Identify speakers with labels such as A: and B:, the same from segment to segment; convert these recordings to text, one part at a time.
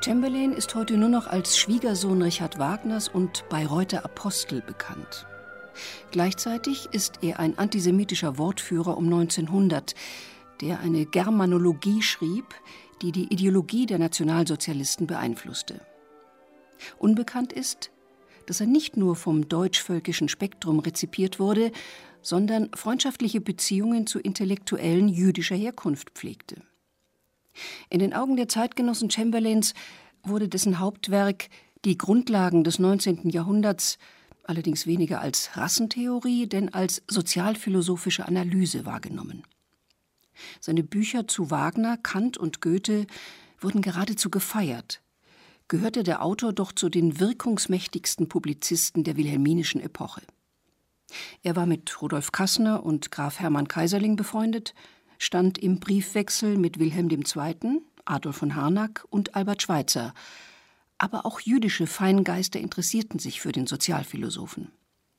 A: Chamberlain ist heute nur noch als Schwiegersohn Richard Wagners und Bayreuther Apostel bekannt. Gleichzeitig ist er ein antisemitischer Wortführer um 1900, der eine Germanologie schrieb, die die Ideologie der Nationalsozialisten beeinflusste. Unbekannt ist, dass er nicht nur vom deutsch-völkischen Spektrum rezipiert wurde, sondern freundschaftliche Beziehungen zu Intellektuellen jüdischer Herkunft pflegte. In den Augen der Zeitgenossen Chamberlains wurde dessen Hauptwerk Die Grundlagen des 19. Jahrhunderts allerdings weniger als Rassentheorie, denn als sozialphilosophische Analyse wahrgenommen. Seine Bücher zu Wagner, Kant und Goethe wurden geradezu gefeiert, gehörte der Autor doch zu den wirkungsmächtigsten Publizisten der wilhelminischen Epoche. Er war mit Rudolf Kassner und Graf Hermann Kaiserling befreundet, stand im Briefwechsel mit Wilhelm II., Adolf von Harnack und Albert Schweitzer. Aber auch jüdische Feingeister interessierten sich für den Sozialphilosophen.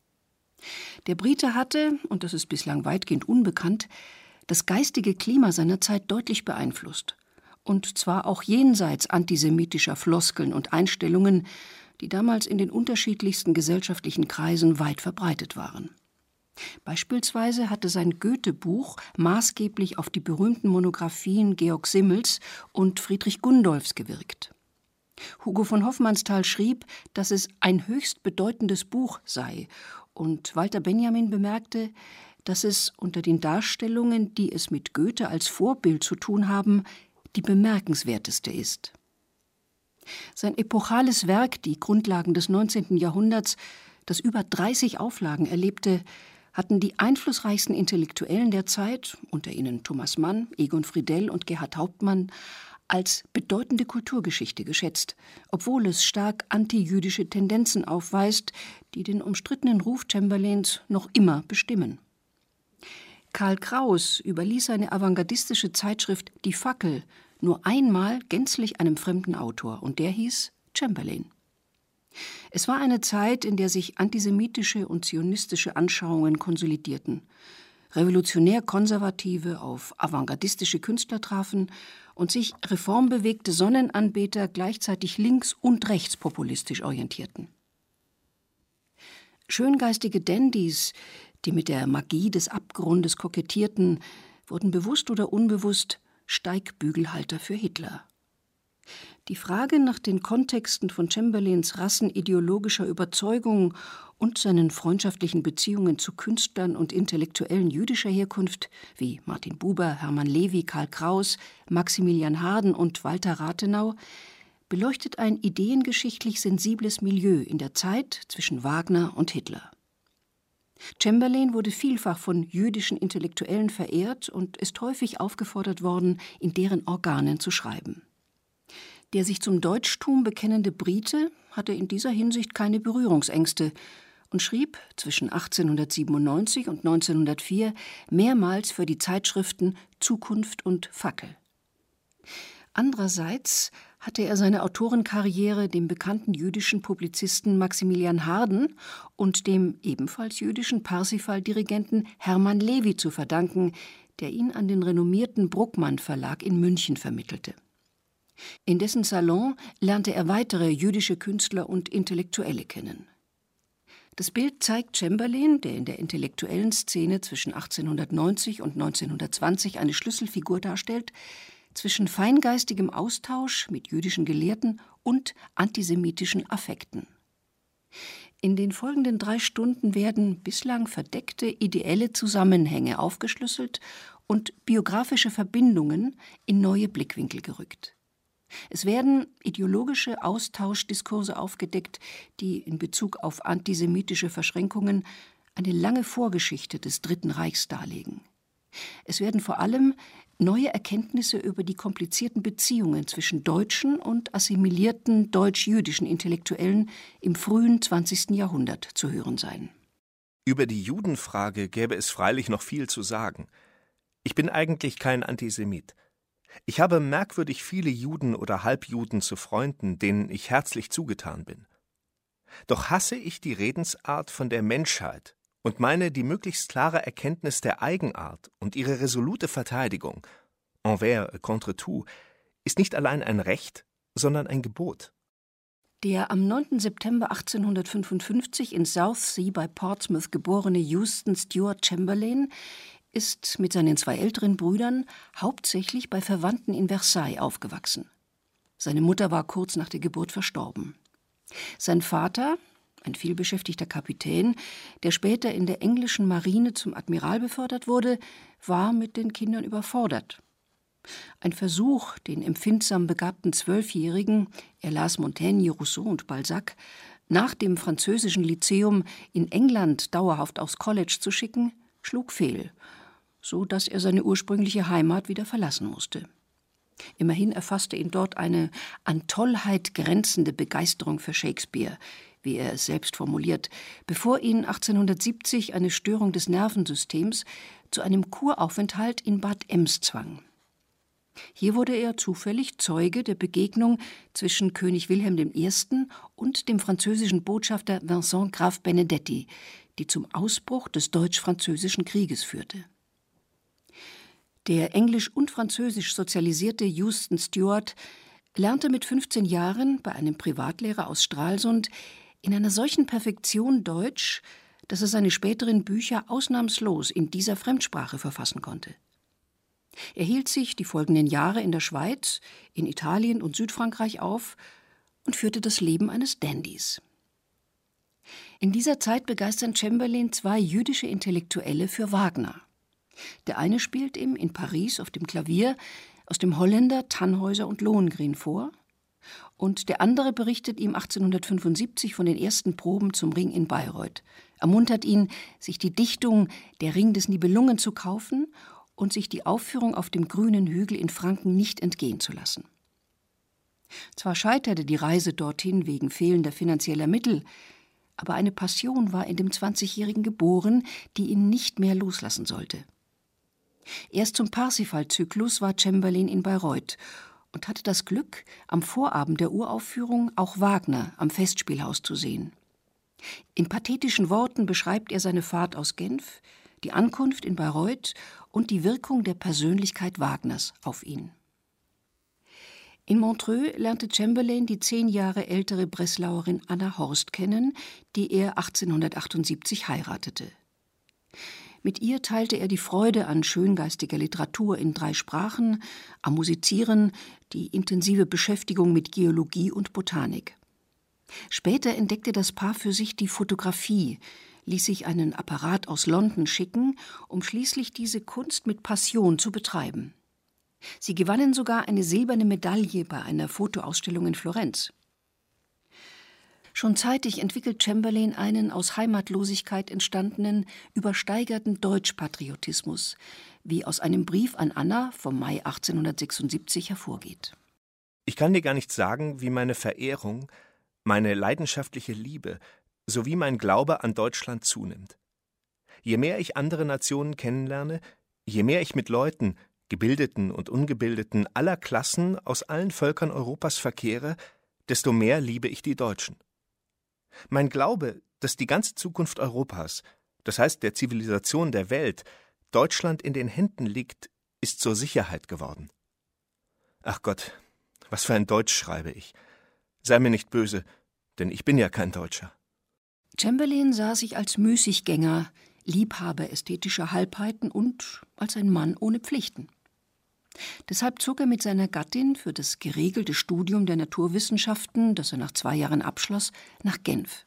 A: Der Brite hatte, und das ist bislang weitgehend unbekannt, das geistige Klima seiner Zeit deutlich beeinflusst. Und zwar auch jenseits antisemitischer Floskeln und Einstellungen, die damals in den unterschiedlichsten gesellschaftlichen Kreisen weit verbreitet waren. Beispielsweise hatte sein Goethe-Buch maßgeblich auf die berühmten Monographien Georg Simmels und Friedrich Gundolfs gewirkt. Hugo von Hofmannsthal schrieb, dass es ein höchst bedeutendes Buch sei, und Walter Benjamin bemerkte, dass es unter den Darstellungen, die es mit Goethe als Vorbild zu tun haben, die bemerkenswerteste ist. Sein epochales Werk, Die Grundlagen des 19. Jahrhunderts, das über 30 Auflagen erlebte, hatten die einflussreichsten Intellektuellen der Zeit, unter ihnen Thomas Mann, Egon Friedell und Gerhard Hauptmann, als bedeutende Kulturgeschichte geschätzt, obwohl es stark antijüdische Tendenzen aufweist, die den umstrittenen Ruf Chamberlains noch immer bestimmen. Karl Kraus überließ seine avantgardistische Zeitschrift Die Fackel nur einmal gänzlich einem fremden Autor, und der hieß Chamberlain. Es war eine Zeit, in der sich antisemitische und zionistische Anschauungen konsolidierten, revolutionär-konservative auf avantgardistische Künstler trafen und sich reformbewegte Sonnenanbeter gleichzeitig links- und rechtspopulistisch orientierten. Schöngeistige Dandys, die mit der Magie des Abgrundes kokettierten, wurden bewusst oder unbewusst Steigbügelhalter für Hitler. Die Frage nach den Kontexten von Chamberlains rassenideologischer Überzeugung und seinen freundschaftlichen Beziehungen zu Künstlern und Intellektuellen jüdischer Herkunft wie Martin Buber, Hermann Levi, Karl Kraus, Maximilian Harden und Walter Rathenau beleuchtet ein ideengeschichtlich sensibles Milieu in der Zeit zwischen Wagner und Hitler. Chamberlain wurde vielfach von jüdischen Intellektuellen verehrt und ist häufig aufgefordert worden, in deren Organen zu schreiben. Der sich zum Deutschtum bekennende Brite hatte in dieser Hinsicht keine Berührungsängste und schrieb zwischen 1897 und 1904 mehrmals für die Zeitschriften Zukunft und Fackel. Andererseits hatte er seine Autorenkarriere dem bekannten jüdischen Publizisten Maximilian Harden und dem ebenfalls jüdischen Parsifal-Dirigenten Hermann Levi zu verdanken, der ihn an den renommierten Bruckmann Verlag in München vermittelte. In dessen Salon lernte er weitere jüdische Künstler und Intellektuelle kennen. Das Bild zeigt Chamberlain, der in der intellektuellen Szene zwischen 1890 und 1920 eine Schlüsselfigur darstellt, zwischen feingeistigem Austausch mit jüdischen Gelehrten und antisemitischen Affekten. In den folgenden 3 Stunden werden bislang verdeckte ideelle Zusammenhänge aufgeschlüsselt und biografische Verbindungen in neue Blickwinkel gerückt. Es werden ideologische Austauschdiskurse aufgedeckt, die in Bezug auf antisemitische Verschränkungen eine lange Vorgeschichte des Dritten Reichs darlegen. Es werden vor allem neue Erkenntnisse über die komplizierten Beziehungen zwischen deutschen und assimilierten deutsch-jüdischen Intellektuellen im frühen 20. Jahrhundert zu hören sein.
B: Über die Judenfrage gäbe es freilich noch viel zu sagen. Ich bin eigentlich kein Antisemit. Ich habe merkwürdig viele Juden oder Halbjuden zu Freunden, denen ich herzlich zugetan bin. Doch hasse ich die Redensart von der Menschheit und meine, die möglichst klare Erkenntnis der Eigenart und ihre resolute Verteidigung, envers et contre tout, ist nicht allein ein Recht, sondern ein Gebot.
A: Der am 9. September 1855 in Southsea bei Portsmouth geborene Houston Stewart Chamberlain ist mit seinen 2 älteren Brüdern hauptsächlich bei Verwandten in Versailles aufgewachsen. Seine Mutter war kurz nach der Geburt verstorben. Sein Vater, ein vielbeschäftigter Kapitän, der später in der englischen Marine zum Admiral befördert wurde, war mit den Kindern überfordert. Ein Versuch, den empfindsam begabten 12-Jährigen, er las Montaigne, Rousseau und Balzac, nach dem französischen Lyzeum in England dauerhaft aufs College zu schicken, schlug fehl, so dass er seine ursprüngliche Heimat wieder verlassen musste. Immerhin erfasste ihn dort eine an Tollheit grenzende Begeisterung für Shakespeare, wie er es selbst formuliert, bevor ihn 1870 eine Störung des Nervensystems zu einem Kuraufenthalt in Bad Ems zwang. Hier wurde er zufällig Zeuge der Begegnung zwischen König Wilhelm I. und dem französischen Botschafter Vincent Graf Benedetti, die zum Ausbruch des Deutsch-Französischen Krieges führte. Der englisch und französisch sozialisierte Houston Stewart lernte mit 15 Jahren bei einem Privatlehrer aus Stralsund in einer solchen Perfektion Deutsch, dass er seine späteren Bücher ausnahmslos in dieser Fremdsprache verfassen konnte. Er hielt sich die folgenden Jahre in der Schweiz, in Italien und Südfrankreich auf und führte das Leben eines Dandys. In dieser Zeit begeistern Chamberlain 2 jüdische Intellektuelle für Wagner. Der eine spielt ihm in Paris auf dem Klavier aus dem Holländer Tannhäuser und Lohengrin vor und der andere berichtet ihm 1875 von den ersten Proben zum Ring in Bayreuth, ermuntert ihn, sich die Dichtung Der Ring des Nibelungen zu kaufen und sich die Aufführung auf dem grünen Hügel in Franken nicht entgehen zu lassen. Zwar scheiterte die Reise dorthin wegen fehlender finanzieller Mittel, aber eine Passion war in dem 20-Jährigen geboren, die ihn nicht mehr loslassen sollte. Erst zum Parsifal-Zyklus war Chamberlain in Bayreuth und hatte das Glück, am Vorabend der Uraufführung auch Wagner am Festspielhaus zu sehen. In pathetischen Worten beschreibt er seine Fahrt aus Genf, die Ankunft in Bayreuth und die Wirkung der Persönlichkeit Wagners auf ihn. In Montreux lernte Chamberlain die 10 Jahre ältere Breslauerin Anna Horst kennen, die er 1878 heiratete. Mit ihr teilte er die Freude an schöngeistiger Literatur in 3 Sprachen, am Musizieren, die intensive Beschäftigung mit Geologie und Botanik. Später entdeckte das Paar für sich die Fotografie, ließ sich einen Apparat aus London schicken, um schließlich diese Kunst mit Passion zu betreiben. Sie gewannen sogar eine silberne Medaille bei einer Fotoausstellung in Florenz. Schon zeitig entwickelt Chamberlain einen aus Heimatlosigkeit entstandenen, übersteigerten Deutschpatriotismus, wie aus einem Brief an Anna vom Mai 1876 hervorgeht.
B: Ich kann dir gar nicht sagen, wie meine Verehrung, meine leidenschaftliche Liebe sowie mein Glaube an Deutschland zunimmt. Je mehr ich andere Nationen kennenlerne, je mehr ich mit Leuten, Gebildeten und Ungebildeten aller Klassen aus allen Völkern Europas verkehre, desto mehr liebe ich die Deutschen. Mein Glaube, dass die ganze Zukunft Europas, das heißt der Zivilisation der Welt, Deutschland in den Händen liegt, ist zur Sicherheit geworden. Ach Gott, was für ein Deutsch schreibe ich. Sei mir nicht böse, denn ich bin ja kein Deutscher.
A: Chamberlain sah sich als Müßiggänger, Liebhaber ästhetischer Halbheiten und als ein Mann ohne Pflichten. Deshalb zog er mit seiner Gattin für das geregelte Studium der Naturwissenschaften, das er nach 2 Jahren abschloss, nach Genf.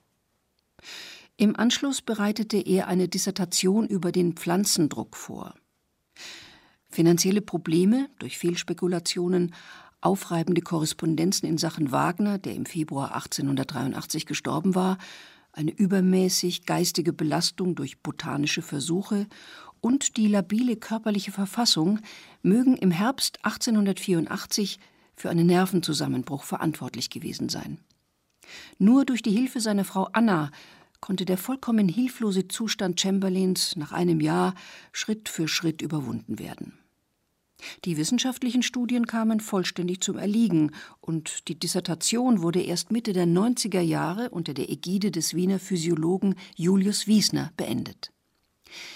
A: Im Anschluss bereitete er eine Dissertation über den Pflanzendruck vor. Finanzielle Probleme durch Fehlspekulationen, aufreibende Korrespondenzen in Sachen Wagner, der im Februar 1883 gestorben war, eine übermäßig geistige Belastung durch botanische Versuche und die labile körperliche Verfassung mögen im Herbst 1884 für einen Nervenzusammenbruch verantwortlich gewesen sein. Nur durch die Hilfe seiner Frau Anna konnte der vollkommen hilflose Zustand Chamberlains nach einem Jahr Schritt für Schritt überwunden werden. Die wissenschaftlichen Studien kamen vollständig zum Erliegen und die Dissertation wurde erst Mitte der 90er Jahre unter der Ägide des Wiener Physiologen Julius Wiesner beendet.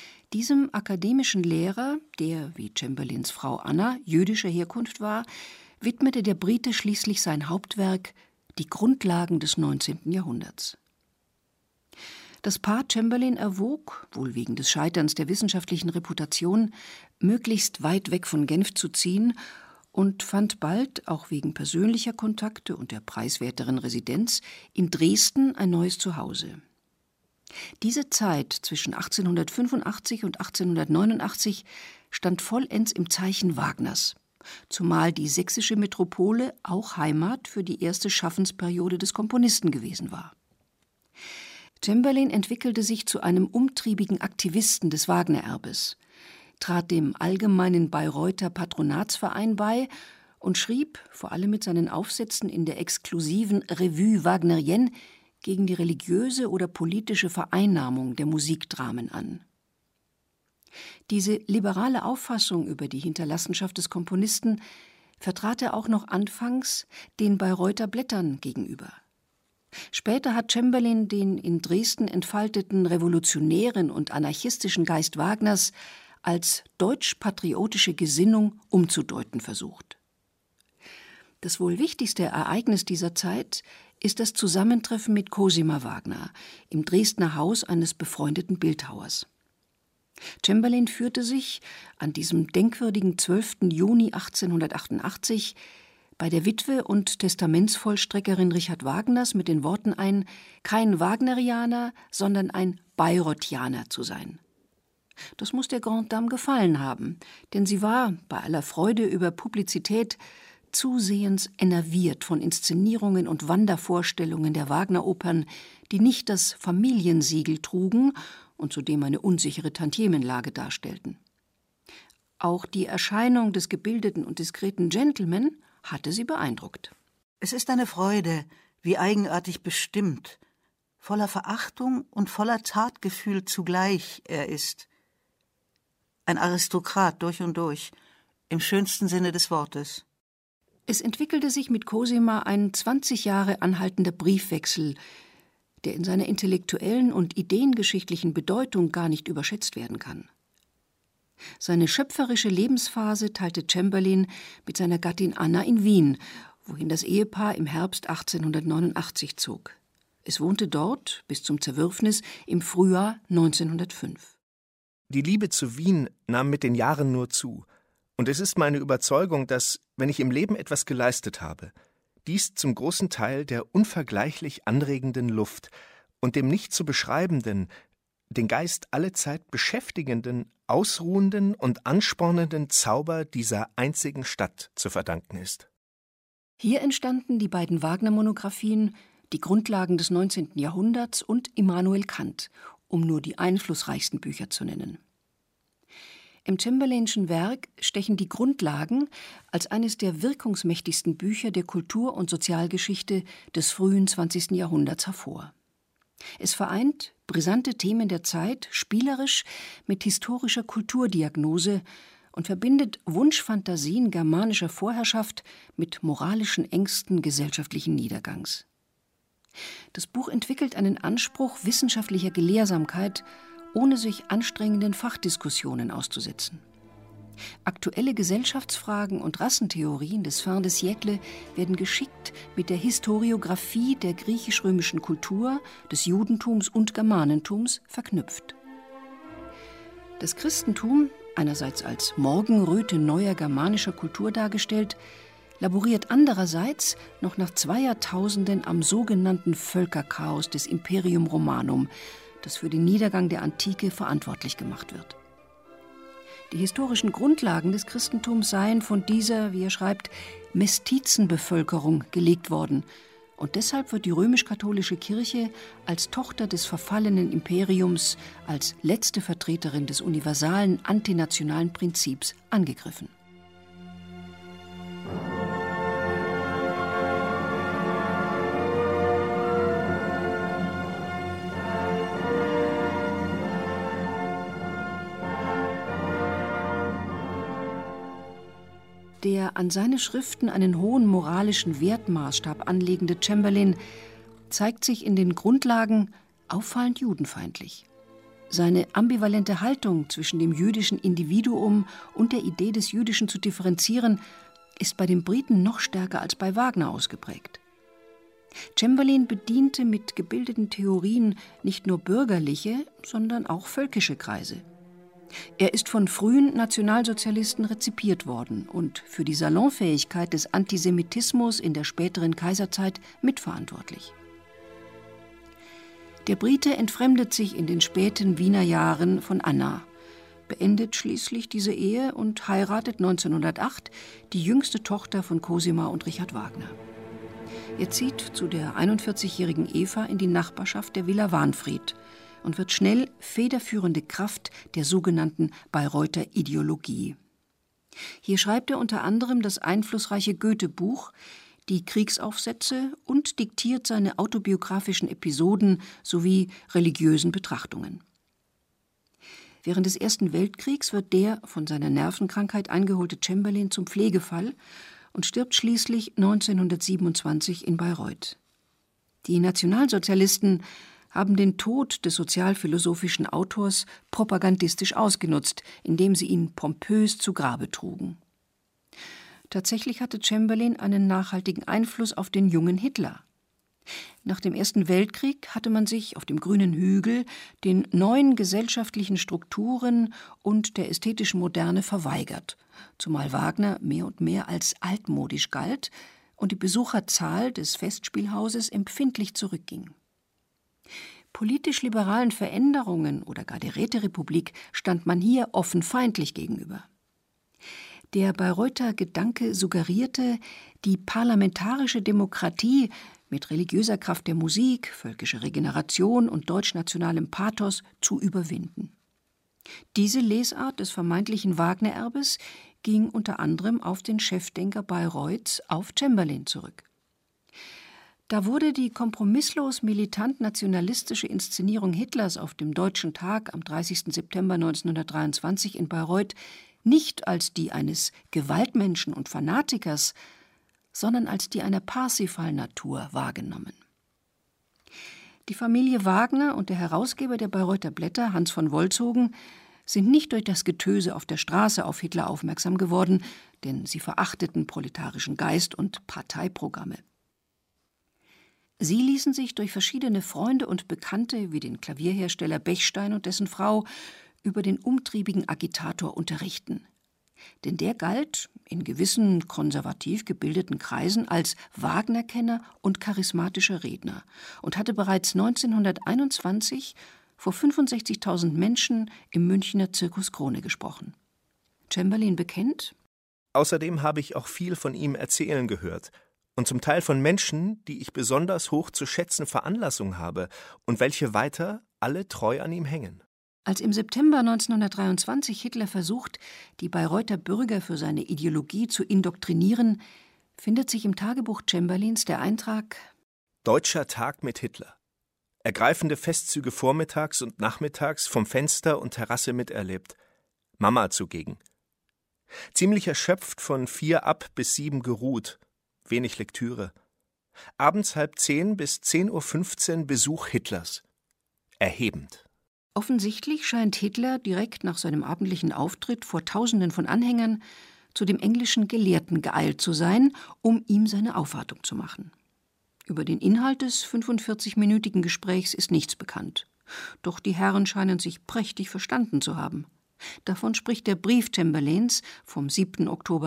A: Diesem akademischen Lehrer, der, wie Chamberlains Frau Anna, jüdischer Herkunft war, widmete der Brite schließlich sein Hauptwerk Die Grundlagen des 19. Jahrhunderts. Das Paar Chamberlain erwog, wohl wegen des Scheiterns der wissenschaftlichen Reputation, möglichst weit weg von Genf zu ziehen und fand bald, auch wegen persönlicher Kontakte und der preiswerteren Residenz, in Dresden ein neues Zuhause. Diese Zeit zwischen 1885 und 1889 stand vollends im Zeichen Wagners, zumal die sächsische Metropole auch Heimat für die erste Schaffensperiode des Komponisten gewesen war. Chamberlain entwickelte sich zu einem umtriebigen Aktivisten des Wagner-Erbes, trat dem Allgemeinen Bayreuther Patronatsverein bei und schrieb, vor allem mit seinen Aufsätzen in der exklusiven Revue Wagnerienne, gegen die religiöse oder politische Vereinnahmung der Musikdramen an. Diese liberale Auffassung über die Hinterlassenschaft des Komponisten vertrat er auch noch anfangs den Bayreuther Blättern gegenüber. Später hat Chamberlain den in Dresden entfalteten revolutionären und anarchistischen Geist Wagners als deutsch-patriotische Gesinnung umzudeuten versucht. Das wohl wichtigste Ereignis dieser Zeit ist das Zusammentreffen mit Cosima Wagner im Dresdner Haus eines befreundeten Bildhauers. Chamberlain führte sich an diesem denkwürdigen 12. Juni 1888 bei der Witwe und Testamentsvollstreckerin Richard Wagners mit den Worten ein, kein Wagnerianer, sondern ein Bayreuthianer zu sein. Das muss der Grande Dame gefallen haben, denn sie war, bei aller Freude über Publizität, zusehends enerviert von Inszenierungen und Wandervorstellungen der Wagner-Opern, die nicht das Familiensiegel trugen und zudem eine unsichere Tantiemenlage darstellten. Auch die Erscheinung des gebildeten und diskreten Gentleman hatte sie beeindruckt.
C: Es ist eine Freude, wie eigenartig bestimmt, voller Verachtung und voller Zartgefühl zugleich er ist. Ein Aristokrat durch und durch, im schönsten Sinne des Wortes.
A: Es entwickelte sich mit Cosima ein 20 Jahre anhaltender Briefwechsel, der in seiner intellektuellen und ideengeschichtlichen Bedeutung gar nicht überschätzt werden kann. Seine schöpferische Lebensphase teilte Chamberlain mit seiner Gattin Anna in Wien, wohin das Ehepaar im Herbst 1889 zog. Es wohnte dort bis zum Zerwürfnis im Frühjahr 1905.
B: Die Liebe zu Wien nahm mit den Jahren nur zu. Und es ist meine Überzeugung, dass, wenn ich im Leben etwas geleistet habe, dies zum großen Teil der unvergleichlich anregenden Luft und dem nicht zu beschreibenden, den Geist allezeit beschäftigenden, ausruhenden und anspornenden Zauber dieser einzigen Stadt zu verdanken ist.
A: Hier entstanden die beiden Wagner-Monographien Die Grundlagen des 19. Jahrhunderts und Immanuel Kant, um nur die einflussreichsten Bücher zu nennen. Im Chamberlainschen Werk stechen die Grundlagen als eines der wirkungsmächtigsten Bücher der Kultur- und Sozialgeschichte des frühen 20. Jahrhunderts hervor. Es vereint brisante Themen der Zeit spielerisch mit historischer Kulturdiagnose und verbindet Wunschfantasien germanischer Vorherrschaft mit moralischen Ängsten gesellschaftlichen Niedergangs. Das Buch entwickelt einen Anspruch wissenschaftlicher Gelehrsamkeit, ohne sich anstrengenden Fachdiskussionen auszusetzen. Aktuelle Gesellschaftsfragen und Rassentheorien des Fin de siècle werden geschickt mit der Historiographie der griechisch-römischen Kultur, des Judentums und Germanentums verknüpft. Das Christentum, einerseits als Morgenröte neuer germanischer Kultur dargestellt, laboriert andererseits noch nach 2 Jahrtausenden am sogenannten Völkerchaos des Imperium Romanum, das für den Niedergang der Antike verantwortlich gemacht wird. Die historischen Grundlagen des Christentums seien von dieser, wie er schreibt, Mestizenbevölkerung gelegt worden, und deshalb wird die römisch-katholische Kirche als Tochter des verfallenen Imperiums, als letzte Vertreterin des universalen antinationalen Prinzips angegriffen. Der an seine Schriften einen hohen moralischen Wertmaßstab anlegende Chamberlain zeigt sich in den Grundlagen auffallend judenfeindlich. Seine ambivalente Haltung zwischen dem jüdischen Individuum und der Idee des Jüdischen zu differenzieren, ist bei den Briten noch stärker als bei Wagner ausgeprägt. Chamberlain bediente mit gebildeten Theorien nicht nur bürgerliche, sondern auch völkische Kreise. Er ist von frühen Nationalsozialisten rezipiert worden und für die Salonfähigkeit des Antisemitismus in der späteren Kaiserzeit mitverantwortlich. Der Brite entfremdet sich in den späten Wiener Jahren von Anna, beendet schließlich diese Ehe und heiratet 1908 die jüngste Tochter von Cosima und Richard Wagner. Er zieht zu der 41-jährigen Eva in die Nachbarschaft der Villa Wahnfried und wird schnell federführende Kraft der sogenannten Bayreuther Ideologie. Hier schreibt er unter anderem das einflussreiche Goethe-Buch, die Kriegsaufsätze und diktiert seine autobiografischen Episoden sowie religiösen Betrachtungen. Während des Ersten Weltkriegs wird der von seiner Nervenkrankheit eingeholte Chamberlain zum Pflegefall und stirbt schließlich 1927 in Bayreuth. Die Nationalsozialisten haben den Tod des sozialphilosophischen Autors propagandistisch ausgenutzt, indem sie ihn pompös zu Grabe trugen. Tatsächlich hatte Chamberlain einen nachhaltigen Einfluss auf den jungen Hitler. Nach dem Ersten Weltkrieg hatte man sich auf dem grünen Hügel den neuen gesellschaftlichen Strukturen und der ästhetischen Moderne verweigert, zumal Wagner mehr und mehr als altmodisch galt und die Besucherzahl des Festspielhauses empfindlich zurückging. Politisch-liberalen Veränderungen oder gar der Räterepublik stand man hier offen feindlich gegenüber. Der Bayreuther Gedanke suggerierte, die parlamentarische Demokratie mit religiöser Kraft der Musik, völkischer Regeneration und deutschnationalem Pathos zu überwinden. Diese Lesart des vermeintlichen Wagner-Erbes ging unter anderem auf den Chefdenker Bayreuths, auf Chamberlain, zurück. Da wurde die kompromisslos militant-nationalistische Inszenierung Hitlers auf dem Deutschen Tag am 30. September 1923 in Bayreuth nicht als die eines Gewaltmenschen und Fanatikers, sondern als die einer Parsifal-Natur wahrgenommen. Die Familie Wagner und der Herausgeber der Bayreuther Blätter, Hans von Wolzogen, sind nicht durch das Getöse auf der Straße auf Hitler aufmerksam geworden, denn sie verachteten proletarischen Geist und Parteiprogramme. Sie ließen sich durch verschiedene Freunde und Bekannte wie den Klavierhersteller Bechstein und dessen Frau über den umtriebigen Agitator unterrichten. Denn der galt in gewissen konservativ gebildeten Kreisen als Wagner-Kenner und charismatischer Redner und hatte bereits 1921 vor 65.000 Menschen im Münchner Zirkus Krone gesprochen. Chamberlain bekennt:
B: Außerdem habe ich auch viel von ihm erzählen gehört und zum Teil von Menschen, die ich besonders hoch zu schätzen Veranlassung habe und welche weiter alle treu an ihm hängen.
A: Als im September 1923 Hitler versucht, die Bayreuther Bürger für seine Ideologie zu indoktrinieren, findet sich im Tagebuch Chamberlains der Eintrag:
B: Deutscher Tag mit Hitler. Ergreifende Festzüge vormittags und nachmittags vom Fenster und Terrasse miterlebt. Mama zugegen. Ziemlich erschöpft von 4 ab bis 7 geruht. Wenig Lektüre. Abends 9:30 bis 10:15 Uhr Besuch Hitlers. Erhebend.
A: Offensichtlich scheint Hitler direkt nach seinem abendlichen Auftritt vor Tausenden von Anhängern zu dem englischen Gelehrten geeilt zu sein, um ihm seine Aufwartung zu machen. Über den Inhalt des 45-minütigen Gesprächs ist nichts bekannt. Doch die Herren scheinen sich prächtig verstanden zu haben. Davon spricht der Brief Chamberlains vom 7. Oktober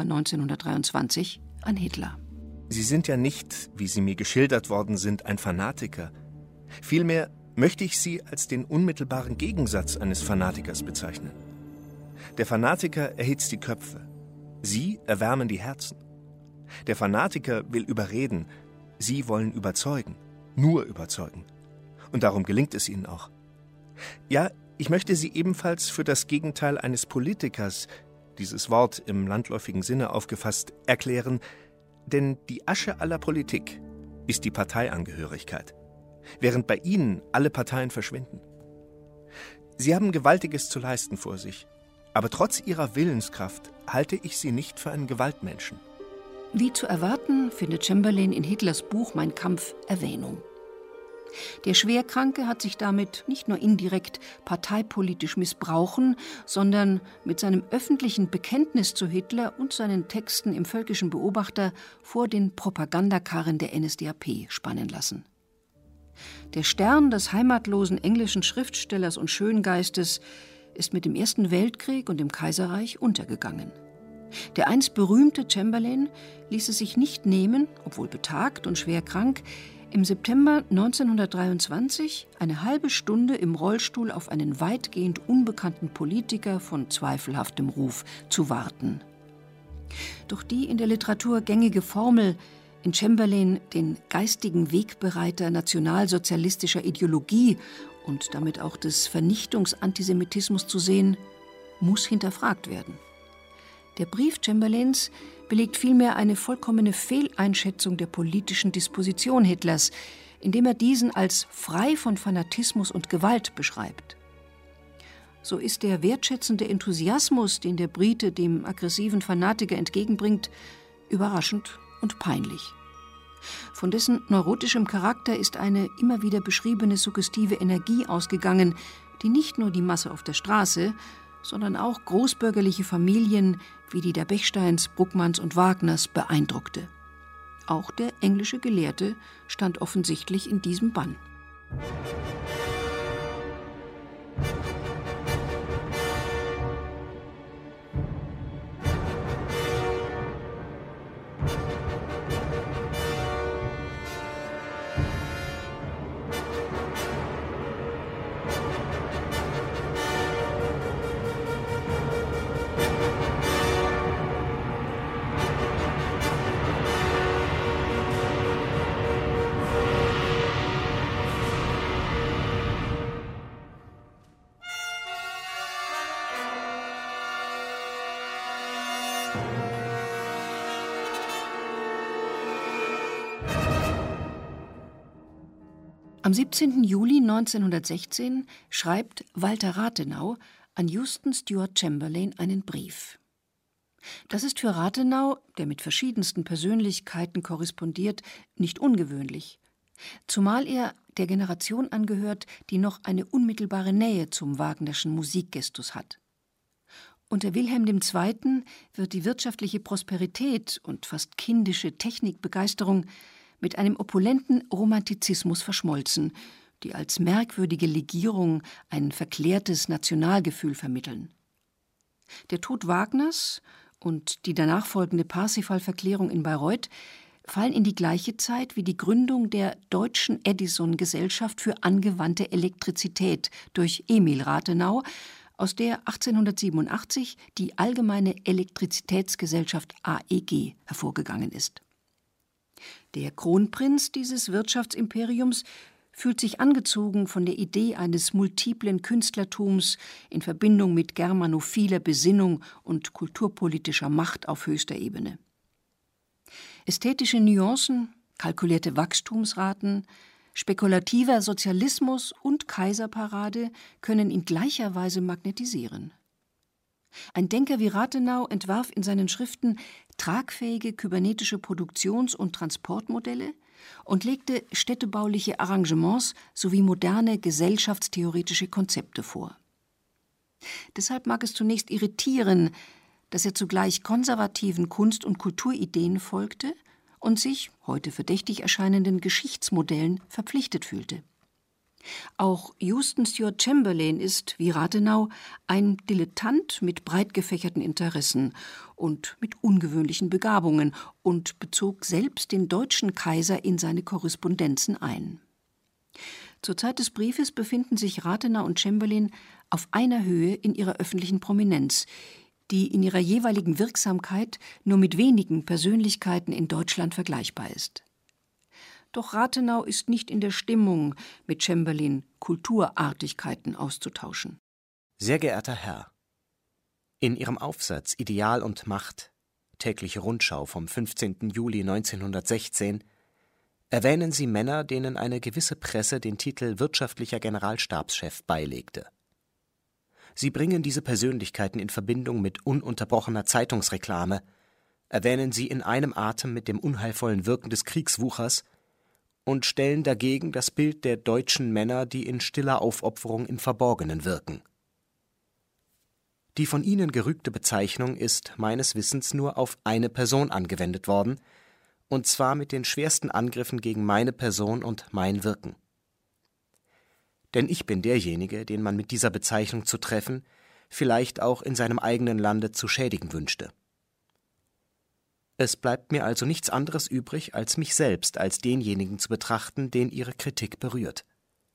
A: 1923 an Hitler.
B: Sie sind ja nicht, wie Sie mir geschildert worden sind, ein Fanatiker. Vielmehr möchte ich Sie als den unmittelbaren Gegensatz eines Fanatikers bezeichnen. Der Fanatiker erhitzt die Köpfe. Sie erwärmen die Herzen. Der Fanatiker will überreden. Sie wollen überzeugen. Nur überzeugen. Und darum gelingt es Ihnen auch. Ja, ich möchte Sie ebenfalls für das Gegenteil eines Politikers, dieses Wort im landläufigen Sinne aufgefasst, erklären, denn die Asche aller Politik ist die Parteiangehörigkeit, während bei Ihnen alle Parteien verschwinden. Sie haben Gewaltiges zu leisten vor sich, aber trotz Ihrer Willenskraft halte ich Sie nicht für einen Gewaltmenschen.
A: Wie zu erwarten, findet Chamberlain in Hitlers Buch Mein Kampf Erwähnung. Der Schwerkranke hat sich damit nicht nur indirekt parteipolitisch missbrauchen, sondern mit seinem öffentlichen Bekenntnis zu Hitler und seinen Texten im Völkischen Beobachter vor den Propagandakarren der NSDAP spannen lassen. Der Stern des heimatlosen englischen Schriftstellers und Schöngeistes ist mit dem Ersten Weltkrieg und dem Kaiserreich untergegangen. Der einst berühmte Chamberlain ließ es sich nicht nehmen, obwohl betagt und schwer krank, im September 1923 eine halbe Stunde im Rollstuhl auf einen weitgehend unbekannten Politiker von zweifelhaftem Ruf zu warten. Doch die in der Literatur gängige Formel, in Chamberlain den geistigen Wegbereiter nationalsozialistischer Ideologie und damit auch des Vernichtungsantisemitismus zu sehen, muss hinterfragt werden. Der Brief Chamberlains belegt vielmehr eine vollkommene Fehleinschätzung der politischen Disposition Hitlers, indem er diesen als frei von Fanatismus und Gewalt beschreibt. So ist der wertschätzende Enthusiasmus, den der Brite dem aggressiven Fanatiker entgegenbringt, überraschend und peinlich. Von dessen neurotischem Charakter ist eine immer wieder beschriebene suggestive Energie ausgegangen, die nicht nur die Masse auf der Straße, sondern auch großbürgerliche Familien wie die der Bechsteins, Bruckmanns und Wagners beeindruckte. Auch der englische Gelehrte stand offensichtlich in diesem Bann. Am 17. Juli 1916 schreibt Walter Rathenau an Houston Stewart Chamberlain einen Brief. Das ist für Rathenau, der mit verschiedensten Persönlichkeiten korrespondiert, nicht ungewöhnlich, zumal er der Generation angehört, die noch eine unmittelbare Nähe zum Wagnerschen Musikgestus hat. Unter Wilhelm II. Wird die wirtschaftliche Prosperität und fast kindische Technikbegeisterung mit einem opulenten Romantizismus verschmolzen, die als merkwürdige Legierung ein verklärtes Nationalgefühl vermitteln. Der Tod Wagners und die danach folgende Parsifal-Verklärung in Bayreuth fallen in die gleiche Zeit wie die Gründung der Deutschen Edison-Gesellschaft für angewandte Elektrizität durch Emil Rathenau, aus der 1887 die Allgemeine Elektrizitätsgesellschaft AEG hervorgegangen ist. Der Kronprinz dieses Wirtschaftsimperiums fühlt sich angezogen von der Idee eines multiplen Künstlertums in Verbindung mit germanophiler Besinnung und kulturpolitischer Macht auf höchster Ebene. Ästhetische Nuancen, kalkulierte Wachstumsraten, spekulativer Sozialismus und Kaiserparade können in gleicher Weise magnetisieren. Ein Denker wie Rathenau entwarf in seinen Schriften tragfähige kybernetische Produktions- und Transportmodelle und legte städtebauliche Arrangements sowie moderne gesellschaftstheoretische Konzepte vor. Deshalb mag es zunächst irritieren, dass er zugleich konservativen Kunst- und Kulturideen folgte und sich, heute verdächtig erscheinenden Geschichtsmodellen, verpflichtet fühlte. Auch Houston Stewart Chamberlain ist, wie Rathenau, ein Dilettant mit breit gefächerten Interessen und mit ungewöhnlichen Begabungen und bezog selbst den deutschen Kaiser in seine Korrespondenzen ein. Zur Zeit des Briefes befinden sich Rathenau und Chamberlain auf einer Höhe in ihrer öffentlichen Prominenz, die in ihrer jeweiligen Wirksamkeit nur mit wenigen Persönlichkeiten in Deutschland vergleichbar ist. Doch Rathenau ist nicht in der Stimmung, mit Chamberlain Kulturartigkeiten auszutauschen.
D: Sehr geehrter Herr, in Ihrem Aufsatz Ideal und Macht, tägliche Rundschau vom 15. Juli 1916, erwähnen Sie Männer, denen eine gewisse Presse den Titel wirtschaftlicher Generalstabschef beilegte. Sie bringen diese Persönlichkeiten in Verbindung mit ununterbrochener Zeitungsreklame, erwähnen sie in einem Atem mit dem unheilvollen Wirken des Kriegswuchers und stellen dagegen das Bild der deutschen Männer, die in stiller Aufopferung im Verborgenen wirken. Die von ihnen gerügte Bezeichnung ist meines Wissens nur auf eine Person angewendet worden, und zwar mit den schwersten Angriffen gegen meine Person und mein Wirken. Denn ich bin derjenige, den man mit dieser Bezeichnung zu treffen, vielleicht auch in seinem eigenen Lande zu schädigen wünschte. Es bleibt mir also nichts anderes übrig, als mich selbst als denjenigen zu betrachten, den ihre Kritik berührt.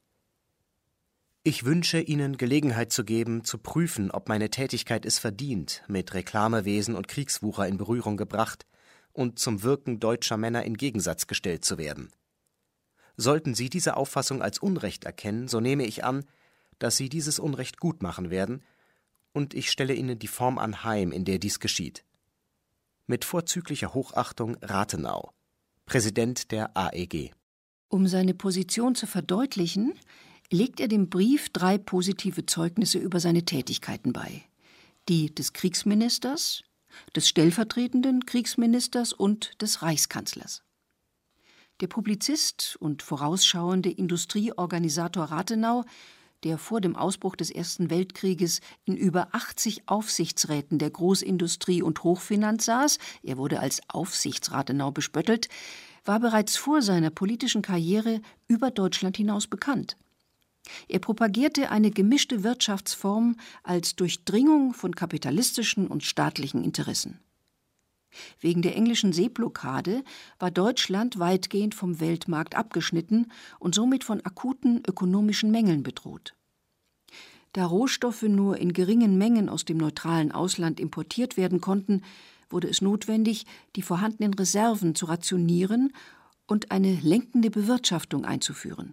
D: Ich wünsche Ihnen Gelegenheit zu geben, zu prüfen, ob meine Tätigkeit es verdient, mit Reklamewesen und Kriegswucher in Berührung gebracht und zum Wirken deutscher Männer in Gegensatz gestellt zu werden. Sollten Sie diese Auffassung als Unrecht erkennen, so nehme ich an, dass Sie dieses Unrecht gutmachen werden, und ich stelle Ihnen die Form anheim, in der dies geschieht. Mit vorzüglicher Hochachtung Rathenau, Präsident der AEG.
A: Um seine Position zu verdeutlichen, legt er dem Brief 3 positive Zeugnisse über seine Tätigkeiten bei: die des Kriegsministers, des stellvertretenden Kriegsministers und des Reichskanzlers. Der Publizist und vorausschauende Industrieorganisator Rathenau, der vor dem Ausbruch des Ersten Weltkrieges in über 80 Aufsichtsräten der Großindustrie und Hochfinanz saß, er wurde als Aufsichtsrathenau bespöttelt, war bereits vor seiner politischen Karriere über Deutschland hinaus bekannt. Er propagierte eine gemischte Wirtschaftsform als Durchdringung von kapitalistischen und staatlichen Interessen. Wegen der englischen Seeblockade war Deutschland weitgehend vom Weltmarkt abgeschnitten und somit von akuten ökonomischen Mängeln bedroht. Da Rohstoffe nur in geringen Mengen aus dem neutralen Ausland importiert werden konnten, wurde es notwendig, die vorhandenen Reserven zu rationieren und eine lenkende Bewirtschaftung einzuführen.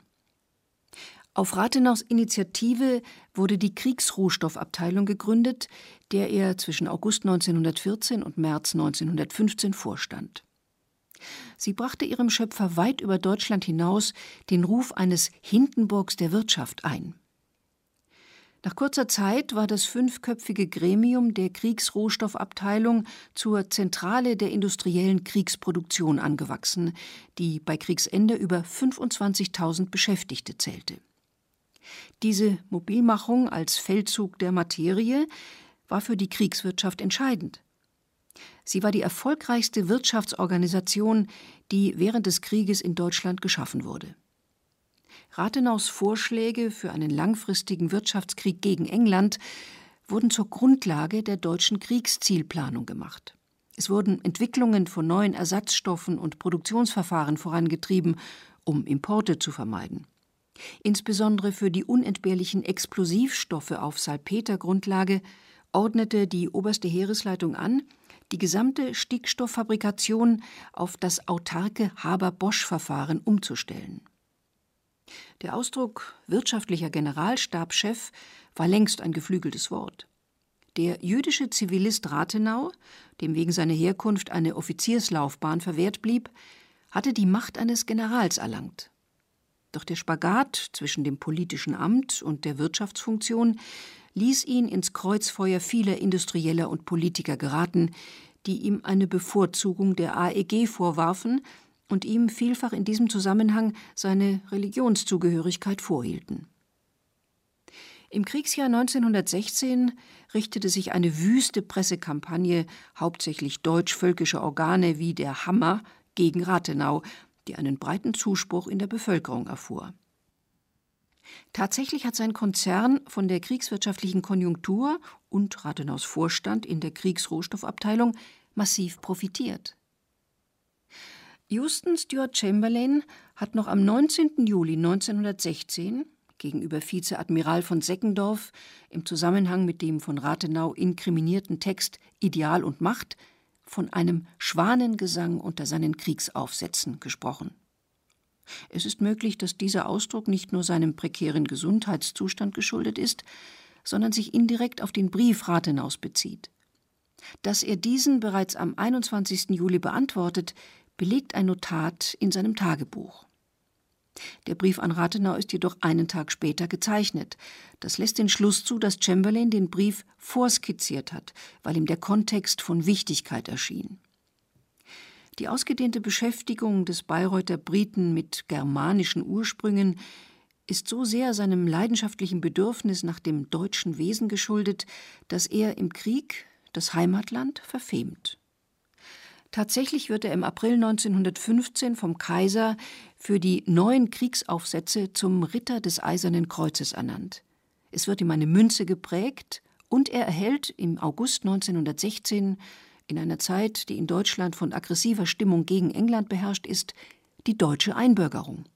A: Auf Rathenaus Initiative wurde die Kriegsrohstoffabteilung gegründet, der er zwischen August 1914 und März 1915 vorstand. Sie brachte ihrem Schöpfer weit über Deutschland hinaus den Ruf eines Hindenburgs der Wirtschaft ein. Nach kurzer Zeit war das 5-köpfige Gremium der Kriegsrohstoffabteilung zur Zentrale der industriellen Kriegsproduktion angewachsen, die bei Kriegsende über 25.000 Beschäftigte zählte. Diese Mobilmachung als Feldzug der Materie war für die Kriegswirtschaft entscheidend. Sie war die erfolgreichste Wirtschaftsorganisation, die während des Krieges in Deutschland geschaffen wurde. Rathenaus Vorschläge für einen langfristigen Wirtschaftskrieg gegen England wurden zur Grundlage der deutschen Kriegszielplanung gemacht. Es wurden Entwicklungen von neuen Ersatzstoffen und Produktionsverfahren vorangetrieben, um Importe zu vermeiden. Insbesondere für die unentbehrlichen Explosivstoffe auf Salpetergrundlage ordnete die Oberste Heeresleitung an, die gesamte Stickstofffabrikation auf das autarke Haber-Bosch-Verfahren umzustellen. Der Ausdruck wirtschaftlicher Generalstabschef war längst ein geflügeltes Wort. Der jüdische Zivilist Rathenau, dem wegen seiner Herkunft eine Offizierslaufbahn verwehrt blieb, hatte die Macht eines Generals erlangt. Doch der Spagat zwischen dem politischen Amt und der Wirtschaftsfunktion ließ ihn ins Kreuzfeuer vieler Industrieller und Politiker geraten, die ihm eine Bevorzugung der AEG vorwarfen und ihm vielfach in diesem Zusammenhang seine Religionszugehörigkeit vorhielten. Im Kriegsjahr 1916 richtete sich eine wüste Pressekampagne hauptsächlich deutsch-völkischer Organe wie der Hammer gegen Rathenau, die einen breiten Zuspruch in der Bevölkerung erfuhr. Tatsächlich hat sein Konzern von der kriegswirtschaftlichen Konjunktur und Rathenaus Vorstand in der Kriegsrohstoffabteilung massiv profitiert. Houston Stewart Chamberlain hat noch am 19. Juli 1916 gegenüber Vizeadmiral von Seckendorf im Zusammenhang mit dem von Rathenau inkriminierten Text »Ideal und Macht« von einem Schwanengesang unter seinen Kriegsaufsätzen gesprochen. Es ist möglich, dass dieser Ausdruck nicht nur seinem prekären Gesundheitszustand geschuldet ist, sondern sich indirekt auf den Brief Rathenaus bezieht. Dass er diesen bereits am 21. Juli beantwortet, belegt ein Notat in seinem Tagebuch. Der Brief an Rathenau ist jedoch einen Tag später gezeichnet. Das lässt den Schluss zu, dass Chamberlain den Brief vorskizziert hat, weil ihm der Kontext von Wichtigkeit erschien. Die ausgedehnte Beschäftigung des Bayreuther Briten mit germanischen Ursprüngen ist so sehr seinem leidenschaftlichen Bedürfnis nach dem deutschen Wesen geschuldet, dass er im Krieg das Heimatland verfemt. Tatsächlich wird er im April 1915 vom Kaiser für die neuen Kriegsaufsätze zum Ritter des Eisernen Kreuzes ernannt. Es wird ihm eine Münze geprägt und er erhält im August 1916, in einer Zeit, die in Deutschland von aggressiver Stimmung gegen England beherrscht ist, die deutsche Einbürgerung.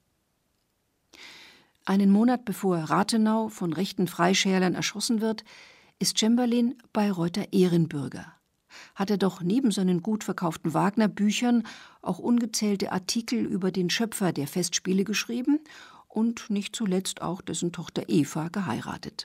A: Einen Monat bevor Rathenau von rechten Freischärlern erschossen wird, ist Chamberlain Bayreuther Ehrenbürger. Hat er doch neben seinen gut verkauften Wagner-Büchern auch ungezählte Artikel über den Schöpfer der Festspiele geschrieben und nicht zuletzt auch dessen Tochter Eva geheiratet.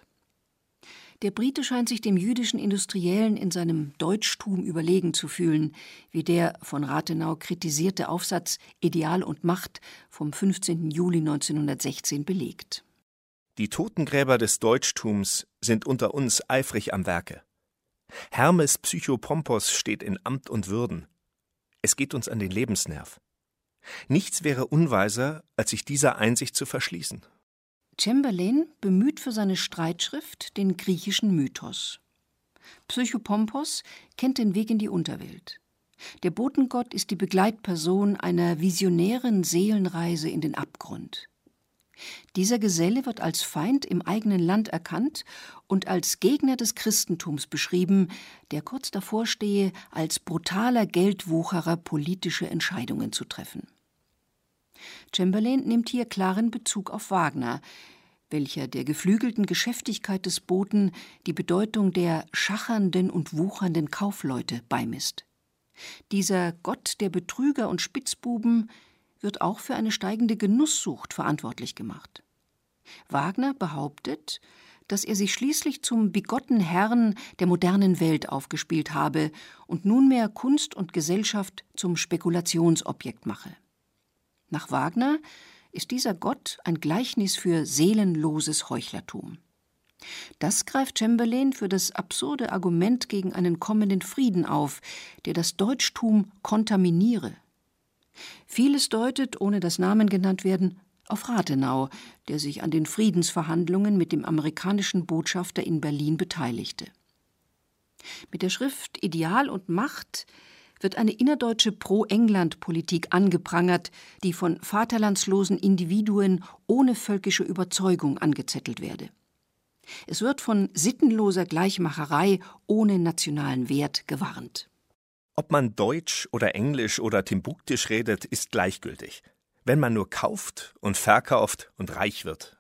A: Der Brite scheint sich dem jüdischen Industriellen in seinem Deutschtum überlegen zu fühlen, wie der von Rathenau kritisierte Aufsatz »Ideal und Macht« vom 15. Juli 1916 belegt.
B: Die Totengräber des Deutschtums sind unter uns eifrig am Werke. Hermes Psychopompos steht in Amt und Würden. Es geht uns an den Lebensnerv. Nichts wäre unweiser, als sich dieser Einsicht zu verschließen.
A: Chamberlain bemüht für seine Streitschrift den griechischen Mythos. Psychopompos kennt den Weg in die Unterwelt. Der Botengott ist die Begleitperson einer visionären Seelenreise in den Abgrund. Dieser Geselle wird als Feind im eigenen Land erkannt und als Gegner des Christentums beschrieben, der kurz davor stehe, als brutaler Geldwucherer politische Entscheidungen zu treffen. Chamberlain nimmt hier klaren Bezug auf Wagner, welcher der geflügelten Geschäftigkeit des Boten die Bedeutung der schachernden und wuchernden Kaufleute beimisst. Dieser Gott der Betrüger und Spitzbuben wird auch für eine steigende Genusssucht verantwortlich gemacht. Wagner behauptet, dass er sich schließlich zum bigotten Herrn der modernen Welt aufgespielt habe und nunmehr Kunst und Gesellschaft zum Spekulationsobjekt mache. Nach Wagner ist dieser Gott ein Gleichnis für seelenloses Heuchlertum. Das greift Chamberlain für das absurde Argument gegen einen kommenden Frieden auf, der das Deutschtum kontaminiere. Vieles deutet, ohne dass Namen genannt werden, auf Rathenau, der sich an den Friedensverhandlungen mit dem amerikanischen Botschafter in Berlin beteiligte. Mit der Schrift »Ideal und Macht« wird eine innerdeutsche Pro-England-Politik angeprangert, die von vaterlandslosen Individuen ohne völkische Überzeugung angezettelt werde. Es wird von sittenloser Gleichmacherei ohne nationalen Wert gewarnt.
B: Ob man Deutsch oder Englisch oder Timbuktisch redet, ist gleichgültig, wenn man nur kauft und verkauft und reich wird.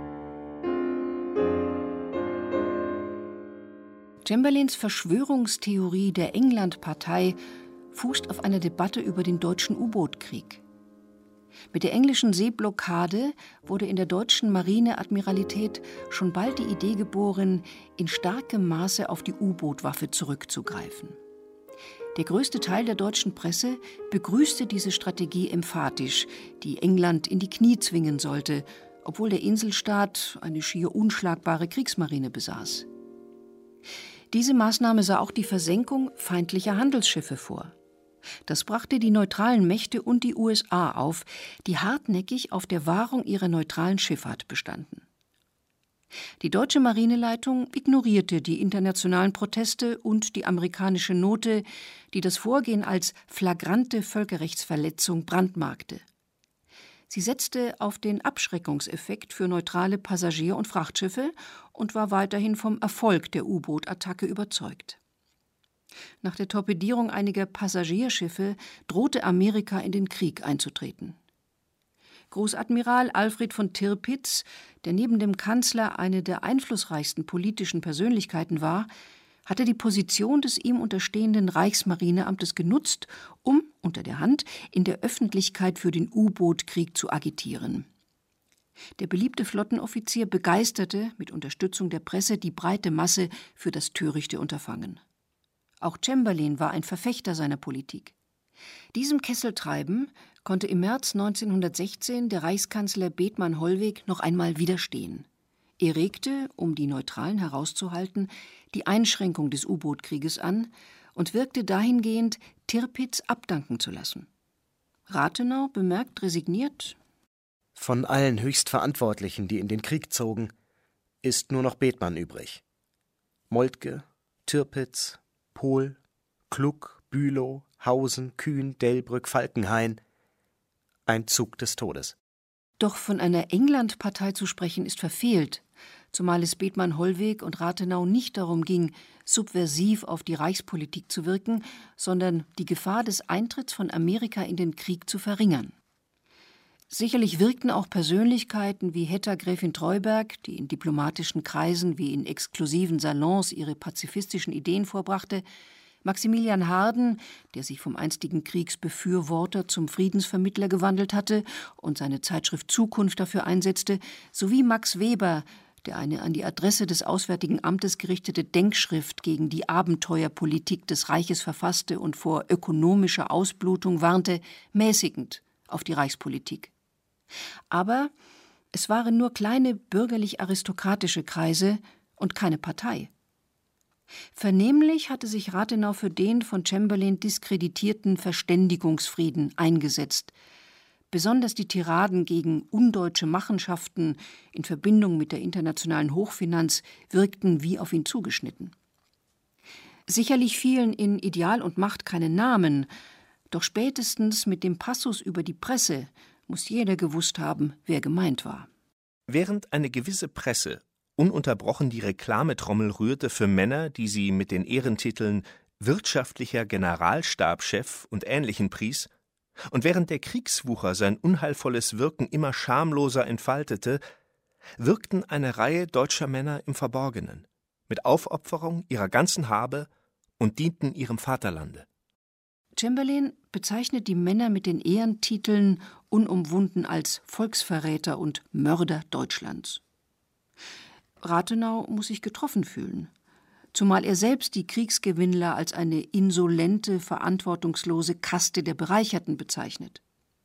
A: Chamberlains Verschwörungstheorie der England-Partei fußt auf einer Debatte über den deutschen U-Boot-Krieg. Mit der englischen Seeblockade wurde in der deutschen Marineadmiralität schon bald die Idee geboren, in starkem Maße auf die U-Boot-Waffe zurückzugreifen. Der größte Teil der deutschen Presse begrüßte diese Strategie emphatisch, die England in die Knie zwingen sollte, obwohl der Inselstaat eine schier unschlagbare Kriegsmarine besaß. Diese Maßnahme sah auch die Versenkung feindlicher Handelsschiffe vor. Das brachte die neutralen Mächte und die USA auf, die hartnäckig auf der Wahrung ihrer neutralen Schifffahrt bestanden. Die deutsche Marineleitung ignorierte die internationalen Proteste und die amerikanische Note, die das Vorgehen als flagrante Völkerrechtsverletzung brandmarkte. Sie setzte auf den Abschreckungseffekt für neutrale Passagier- und Frachtschiffe und war weiterhin vom Erfolg der U-Boot-Attacke überzeugt. Nach der Torpedierung einiger Passagierschiffe drohte Amerika in den Krieg einzutreten. Großadmiral Alfred von Tirpitz, der neben dem Kanzler eine der einflussreichsten politischen Persönlichkeiten war, hatte die Position des ihm unterstehenden Reichsmarineamtes genutzt, um unter der Hand in der Öffentlichkeit für den U-Boot-Krieg zu agitieren. Der beliebte Flottenoffizier begeisterte mit Unterstützung der Presse die breite Masse für das törichte Unterfangen. Auch Chamberlain war ein Verfechter seiner Politik. Diesem Kesseltreiben konnte im März 1916 der Reichskanzler Bethmann Hollweg noch einmal widerstehen. Er regte, um die Neutralen herauszuhalten, die Einschränkung des U-Boot-Krieges an und wirkte dahingehend, Tirpitz abdanken zu lassen. Rathenau bemerkt resigniert:
D: Von allen Höchstverantwortlichen, die in den Krieg zogen, ist nur noch Bethmann übrig. Moltke, Tirpitz, Pohl, Klug, Bülow, Hausen, Kühn, Delbrück, Falkenhayn. Ein Zug des Todes.
A: Doch von einer England-Partei zu sprechen, ist verfehlt, zumal es Bethmann-Hollweg und Rathenau nicht darum ging, subversiv auf die Reichspolitik zu wirken, sondern die Gefahr des Eintritts von Amerika in den Krieg zu verringern. Sicherlich wirkten auch Persönlichkeiten wie Hetta Gräfin Treuberg, die in diplomatischen Kreisen wie in exklusiven Salons ihre pazifistischen Ideen vorbrachte, Maximilian Harden, der sich vom einstigen Kriegsbefürworter zum Friedensvermittler gewandelt hatte und seine Zeitschrift Zukunft dafür einsetzte, sowie Max Weber, der eine an die Adresse des Auswärtigen Amtes gerichtete Denkschrift gegen die Abenteuerpolitik des Reiches verfasste und vor ökonomischer Ausblutung warnte, mäßigend auf die Reichspolitik. Aber es waren nur kleine bürgerlich-aristokratische Kreise und keine Partei. Vernehmlich hatte sich Rathenau für den von Chamberlain diskreditierten Verständigungsfrieden eingesetzt. Besonders die Tiraden gegen undeutsche Machenschaften in Verbindung mit der internationalen Hochfinanz wirkten wie auf ihn zugeschnitten. Sicherlich fielen in Ideal und Macht keine Namen, doch spätestens mit dem Passus über die Presse muss jeder gewusst haben, wer gemeint war.
B: Während eine gewisse Presse ununterbrochen die Reklametrommel rührte für Männer, die sie mit den Ehrentiteln wirtschaftlicher Generalstabschef und Ähnlichen pries, und während der Kriegswucher sein unheilvolles Wirken immer schamloser entfaltete, wirkten eine Reihe deutscher Männer im Verborgenen, mit Aufopferung ihrer ganzen Habe und dienten ihrem Vaterlande.
A: Chamberlain bezeichnet die Männer mit den Ehrentiteln unumwunden als Volksverräter und Mörder Deutschlands. Rathenau muss sich getroffen fühlen, zumal er selbst die Kriegsgewinnler als eine insolente, verantwortungslose Kaste der Bereicherten bezeichnet.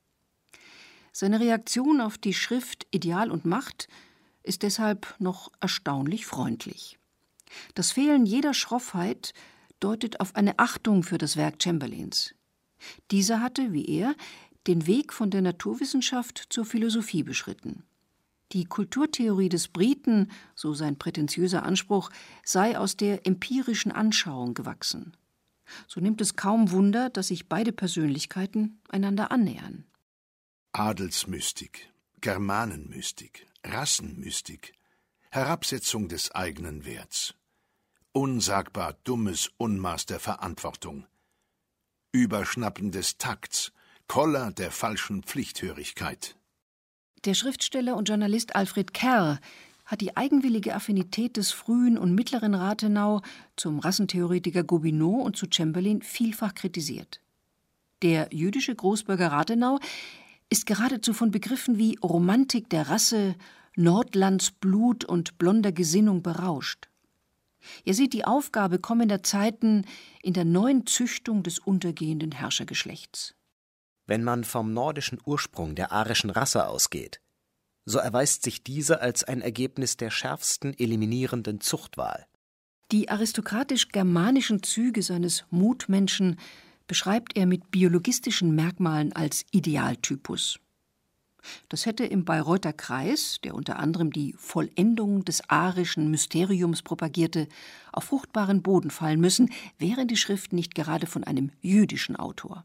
A: Seine Reaktion auf die Schrift Ideal und Macht ist deshalb noch erstaunlich freundlich. Das Fehlen jeder Schroffheit deutet auf eine Achtung für das Werk Chamberlains. Dieser hatte, wie er, den Weg von der Naturwissenschaft zur Philosophie beschritten. Die Kulturtheorie des Briten, so sein prätentiöser Anspruch, sei aus der empirischen Anschauung gewachsen. So nimmt es kaum Wunder, dass sich beide Persönlichkeiten einander annähern.
E: Adelsmystik, Germanenmystik, Rassenmystik, Herabsetzung des eigenen Werts, unsagbar dummes Unmaß der Verantwortung, Überschnappen des Takts, Koller der falschen Pflichthörigkeit.
A: Der Schriftsteller und Journalist Alfred Kerr hat die eigenwillige Affinität des frühen und mittleren Rathenau zum Rassentheoretiker Gobineau und zu Chamberlain vielfach kritisiert. Der jüdische Großbürger Rathenau ist geradezu von Begriffen wie Romantik der Rasse, Nordlands Blut und blonder Gesinnung berauscht. Er sieht die Aufgabe kommender Zeiten in der neuen Züchtung des untergehenden Herrschergeschlechts.
D: Wenn man vom nordischen Ursprung der arischen Rasse ausgeht, so erweist sich diese als ein Ergebnis der schärfsten eliminierenden Zuchtwahl.
A: Die aristokratisch-germanischen Züge seines Mutmenschen beschreibt er mit biologistischen Merkmalen als Idealtypus. Das hätte im Bayreuther Kreis, der unter anderem die Vollendung des arischen Mysteriums propagierte, auf fruchtbaren Boden fallen müssen, wäre die Schrift nicht gerade von einem jüdischen Autor.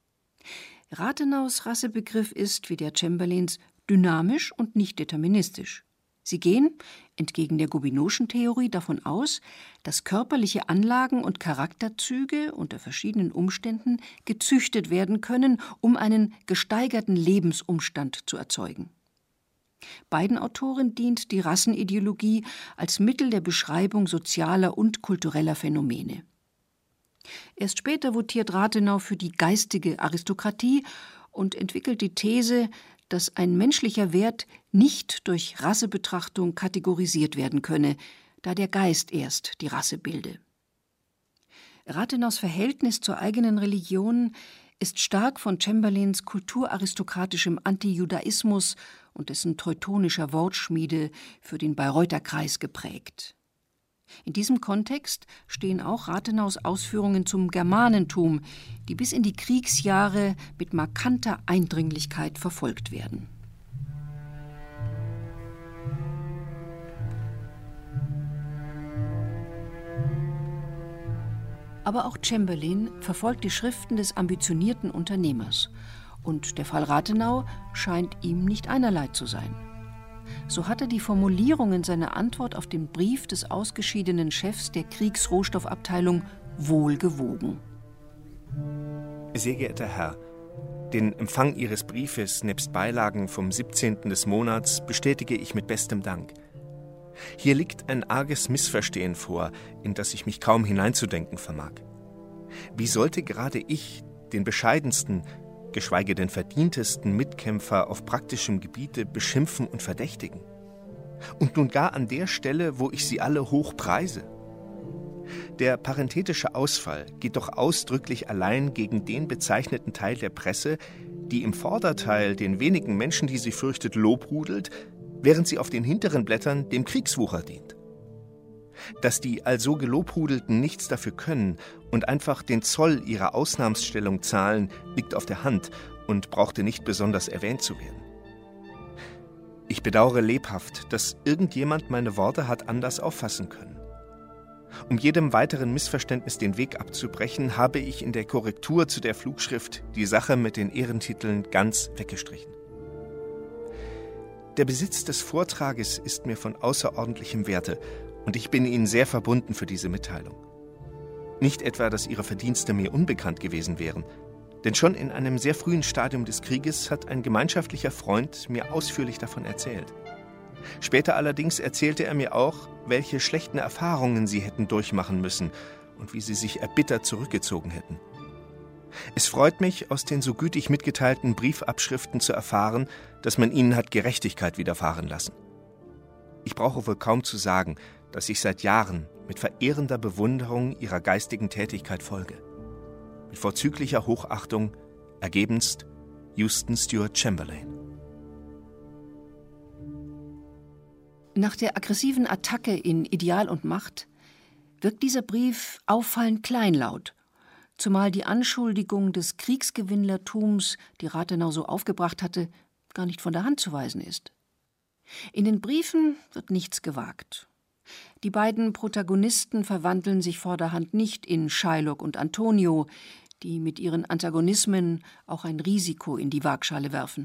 A: Rathenaus Rassebegriff ist, wie der Chamberlains, dynamisch und nicht deterministisch. Sie gehen, entgegen der Gobineau'schen Theorie, davon aus, dass körperliche Anlagen und Charakterzüge unter verschiedenen Umständen gezüchtet werden können, um einen gesteigerten Lebensumstand zu erzeugen. Beiden Autoren dient die Rassenideologie als Mittel der Beschreibung sozialer und kultureller Phänomene. Erst später votiert Rathenau für die geistige Aristokratie und entwickelt die These, dass ein menschlicher Wert nicht durch Rassebetrachtung kategorisiert werden könne, da der Geist erst die Rasse bilde. Rathenaus Verhältnis zur eigenen Religion ist stark von Chamberlains kulturaristokratischem Antijudaismus und dessen teutonischer Wortschmiede für den Bayreuther Kreis geprägt. In diesem Kontext stehen auch Rathenaus Ausführungen zum Germanentum, die bis in die Kriegsjahre mit markanter Eindringlichkeit verfolgt werden. Aber auch Chamberlain verfolgt die Schriften des ambitionierten Unternehmers. Und der Fall Rathenau scheint ihm nicht einerlei zu sein. So hat er die Formulierungen seiner Antwort auf den Brief des ausgeschiedenen Chefs der Kriegsrohstoffabteilung wohl gewogen.
B: Sehr geehrter Herr, den Empfang Ihres Briefes nebst Beilagen vom 17. des Monats bestätige ich mit bestem Dank. Hier liegt ein arges Missverstehen vor, in das ich mich kaum hineinzudenken vermag. Wie sollte gerade ich, den bescheidensten, geschweige denn verdientesten Mitkämpfer auf praktischem Gebiete beschimpfen und verdächtigen? Und nun gar an der Stelle, wo ich sie alle hoch preise. Der parenthetische Ausfall geht doch ausdrücklich allein gegen den bezeichneten Teil der Presse, die im Vorderteil den wenigen Menschen, die sie fürchtet, lobrudelt, während sie auf den hinteren Blättern dem Kriegswucher dient. Dass die also Gelobhudelten nichts dafür können und einfach den Zoll ihrer Ausnahmsstellung zahlen, liegt auf der Hand und brauchte nicht besonders erwähnt zu werden. Ich bedauere lebhaft, dass irgendjemand meine Worte hat anders auffassen können. Um jedem weiteren Missverständnis den Weg abzubrechen, habe ich in der Korrektur zu der Flugschrift die Sache mit den Ehrentiteln ganz weggestrichen. Der Besitz des Vortrages ist mir von außerordentlichem Werte und ich bin Ihnen sehr verbunden für diese Mitteilung. Nicht etwa, dass Ihre Verdienste mir unbekannt gewesen wären, denn schon in einem sehr frühen Stadium des Krieges hat ein gemeinschaftlicher Freund mir ausführlich davon erzählt. Später allerdings erzählte er mir auch, welche schlechten Erfahrungen Sie hätten durchmachen müssen und wie Sie sich erbittert zurückgezogen hätten. Es freut mich, aus den so gütig mitgeteilten Briefabschriften zu erfahren, dass man Ihnen hat Gerechtigkeit widerfahren lassen. Ich brauche wohl kaum zu sagen, dass ich seit Jahren mit verehrender Bewunderung Ihrer geistigen Tätigkeit folge. Mit vorzüglicher Hochachtung, ergebenst Houston Stewart Chamberlain.
A: Nach der aggressiven Attacke in Ideal und Macht wirkt dieser Brief auffallend kleinlaut, zumal die Anschuldigung des Kriegsgewinnlertums, die Rathenau so aufgebracht hatte, gar nicht von der Hand zu weisen ist. In den Briefen wird nichts gewagt. Die beiden Protagonisten verwandeln sich vorderhand nicht in Shylock und Antonio, die mit ihren Antagonismen auch ein Risiko in die Waagschale werfen.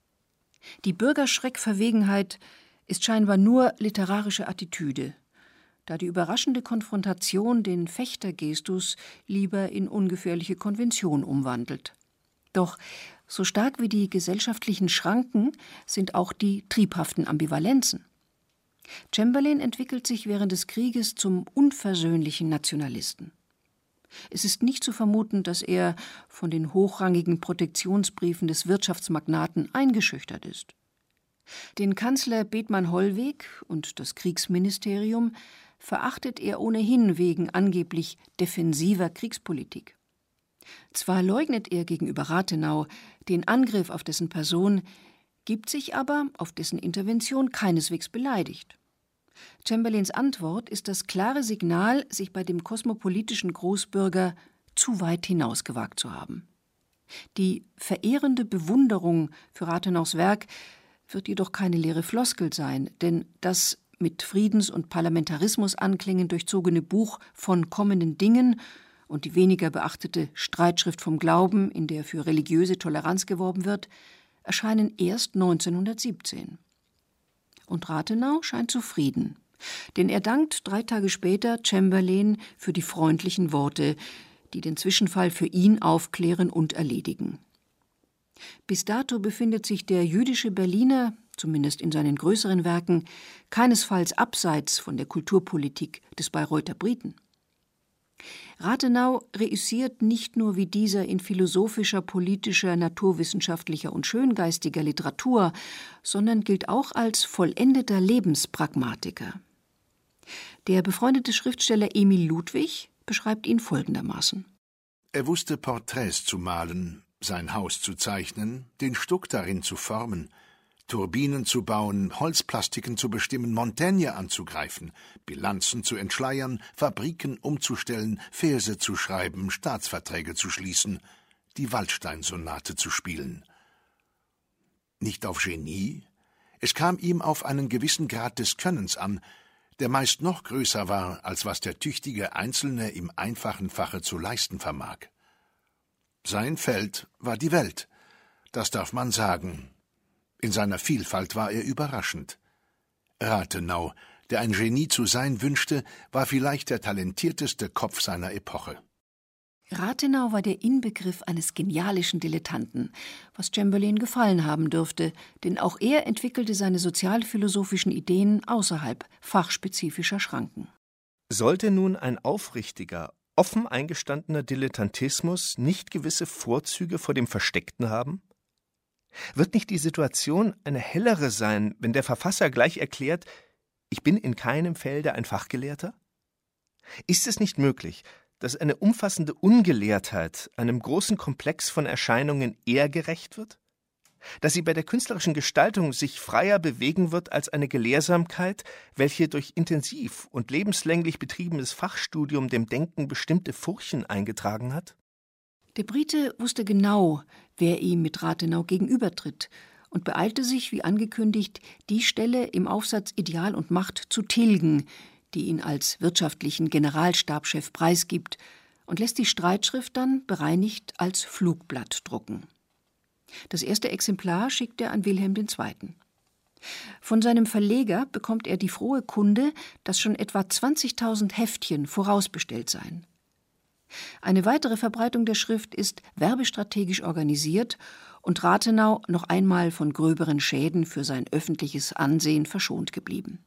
A: Die Bürgerschreckverwegenheit ist scheinbar nur literarische Attitüde, da die überraschende Konfrontation den Fechtergestus lieber in ungefährliche Konvention umwandelt. Doch so stark wie die gesellschaftlichen Schranken sind auch die triebhaften Ambivalenzen. Chamberlain entwickelt sich während des Krieges zum unversöhnlichen Nationalisten. Es ist nicht zu vermuten, dass er von den hochrangigen Protektionsbriefen des Wirtschaftsmagnaten eingeschüchtert ist. Den Kanzler Bethmann-Hollweg und das Kriegsministerium verachtet er ohnehin wegen angeblich defensiver Kriegspolitik. Zwar leugnet er gegenüber Rathenau den Angriff auf dessen Person, gibt sich aber auf dessen Intervention keineswegs beleidigt. Chamberlains Antwort ist das klare Signal, sich bei dem kosmopolitischen Großbürger zu weit hinausgewagt zu haben. Die verehrende Bewunderung für Rathenaus Werk wird jedoch keine leere Floskel sein, denn das mit Friedens- und Parlamentarismus-Anklängen durchzogene Buch von kommenden Dingen und die weniger beachtete Streitschrift vom Glauben, in der für religiöse Toleranz geworben wird, erscheinen erst 1917. Und Rathenau scheint zufrieden, denn er dankt 3 Tage später Chamberlain für die freundlichen Worte, die den Zwischenfall für ihn aufklären und erledigen. Bis dato befindet sich der jüdische Berliner, zumindest in seinen größeren Werken, keinesfalls abseits von der Kulturpolitik des Bayreuther Briten. Rathenau reüssiert nicht nur wie dieser in philosophischer, politischer, naturwissenschaftlicher und schöngeistiger Literatur, sondern gilt auch als vollendeter Lebenspragmatiker. Der befreundete Schriftsteller Emil Ludwig beschreibt ihn folgendermaßen:
E: Er wusste Porträts zu malen, sein Haus zu zeichnen, den Stuck darin zu formen, Turbinen zu bauen, Holzplastiken zu bestimmen, Montaigne anzugreifen, Bilanzen zu entschleiern, Fabriken umzustellen, Verse zu schreiben, Staatsverträge zu schließen, die Waldstein-Sonate zu spielen. Nicht auf Genie, es kam ihm auf einen gewissen Grad des Könnens an, der meist noch größer war, als was der tüchtige Einzelne im einfachen Fache zu leisten vermag. Sein Feld war die Welt, das darf man sagen. In seiner Vielfalt war er überraschend. Rathenau, der ein Genie zu sein wünschte, war vielleicht der talentierteste Kopf seiner Epoche.
A: Rathenau war der Inbegriff eines genialischen Dilettanten, was Chamberlain gefallen haben dürfte, denn auch er entwickelte seine sozialphilosophischen Ideen außerhalb fachspezifischer Schranken.
B: Sollte nun ein aufrichtiger, offen eingestandener Dilettantismus nicht gewisse Vorzüge vor dem Versteckten haben? Wird nicht die Situation eine hellere sein, wenn der Verfasser gleich erklärt, ich bin in keinem Felde ein Fachgelehrter? Ist es nicht möglich, dass eine umfassende Ungelehrtheit einem großen Komplex von Erscheinungen eher gerecht wird? Dass sie bei der künstlerischen Gestaltung sich freier bewegen wird als eine Gelehrsamkeit, welche durch intensiv und lebenslänglich betriebenes Fachstudium dem Denken bestimmte Furchen eingetragen hat?
A: Der Brite wusste genau, wer ihm mit Rathenau gegenübertritt und beeilte sich, wie angekündigt, die Stelle im Aufsatz Ideal und Macht zu tilgen, die ihn als wirtschaftlichen Generalstabschef preisgibt, und lässt die Streitschrift dann bereinigt als Flugblatt drucken. Das erste Exemplar schickt er an Wilhelm II. Von seinem Verleger bekommt er die frohe Kunde, dass schon etwa 20.000 Heftchen vorausbestellt seien. Eine weitere Verbreitung der Schrift ist werbestrategisch organisiert und Rathenau noch einmal von gröberen Schäden für sein öffentliches Ansehen verschont geblieben.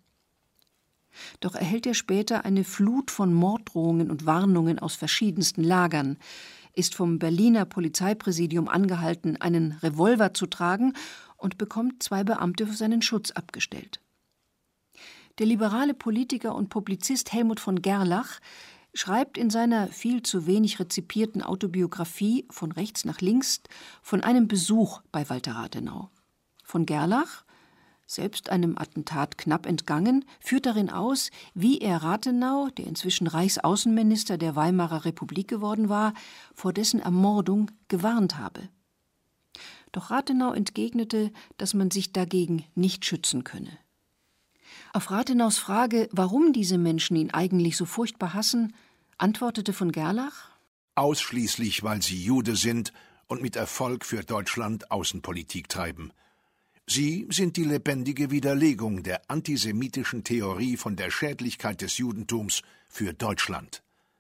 A: Doch erhält er später eine Flut von Morddrohungen und Warnungen aus verschiedensten Lagern, ist vom Berliner Polizeipräsidium angehalten, einen Revolver zu tragen und bekommt 2 Beamte für seinen Schutz abgestellt. Der liberale Politiker und Publizist Helmut von Gerlach schreibt in seiner viel zu wenig rezipierten Autobiografie Von rechts nach links von einem Besuch bei Walter Rathenau. Von Gerlach, selbst einem Attentat knapp entgangen, führt darin aus, wie er Rathenau, der inzwischen Reichsaußenminister der Weimarer Republik geworden war, vor dessen Ermordung gewarnt habe. Doch Rathenau entgegnete, dass man sich dagegen nicht schützen könne. Auf Rathenaus Frage, warum diese Menschen ihn eigentlich so furchtbar hassen, antwortete von Gerlach:
E: Ausschließlich, weil sie Jude sind und mit Erfolg für Deutschland Außenpolitik treiben. Sie sind die lebendige Widerlegung der antisemitischen Theorie von der Schädlichkeit des Judentums für Deutschland.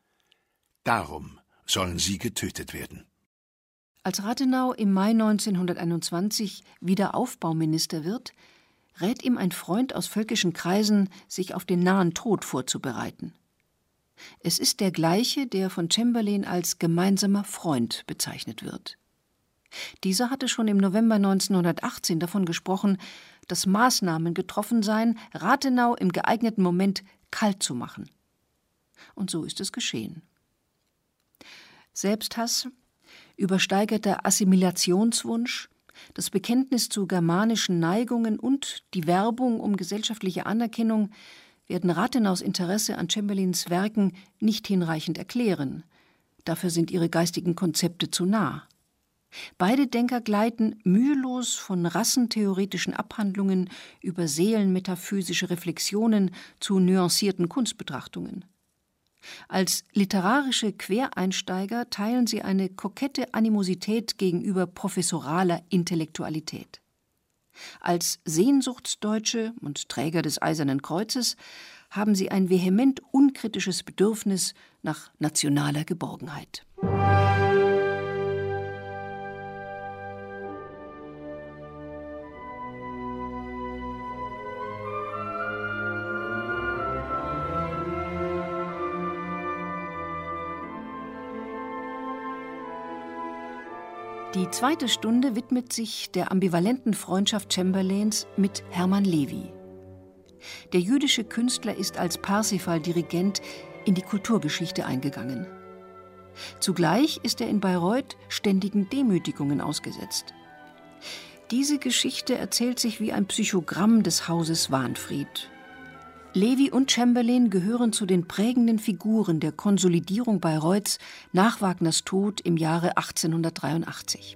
E: Darum sollen sie getötet werden.
A: Als Rathenau im Mai 1921 Wiederaufbauminister wird, rät ihm ein Freund aus völkischen Kreisen, sich auf den nahen Tod vorzubereiten. Es ist der gleiche, der von Chamberlain als gemeinsamer Freund bezeichnet wird. Dieser hatte schon im November 1918 davon gesprochen, dass Maßnahmen getroffen seien, Rathenau im geeigneten Moment kalt zu machen. Und so ist es geschehen. Selbsthass, übersteigerter Assimilationswunsch, das Bekenntnis zu germanischen Neigungen und die Werbung um gesellschaftliche Anerkennung werden Rathenaus Interesse an Chamberlains Werken nicht hinreichend erklären. Dafür sind ihre geistigen Konzepte zu nah. Beide Denker gleiten mühelos von rassentheoretischen Abhandlungen über seelenmetaphysische Reflexionen zu nuancierten Kunstbetrachtungen. Als literarische Quereinsteiger teilen sie eine kokette Animosität gegenüber professoraler Intellektualität. Als Sehnsuchtsdeutsche und Träger des Eisernen Kreuzes haben sie ein vehement unkritisches Bedürfnis nach nationaler Geborgenheit. Die zweite Stunde widmet sich der ambivalenten Freundschaft Chamberlains mit Hermann Levi. Der jüdische Künstler ist als Parsifal-Dirigent in die Kulturgeschichte eingegangen. Zugleich ist er in Bayreuth ständigen Demütigungen ausgesetzt. Diese Geschichte erzählt sich wie ein Psychogramm des Hauses Wahnfried. Levi und Chamberlain gehören zu den prägenden Figuren der Konsolidierung Bayreuths nach Wagners Tod im Jahre 1883.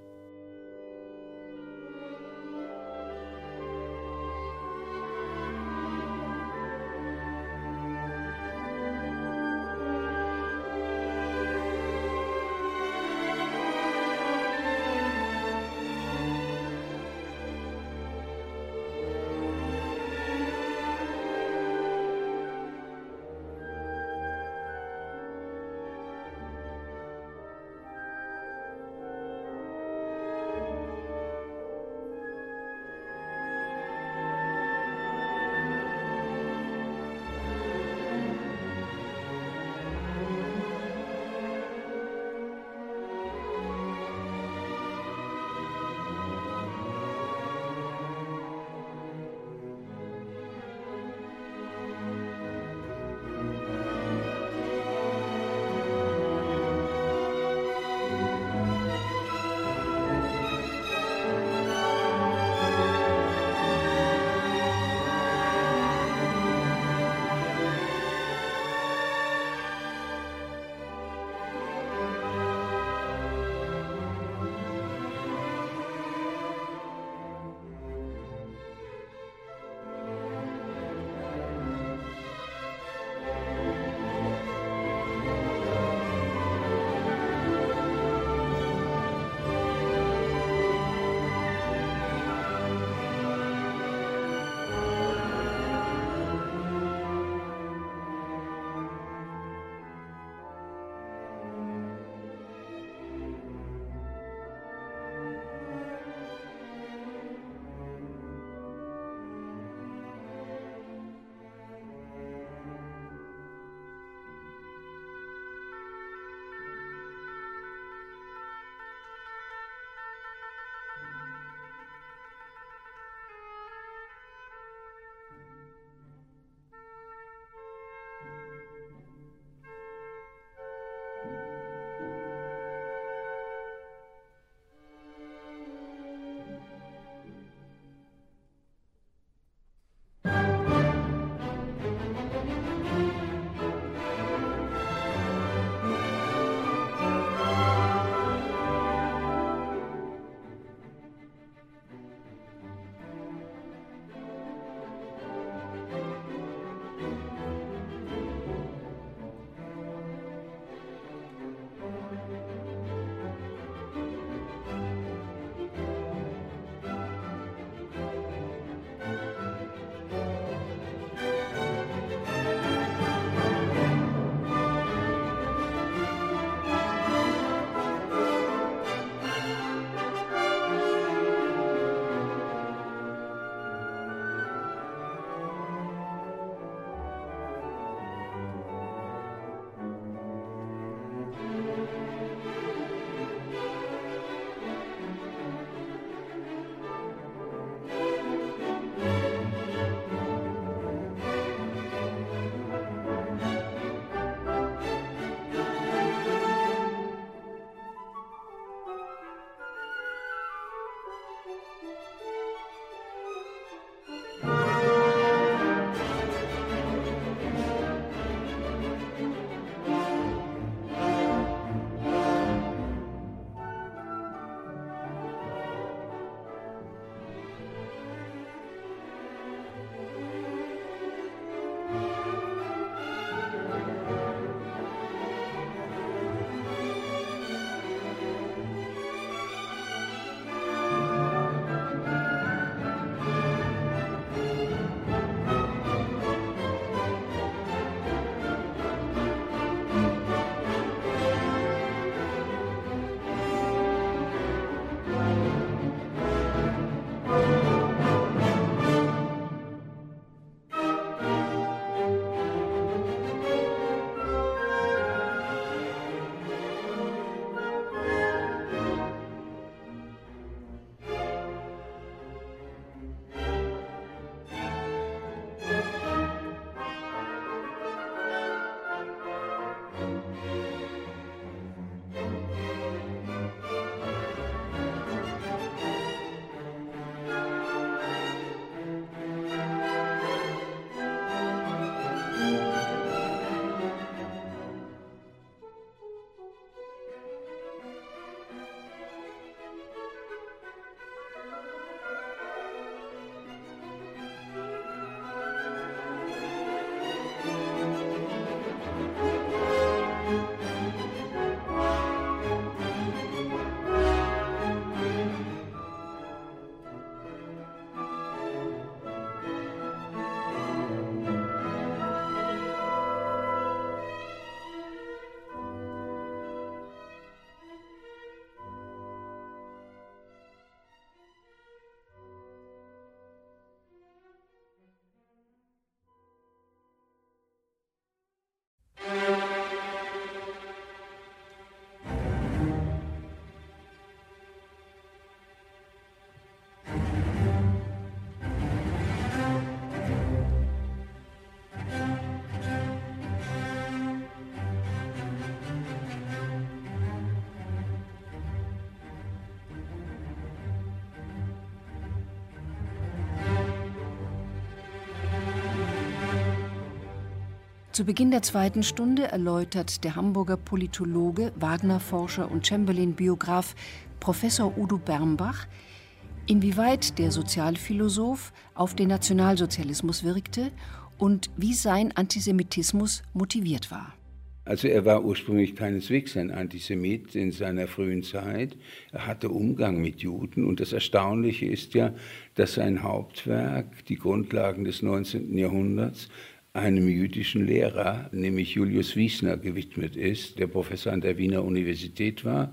A: Zu Beginn der zweiten Stunde erläutert der Hamburger Politologe, Wagner-Forscher und Cemberlin-Biograf Professor Udo Bermbach, inwieweit der Sozialphilosoph auf den Nationalsozialismus wirkte und wie sein Antisemitismus motiviert war.
F: Also er war ursprünglich keineswegs ein Antisemit in seiner frühen Zeit. Er hatte Umgang mit Juden und das Erstaunliche ist ja, dass sein Hauptwerk, die Grundlagen des 19. Jahrhunderts, einem jüdischen Lehrer, nämlich Julius Wiesner, gewidmet ist, der Professor an der Wiener Universität war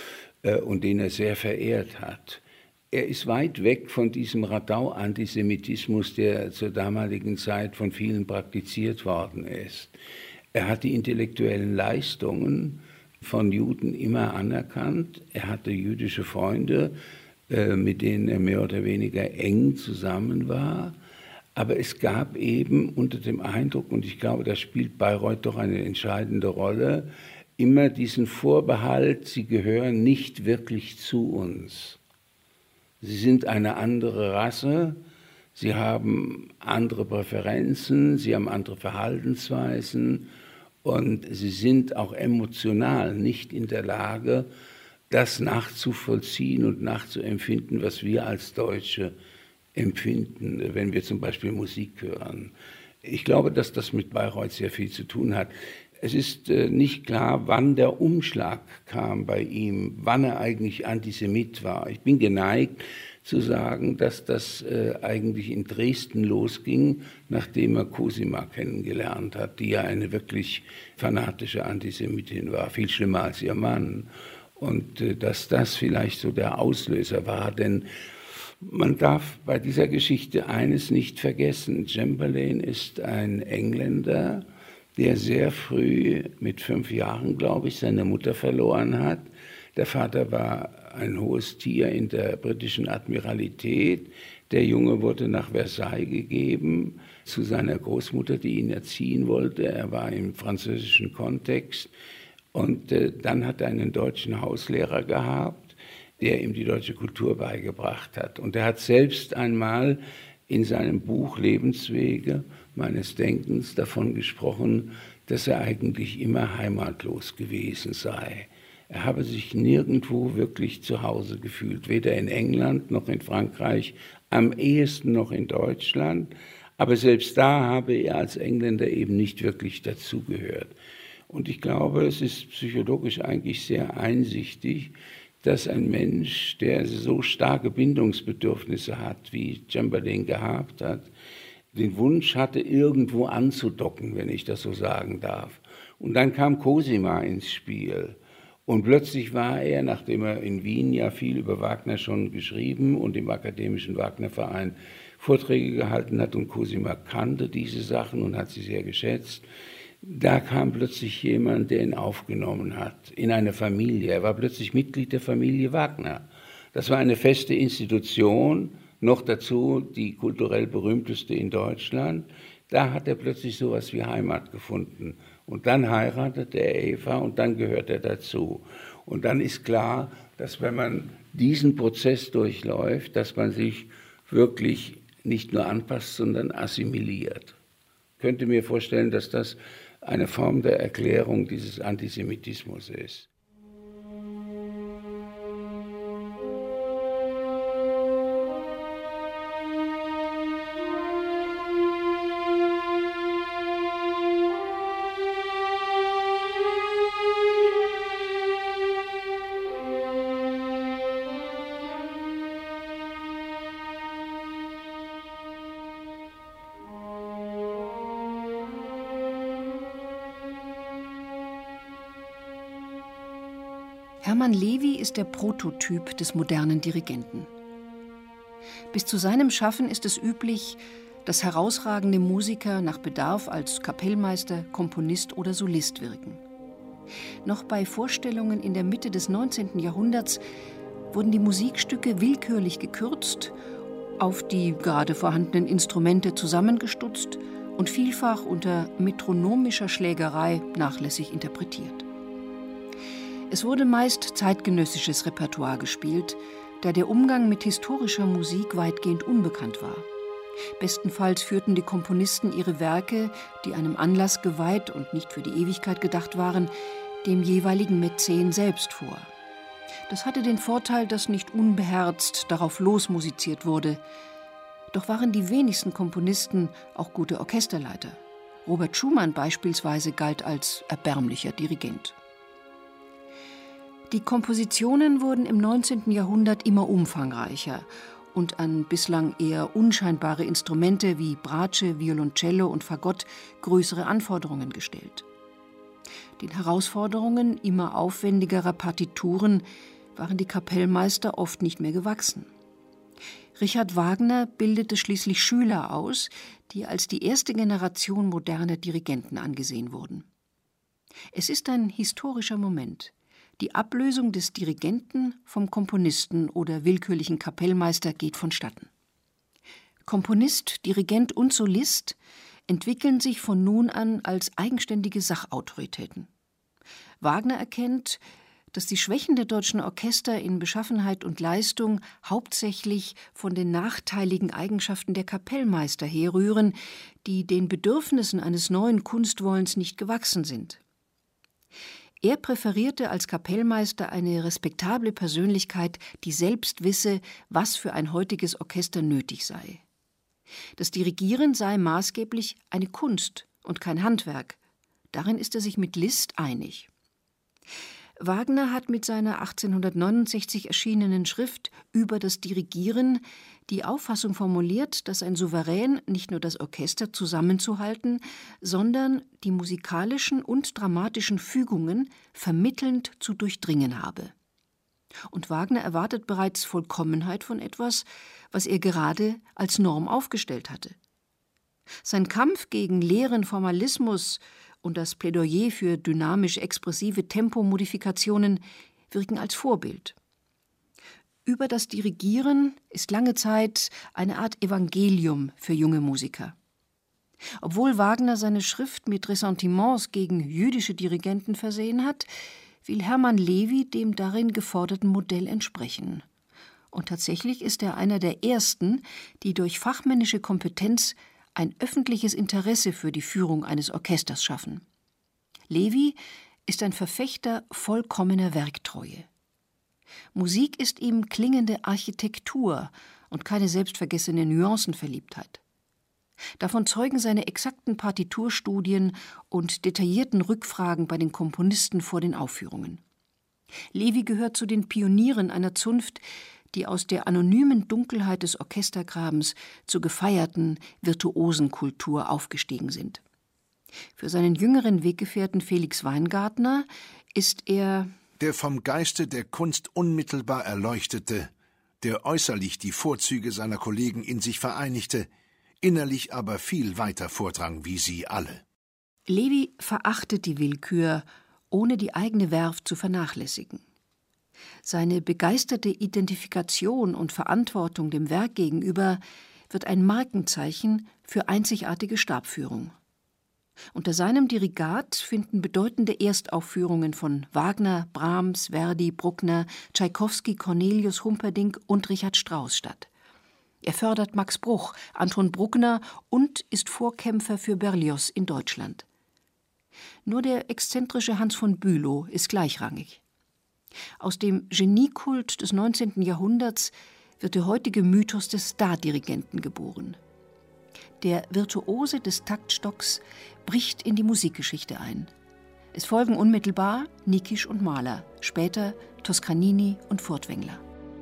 F: und den er sehr verehrt hat. Er ist weit weg von diesem Radau-Antisemitismus, der zur damaligen Zeit von vielen praktiziert worden ist. Er hat die intellektuellen Leistungen von Juden immer anerkannt. Er hatte jüdische Freunde, mit denen er mehr oder weniger eng zusammen war. Aber es gab eben unter dem Eindruck, und ich glaube, da spielt Bayreuth doch eine entscheidende Rolle, immer diesen Vorbehalt, sie gehören nicht wirklich zu uns. Sie sind eine andere Rasse, sie haben andere Präferenzen, sie haben andere Verhaltensweisen und sie sind auch emotional nicht in der Lage, das nachzuvollziehen und nachzuempfinden, was wir als Deutsche empfinden, wenn wir zum Beispiel Musik hören. Ich glaube, dass das mit Bayreuth sehr viel zu tun hat. Es ist nicht klar, wann der Umschlag kam bei ihm, wann er eigentlich Antisemit war. Ich bin geneigt zu sagen, dass das eigentlich in Dresden losging, nachdem er Cosima kennengelernt hat, die ja eine wirklich fanatische Antisemitin war, viel schlimmer als ihr Mann. Und dass das vielleicht so der Auslöser war, denn man darf bei dieser Geschichte eines nicht vergessen. Cemberlin ist ein Engländer, der sehr früh, mit 5 Jahren, glaube ich, seine Mutter verloren hat. Der Vater war ein hohes Tier in der britischen Admiralität. Der Junge wurde nach Versailles gegeben zu seiner Großmutter, die ihn erziehen wollte. Er war im französischen Kontext. Und dann hat er einen deutschen Hauslehrer gehabt, der ihm die deutsche Kultur beigebracht hat. Und er hat selbst einmal in seinem Buch Lebenswege meines Denkens davon gesprochen, dass er eigentlich immer heimatlos gewesen sei. Er habe sich nirgendwo wirklich zu Hause gefühlt, weder in England noch in Frankreich, am ehesten noch in Deutschland. Aber selbst da habe er als Engländer eben nicht wirklich dazugehört. Und ich glaube, es ist psychologisch eigentlich sehr einsichtig, dass ein Mensch, der so starke Bindungsbedürfnisse hat, wie Cemberlin gehabt hat, den Wunsch hatte, irgendwo anzudocken, wenn ich das so sagen darf. Und dann kam Cosima ins Spiel. Und plötzlich war er, nachdem er in Wien ja viel über Wagner schon geschrieben und im Akademischen Wagnerverein Vorträge gehalten hat, und Cosima kannte diese Sachen und hat sie sehr geschätzt, da kam plötzlich jemand, der ihn aufgenommen hat, in eine Familie. Er war plötzlich Mitglied der Familie Wagner. Das war eine feste Institution, noch dazu die kulturell berühmteste in Deutschland. Da hat er plötzlich sowas wie Heimat gefunden. Und dann heiratet er Eva und dann gehört er dazu. Und dann ist klar, dass wenn man diesen Prozess durchläuft, dass man sich wirklich nicht nur anpasst, sondern assimiliert. Ich könnte mir vorstellen, dass das eine Form der Erklärung dieses Antisemitismus ist.
A: Hermann Levi ist der Prototyp des modernen Dirigenten. Bis zu seinem Schaffen ist es üblich, dass herausragende Musiker nach Bedarf als Kapellmeister, Komponist oder Solist wirken. Noch bei Vorstellungen in der Mitte des 19. Jahrhunderts wurden die Musikstücke willkürlich gekürzt, auf die gerade vorhandenen Instrumente zusammengestutzt und vielfach unter metronomischer Schlägerei nachlässig interpretiert. Es wurde meist zeitgenössisches Repertoire gespielt, da der Umgang mit historischer Musik weitgehend unbekannt war. Bestenfalls führten die Komponisten ihre Werke, die einem Anlass geweiht und nicht für die Ewigkeit gedacht waren, dem jeweiligen Mäzen selbst vor. Das hatte den Vorteil, dass nicht unbeherzt darauf losmusiziert wurde. Doch waren die wenigsten Komponisten auch gute Orchesterleiter. Robert Schumann beispielsweise galt als erbärmlicher Dirigent. Die Kompositionen wurden im 19. Jahrhundert immer umfangreicher und an bislang eher unscheinbare Instrumente wie Bratsche, Violoncello und Fagott größere Anforderungen gestellt. Den Herausforderungen immer aufwendigerer Partituren waren die Kapellmeister oft nicht mehr gewachsen. Richard Wagner bildete schließlich Schüler aus, die als die erste Generation moderner Dirigenten angesehen wurden. Es ist ein historischer Moment. Die Ablösung des Dirigenten vom Komponisten oder willkürlichen Kapellmeister geht vonstatten. Komponist, Dirigent und Solist entwickeln sich von nun an als eigenständige Sachautoritäten. Wagner erkennt, dass die Schwächen der deutschen Orchester in Beschaffenheit und Leistung hauptsächlich von den nachteiligen Eigenschaften der Kapellmeister herrühren, die den Bedürfnissen eines neuen Kunstwollens nicht gewachsen sind. Er präferierte als Kapellmeister eine respektable Persönlichkeit, die selbst wisse, was für ein heutiges Orchester nötig sei. Das Dirigieren sei maßgeblich eine Kunst und kein Handwerk. Darin ist er sich mit Liszt einig. Wagner hat mit seiner 1869 erschienenen Schrift über das Dirigieren die Auffassung formuliert, dass ein Souverän nicht nur das Orchester zusammenzuhalten, sondern die musikalischen und dramatischen Fügungen vermittelnd zu durchdringen habe. Und Wagner erwartet bereits Vollkommenheit von etwas, was er gerade als Norm aufgestellt hatte. Sein Kampf gegen leeren Formalismus und das Plädoyer für dynamisch-expressive Tempomodifikationen wirken als Vorbild. Über das Dirigieren ist lange Zeit eine Art Evangelium für junge Musiker. Obwohl Wagner seine Schrift mit Ressentiments gegen jüdische Dirigenten versehen hat, will Hermann Levi dem darin geforderten Modell entsprechen. Und tatsächlich ist er einer der ersten, die durch fachmännische Kompetenz ein öffentliches Interesse für die Führung eines Orchesters schaffen. Levi ist ein Verfechter vollkommener Werktreue. Musik ist ihm klingende Architektur und keine selbstvergessene Nuancenverliebtheit. Davon zeugen seine exakten Partiturstudien und detaillierten Rückfragen bei den Komponisten vor den Aufführungen. Levi gehört zu den Pionieren einer Zunft, die aus der anonymen Dunkelheit des Orchestergrabens zur gefeierten, virtuosen Kultur aufgestiegen sind. Für seinen jüngeren Weggefährten Felix Weingartner ist er
E: der vom Geiste der Kunst unmittelbar erleuchtete, der äußerlich die Vorzüge seiner Kollegen in sich vereinigte, innerlich aber viel weiter vordrang wie sie alle.
A: Levi verachtet die Willkür, ohne die eigene Werf zu vernachlässigen. Seine begeisterte Identifikation und Verantwortung dem Werk gegenüber wird ein Markenzeichen für einzigartige Stabführung. Unter seinem Dirigat finden bedeutende Erstaufführungen von Wagner, Brahms, Verdi, Bruckner, Tschaikowski, Cornelius, Humperdinck und Richard Strauss statt. Er fördert Max Bruch, Anton Bruckner und ist Vorkämpfer für Berlioz in Deutschland. Nur der exzentrische Hans von Bülow ist gleichrangig. Aus dem Geniekult des 19. Jahrhunderts wird der heutige Mythos des Stardirigenten geboren. Der Virtuose des Taktstocks bricht in die Musikgeschichte ein. Es folgen unmittelbar Nikisch und Mahler, später Toscanini und Furtwängler.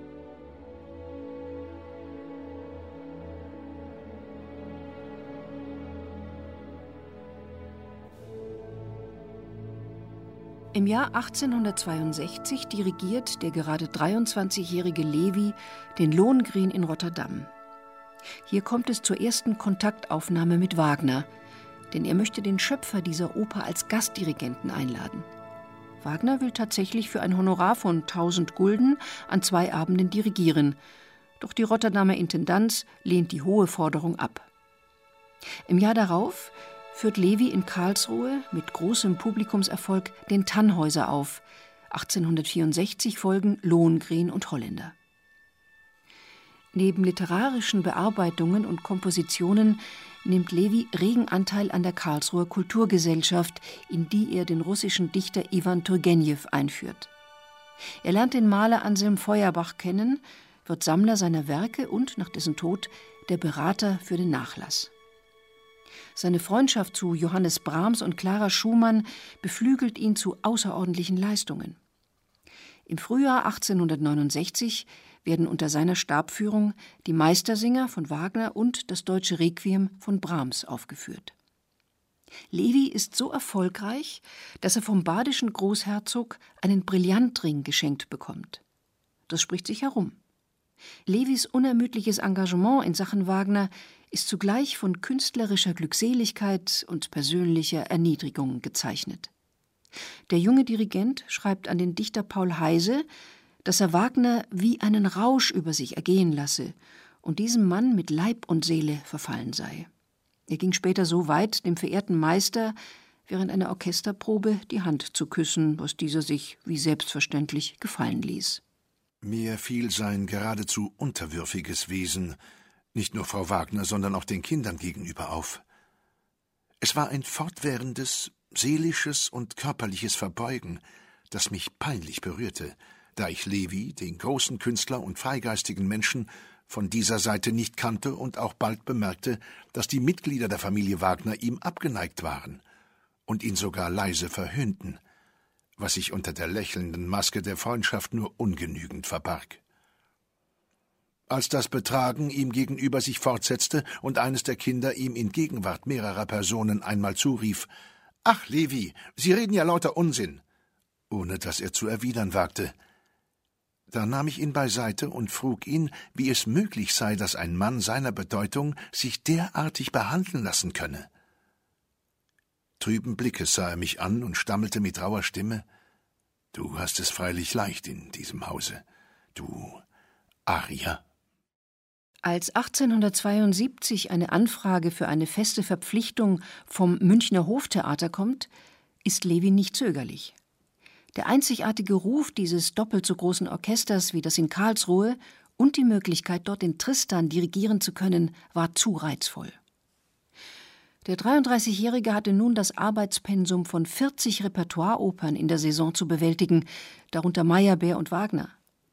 A: Im Jahr 1862 dirigiert der gerade 23-jährige Levi den Lohengrin in Rotterdam. Hier kommt es zur ersten Kontaktaufnahme mit Wagner, denn er möchte den Schöpfer dieser Oper als Gastdirigenten einladen. Wagner will tatsächlich für ein Honorar von 1000 Gulden an 2 Abenden dirigieren, doch die Rotterdamer Intendanz lehnt die hohe Forderung ab. Im Jahr darauf führt Levi in Karlsruhe mit großem Publikumserfolg den Tannhäuser auf. 1864 folgen Lohengrin und Holländer. Neben literarischen Bearbeitungen und Kompositionen nimmt Levi regen Anteil an der Karlsruher Kulturgesellschaft, in die er den russischen Dichter Iwan Turgenjew einführt. Er lernt den Maler Anselm Feuerbach kennen, wird Sammler seiner Werke und, nach dessen Tod, der Berater für den Nachlass. Seine Freundschaft zu Johannes Brahms und Clara Schumann beflügelt ihn zu außerordentlichen Leistungen. Im Frühjahr 1869 werden unter seiner Stabführung die Meistersinger von Wagner und das Deutsche Requiem von Brahms aufgeführt. Levi ist so erfolgreich, dass er vom badischen Großherzog einen Brillantring geschenkt bekommt. Das spricht sich herum. Levis unermüdliches Engagement in Sachen Wagner ist zugleich von künstlerischer Glückseligkeit und persönlicher Erniedrigung gezeichnet. Der junge Dirigent schreibt an den Dichter Paul Heyse, dass er Wagner wie einen Rausch über sich ergehen lasse und diesem Mann mit Leib und Seele verfallen sei. Er ging später so weit, dem verehrten Meister während einer Orchesterprobe die Hand zu küssen, was dieser sich wie selbstverständlich gefallen ließ.
E: Mir fiel sein geradezu unterwürfiges Wesen, nicht nur Frau Wagner, sondern auch den Kindern gegenüber auf. Es war ein fortwährendes, seelisches und körperliches Verbeugen, das mich peinlich berührte, da ich Levi, den großen Künstler und freigeistigen Menschen, von dieser Seite nicht kannte und auch bald bemerkte, dass die Mitglieder der Familie Wagner ihm abgeneigt waren und ihn sogar leise verhöhnten, was sich unter der lächelnden Maske der Freundschaft nur ungenügend verbarg. Als das Betragen ihm gegenüber sich fortsetzte und eines der Kinder ihm in Gegenwart mehrerer Personen einmal zurief: »Ach, Levi, Sie reden ja lauter Unsinn«, ohne dass er zu erwidern wagte, da nahm ich ihn beiseite und frug ihn, wie es möglich sei, dass ein Mann seiner Bedeutung sich derartig behandeln lassen könne. Trüben Blickes sah er mich an und stammelte mit rauer Stimme: »Du hast es freilich leicht in diesem Hause, du Arier.«
A: Als 1872 eine Anfrage für eine feste Verpflichtung vom Münchner Hoftheater kommt, ist Levi nicht zögerlich. Der einzigartige Ruf dieses doppelt so großen Orchesters wie das in Karlsruhe und die Möglichkeit, dort den Tristan dirigieren zu können, war zu reizvoll. Der 33-Jährige hatte nun das Arbeitspensum von 40 Repertoireopern in der Saison zu bewältigen, darunter Meyerbeer und Wagner.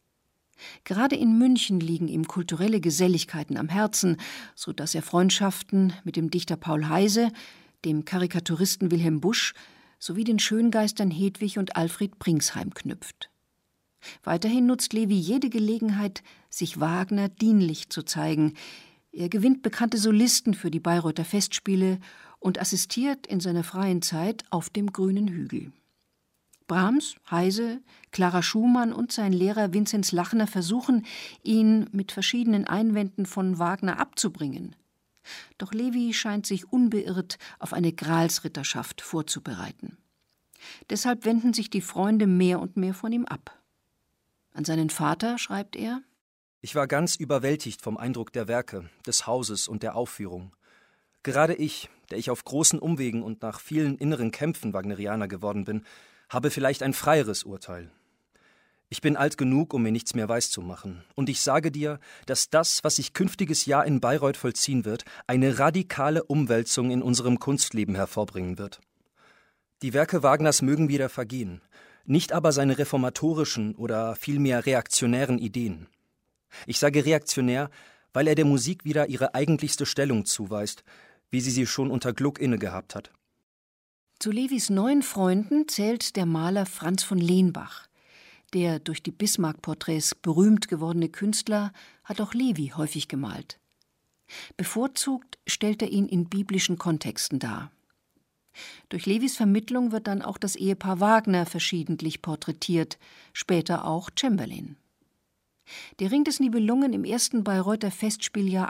A: Gerade in München liegen ihm kulturelle Geselligkeiten am Herzen, so dass er Freundschaften mit dem Dichter Paul Heyse, dem Karikaturisten Wilhelm Busch sowie den Schöngeistern Hedwig und Alfred Pringsheim knüpft. Weiterhin nutzt Levi jede Gelegenheit, sich Wagner dienlich zu zeigen. Er gewinnt bekannte Solisten für die Bayreuther Festspiele und assistiert in seiner freien Zeit auf dem Grünen Hügel. Brahms, Heyse, Clara Schumann und sein Lehrer Vinzenz Lachner versuchen, ihn mit verschiedenen Einwänden von Wagner abzubringen. Doch Levi scheint sich unbeirrt auf eine Gralsritterschaft vorzubereiten. Deshalb wenden sich die Freunde mehr und mehr von ihm ab. An seinen Vater schreibt er:
G: Ich war ganz überwältigt vom Eindruck der Werke, des Hauses und der Aufführung. Gerade ich, der ich auf großen Umwegen und nach vielen inneren Kämpfen Wagnerianer geworden bin, habe vielleicht ein freieres Urteil. Ich bin alt genug, um mir nichts mehr weiszumachen. Und ich sage dir, dass das, was sich künftiges Jahr in Bayreuth vollziehen wird, eine radikale Umwälzung in unserem Kunstleben hervorbringen wird. Die Werke Wagners mögen wieder vergehen, nicht aber seine reformatorischen oder vielmehr reaktionären Ideen. Ich sage reaktionär, weil er der Musik wieder ihre eigentlichste Stellung zuweist, wie sie schon unter Gluck innegehabt hat.
A: Zu Levis neuen Freunden zählt der Maler Franz von Lenbach. Der durch die Bismarck-Porträts berühmt gewordene Künstler hat auch Levi häufig gemalt. Bevorzugt stellt er ihn in biblischen Kontexten dar. Durch Levis Vermittlung wird dann auch das Ehepaar Wagner verschiedentlich porträtiert, später auch Cemberlin. Der Ring des Nibelungen im ersten Bayreuther Festspieljahr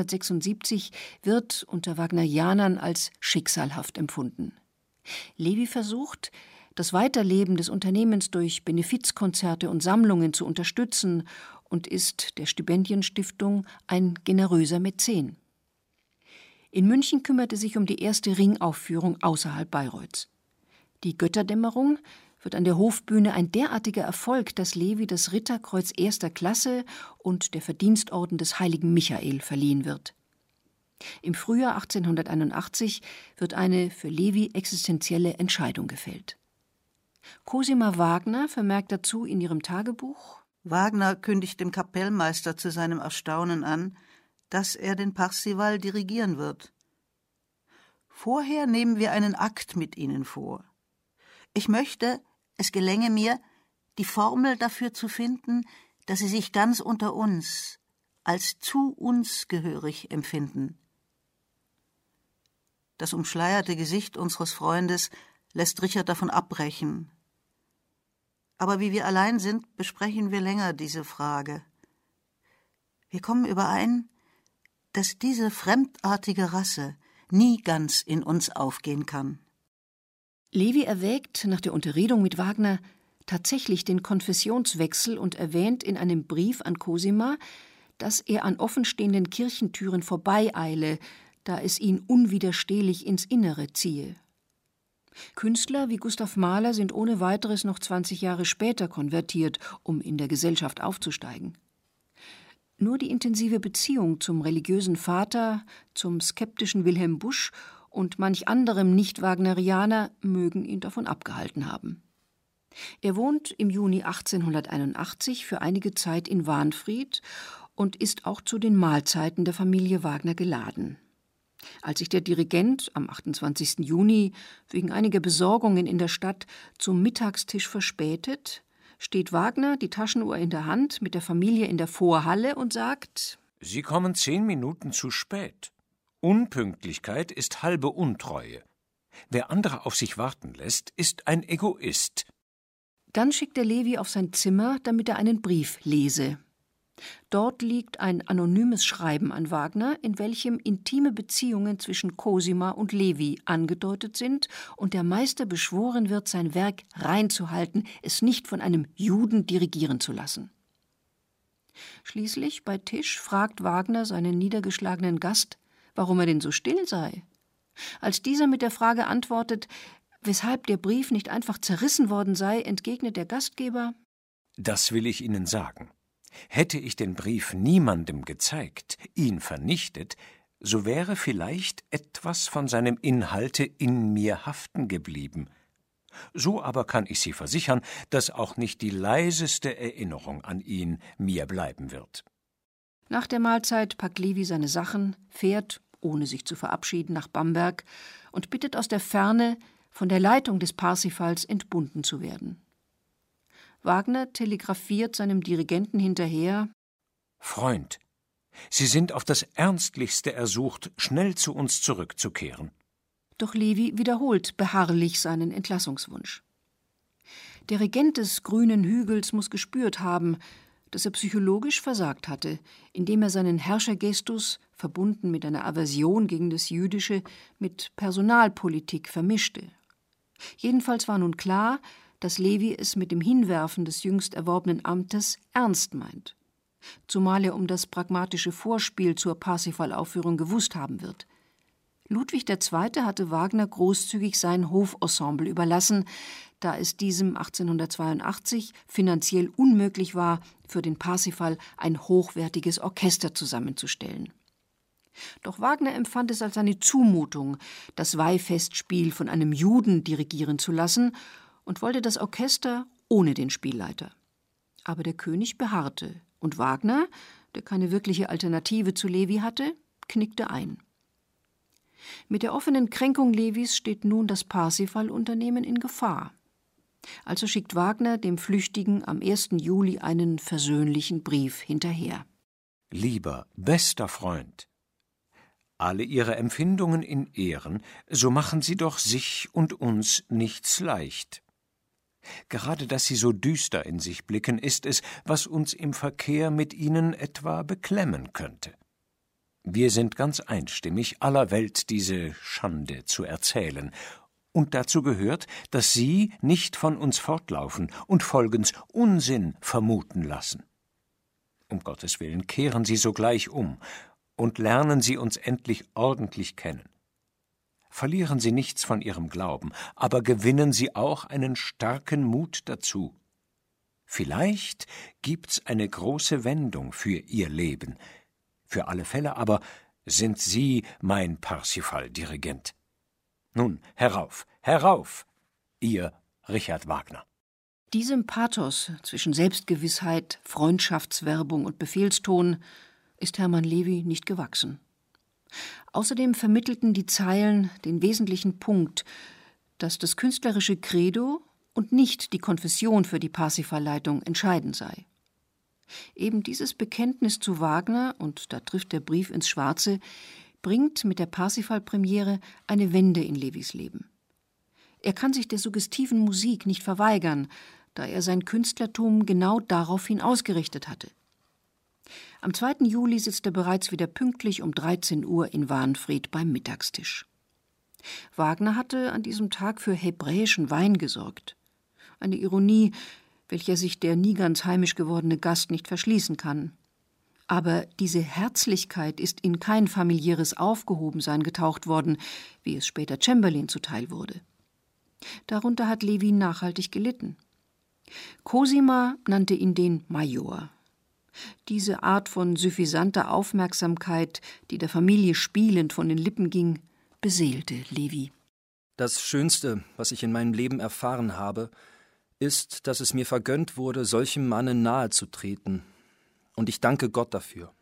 A: 1876 wird unter Wagnerianern als schicksalhaft empfunden. Levi versucht, das Weiterleben des Unternehmens durch Benefizkonzerte und Sammlungen zu unterstützen und ist der Stipendienstiftung ein generöser Mäzen. In München kümmerte sich um die erste Ringaufführung außerhalb Bayreuths. Die Götterdämmerung wird an der Hofbühne ein derartiger Erfolg, dass Levi das Ritterkreuz 1. Klasse und der Verdienstorden des heiligen Michael verliehen wird. Im Frühjahr 1881 wird eine für Levi existenzielle Entscheidung gefällt. Cosima Wagner vermerkt dazu in ihrem Tagebuch:
C: Wagner kündigt dem Kapellmeister zu seinem Erstaunen an, dass er den Parsival dirigieren wird. Vorher nehmen wir einen Akt mit Ihnen vor. Ich möchte, es gelänge mir, die Formel dafür zu finden, dass Sie sich ganz unter uns, als zu uns gehörig empfinden. Das umschleierte Gesicht unseres Freundes lässt Richard davon abbrechen. Aber wie wir allein sind, besprechen wir länger diese Frage. Wir kommen überein, dass diese fremdartige Rasse nie ganz in uns aufgehen kann.
A: Levi erwägt nach der Unterredung mit Wagner tatsächlich den Konfessionswechsel und erwähnt in einem Brief an Cosima, dass er an offenstehenden Kirchentüren vorbeieile, da es ihn unwiderstehlich ins Innere ziehe. Künstler wie Gustav Mahler sind ohne weiteres noch 20 Jahre später konvertiert, um in der Gesellschaft aufzusteigen. Nur die intensive Beziehung zum religiösen Vater, zum skeptischen Wilhelm Busch und manch anderem Nicht-Wagnerianer mögen ihn davon abgehalten haben. Er wohnt im Juni 1881 für einige Zeit in Wahnfried und ist auch zu den Mahlzeiten der Familie Wagner geladen. Als sich der Dirigent am 28. Juni wegen einiger Besorgungen in der Stadt zum Mittagstisch verspätet, steht Wagner, die Taschenuhr in der Hand, mit der Familie in der Vorhalle und sagt:
H: »Sie kommen 10 Minuten zu spät. Unpünktlichkeit ist halbe Untreue. Wer andere auf sich warten lässt, ist ein Egoist.«
A: Dann schickt er Levi auf sein Zimmer, damit er einen Brief lese. Dort liegt ein anonymes Schreiben an Wagner, in welchem intime Beziehungen zwischen Cosima und Levi angedeutet sind und der Meister beschworen wird, sein Werk reinzuhalten, es nicht von einem Juden dirigieren zu lassen. Schließlich bei Tisch fragt Wagner seinen niedergeschlagenen Gast, warum er denn so still sei. Als dieser mit der Frage antwortet, weshalb der Brief nicht einfach zerrissen worden sei, entgegnet der Gastgeber:
H: »Das will ich Ihnen sagen. Hätte ich den Brief niemandem gezeigt, ihn vernichtet, so wäre vielleicht etwas von seinem Inhalte in mir haften geblieben. So aber kann ich Sie versichern, dass auch nicht die leiseste Erinnerung an ihn mir bleiben wird.«
A: Nach der Mahlzeit packt Levi seine Sachen, fährt, ohne sich zu verabschieden, nach Bamberg und bittet aus der Ferne, von der Leitung des Parsifals entbunden zu werden. Wagner telegrafiert seinem Dirigenten hinterher:
H: »Freund, Sie sind auf das Ernstlichste ersucht, schnell zu uns zurückzukehren.«
A: Doch Levi wiederholt beharrlich seinen Entlassungswunsch. Der Regent des grünen Hügels muss gespürt haben, dass er psychologisch versagt hatte, indem er seinen Herrschergestus, verbunden mit einer Aversion gegen das Jüdische, mit Personalpolitik vermischte. Jedenfalls war nun klar, dass Levi es mit dem Hinwerfen des jüngst erworbenen Amtes ernst meint, zumal er um das pragmatische Vorspiel zur Parsifal-Aufführung gewusst haben wird. Ludwig II. Hatte Wagner großzügig sein Hofensemble überlassen, da es diesem 1882 finanziell unmöglich war, für den Parsifal ein hochwertiges Orchester zusammenzustellen. Doch Wagner empfand es als eine Zumutung, das Weihfestspiel von einem Juden dirigieren zu lassen und wollte das Orchester ohne den Spielleiter. Aber der König beharrte, und Wagner, der keine wirkliche Alternative zu Levi hatte, knickte ein. Mit der offenen Kränkung Levis steht nun das Parsifal-Unternehmen in Gefahr. Also schickt Wagner dem Flüchtigen am 1. Juli einen versöhnlichen Brief hinterher.
H: »Lieber, bester Freund, alle Ihre Empfindungen in Ehren, so machen Sie doch sich und uns nichts leicht. Gerade dass Sie so düster in sich blicken, ist es, was uns im Verkehr mit Ihnen etwa beklemmen könnte. Wir sind ganz einstimmig, aller Welt diese Schande zu erzählen, und dazu gehört, dass Sie nicht von uns fortlaufen und folgends Unsinn vermuten lassen. Um Gottes Willen, kehren Sie sogleich um und lernen Sie uns endlich ordentlich kennen. Verlieren Sie nichts von Ihrem Glauben, aber gewinnen Sie auch einen starken Mut dazu. Vielleicht gibt's eine große Wendung für Ihr Leben. Für alle Fälle aber sind Sie mein Parsifal-Dirigent. Nun, herauf, herauf, Ihr Richard Wagner.
A: Diesem Pathos zwischen Selbstgewissheit, Freundschaftswerbung und Befehlston ist Hermann Levi nicht gewachsen. Außerdem vermittelten die Zeilen den wesentlichen Punkt, dass das künstlerische Credo und nicht die Konfession für die Parsifal-Leitung entscheidend sei. Eben dieses Bekenntnis zu Wagner, und da trifft der Brief ins Schwarze, bringt mit der Parsifal-Premiere eine Wende in Levis Leben. Er kann sich der suggestiven Musik nicht verweigern, da er sein Künstlertum genau daraufhin ausgerichtet hatte. Am 2. Juli sitzt er bereits wieder pünktlich um 13 Uhr in Wahnfried beim Mittagstisch. Wagner hatte an diesem Tag für hebräischen Wein gesorgt. Eine Ironie, welcher sich der nie ganz heimisch gewordene Gast nicht verschließen kann. Aber diese Herzlichkeit ist in kein familiäres Aufgehobensein getaucht worden, wie es später Chamberlain zuteil wurde. Darunter hat Levi nachhaltig gelitten. Cosima nannte ihn den Major. Diese Art von suffisanter Aufmerksamkeit, die der Familie spielend von den Lippen ging, beseelte Levi.
G: Das Schönste, was ich in meinem Leben erfahren habe, ist, dass es mir vergönnt wurde, solchem Manne nahe zu treten. Und ich danke Gott dafür.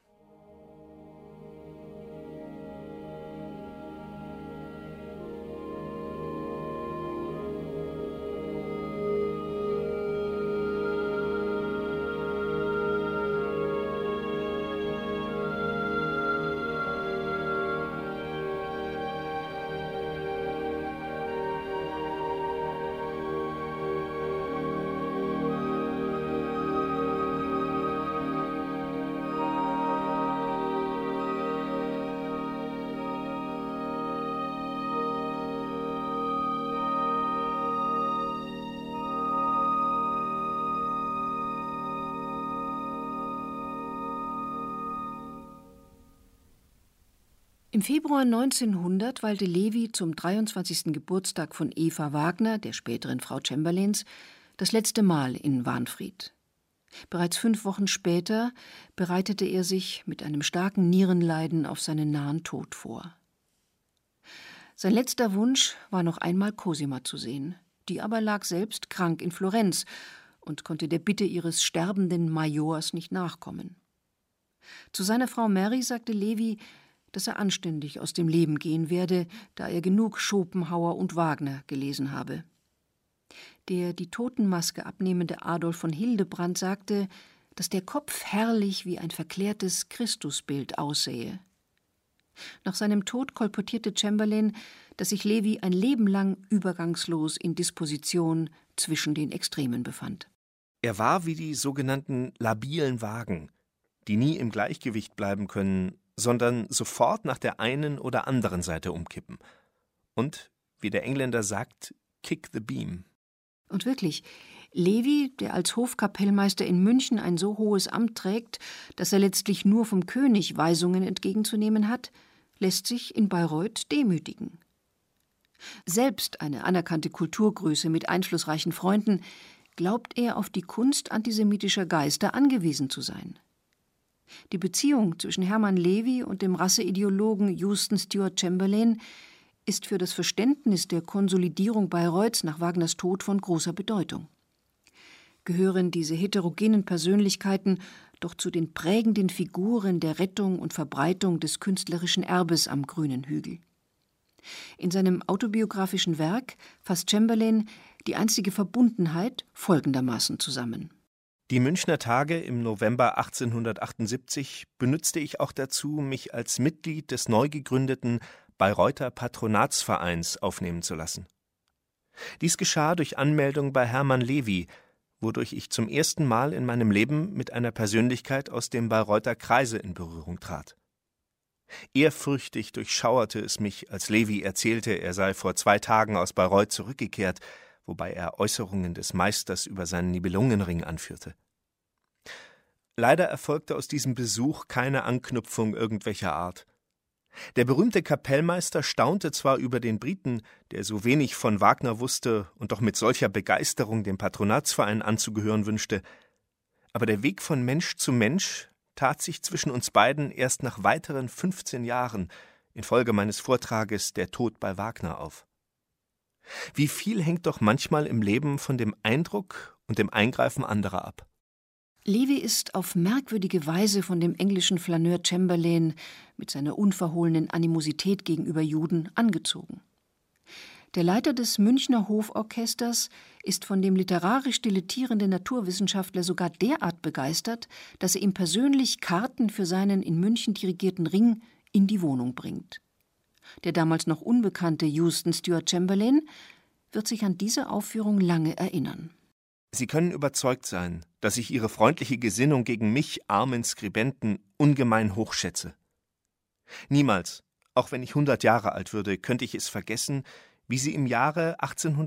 A: Im Februar 1900 weilte Levi zum 23. Geburtstag von Eva Wagner, der späteren Frau Chamberlains, das letzte Mal in Wahnfried. Bereits 5 Wochen später bereitete er sich mit einem starken Nierenleiden auf seinen nahen Tod vor. Sein letzter Wunsch war noch einmal Cosima zu sehen. Die aber lag selbst krank in Florenz und konnte der Bitte ihres sterbenden Majors nicht nachkommen. Zu seiner Frau Mary sagte Levi, dass er anständig aus dem Leben gehen werde, da er genug Schopenhauer und Wagner gelesen habe. Der die Totenmaske abnehmende Adolf von Hildebrand sagte, dass der Kopf herrlich wie ein verklärtes Christusbild aussähe. Nach seinem Tod kolportierte Chamberlain, dass sich Levi ein Leben lang übergangslos in Disposition zwischen den Extremen befand.
B: Er war wie die sogenannten labilen Wagen, die nie im Gleichgewicht bleiben können, sondern sofort nach der einen oder anderen Seite umkippen. Und, wie der Engländer sagt, kick the beam.
A: Und wirklich, Levi, der als Hofkapellmeister in München ein so hohes Amt trägt, dass er letztlich nur vom König Weisungen entgegenzunehmen hat, lässt sich in Bayreuth demütigen. Selbst eine anerkannte Kulturgröße mit einflussreichen Freunden, glaubt er auf die Kunst antisemitischer Geister angewiesen zu sein. Die Beziehung zwischen Hermann Levi und dem Rasseideologen Houston Stewart Chamberlain ist für das Verständnis der Konsolidierung Bayreuths nach Wagners Tod von großer Bedeutung. Gehören diese heterogenen Persönlichkeiten doch zu den prägenden Figuren der Rettung und Verbreitung des künstlerischen Erbes am grünen Hügel. In seinem autobiografischen Werk fasst Chamberlain die einstige Verbundenheit folgendermaßen zusammen.
B: Die Münchner Tage im November 1878 benützte ich auch dazu, mich als Mitglied des neu gegründeten Bayreuther Patronatsvereins aufnehmen zu lassen. Dies geschah durch Anmeldung bei Hermann Levi, wodurch ich zum ersten Mal in meinem Leben mit einer Persönlichkeit aus dem Bayreuther Kreise in Berührung trat. Ehrfürchtig durchschauerte es mich, als Levi erzählte, er sei vor 2 Tagen aus Bayreuth zurückgekehrt, wobei er Äußerungen des Meisters über seinen Nibelungenring anführte. Leider erfolgte aus diesem Besuch keine Anknüpfung irgendwelcher Art. Der berühmte Kapellmeister staunte zwar über den Briten, der so wenig von Wagner wusste und doch mit solcher Begeisterung dem Patronatsverein anzugehören wünschte, aber der Weg von Mensch zu Mensch tat sich zwischen uns beiden erst nach weiteren 15 Jahren infolge meines Vortrages »Der Tod bei Wagner« auf. Wie viel hängt doch manchmal im Leben von dem Eindruck und dem Eingreifen anderer ab.
A: Levi ist auf merkwürdige Weise von dem englischen Flaneur Chamberlain mit seiner unverhohlenen Animosität gegenüber Juden angezogen. Der Leiter des Münchner Hoforchesters ist von dem literarisch dilettierenden Naturwissenschaftler sogar derart begeistert, dass er ihm persönlich Karten für seinen in München dirigierten Ring in die Wohnung bringt. Der damals noch unbekannte Houston Stewart Chamberlain wird sich an diese Aufführung lange erinnern.
B: Sie können überzeugt sein, dass ich Ihre freundliche Gesinnung gegen mich, armen Skribenten, ungemein hochschätze. Niemals, auch wenn ich 100 Jahre alt würde, könnte ich es vergessen, wie Sie im Jahre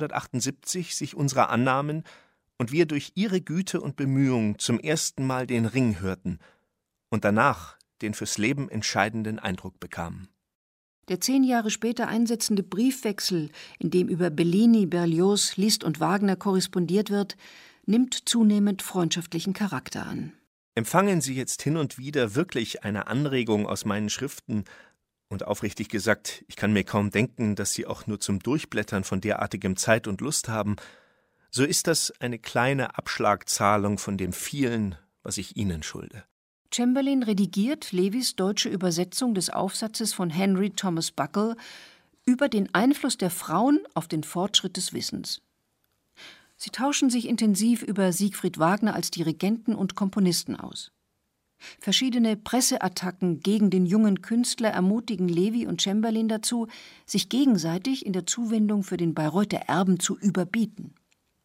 B: 1878 sich unserer annahmen und wir durch Ihre Güte und Bemühung zum ersten Mal den Ring hörten und danach den fürs Leben entscheidenden Eindruck bekamen.
A: Der 10 Jahre später einsetzende Briefwechsel, in dem über Bellini, Berlioz, Liszt und Wagner korrespondiert wird, nimmt zunehmend freundschaftlichen Charakter an.
B: Empfangen Sie jetzt hin und wieder wirklich eine Anregung aus meinen Schriften, und aufrichtig gesagt, ich kann mir kaum denken, dass Sie auch nur zum Durchblättern von derartigem Zeit und Lust haben, so ist das eine kleine Abschlagzahlung von dem vielen, was ich Ihnen schulde.
A: Chamberlain redigiert Levis deutsche Übersetzung des Aufsatzes von Henry Thomas Buckle über den Einfluss der Frauen auf den Fortschritt des Wissens. Sie tauschen sich intensiv über Siegfried Wagner als Dirigenten und Komponisten aus. Verschiedene Presseattacken gegen den jungen Künstler ermutigen Levi und Chamberlain dazu, sich gegenseitig in der Zuwendung für den Bayreuther Erben zu überbieten.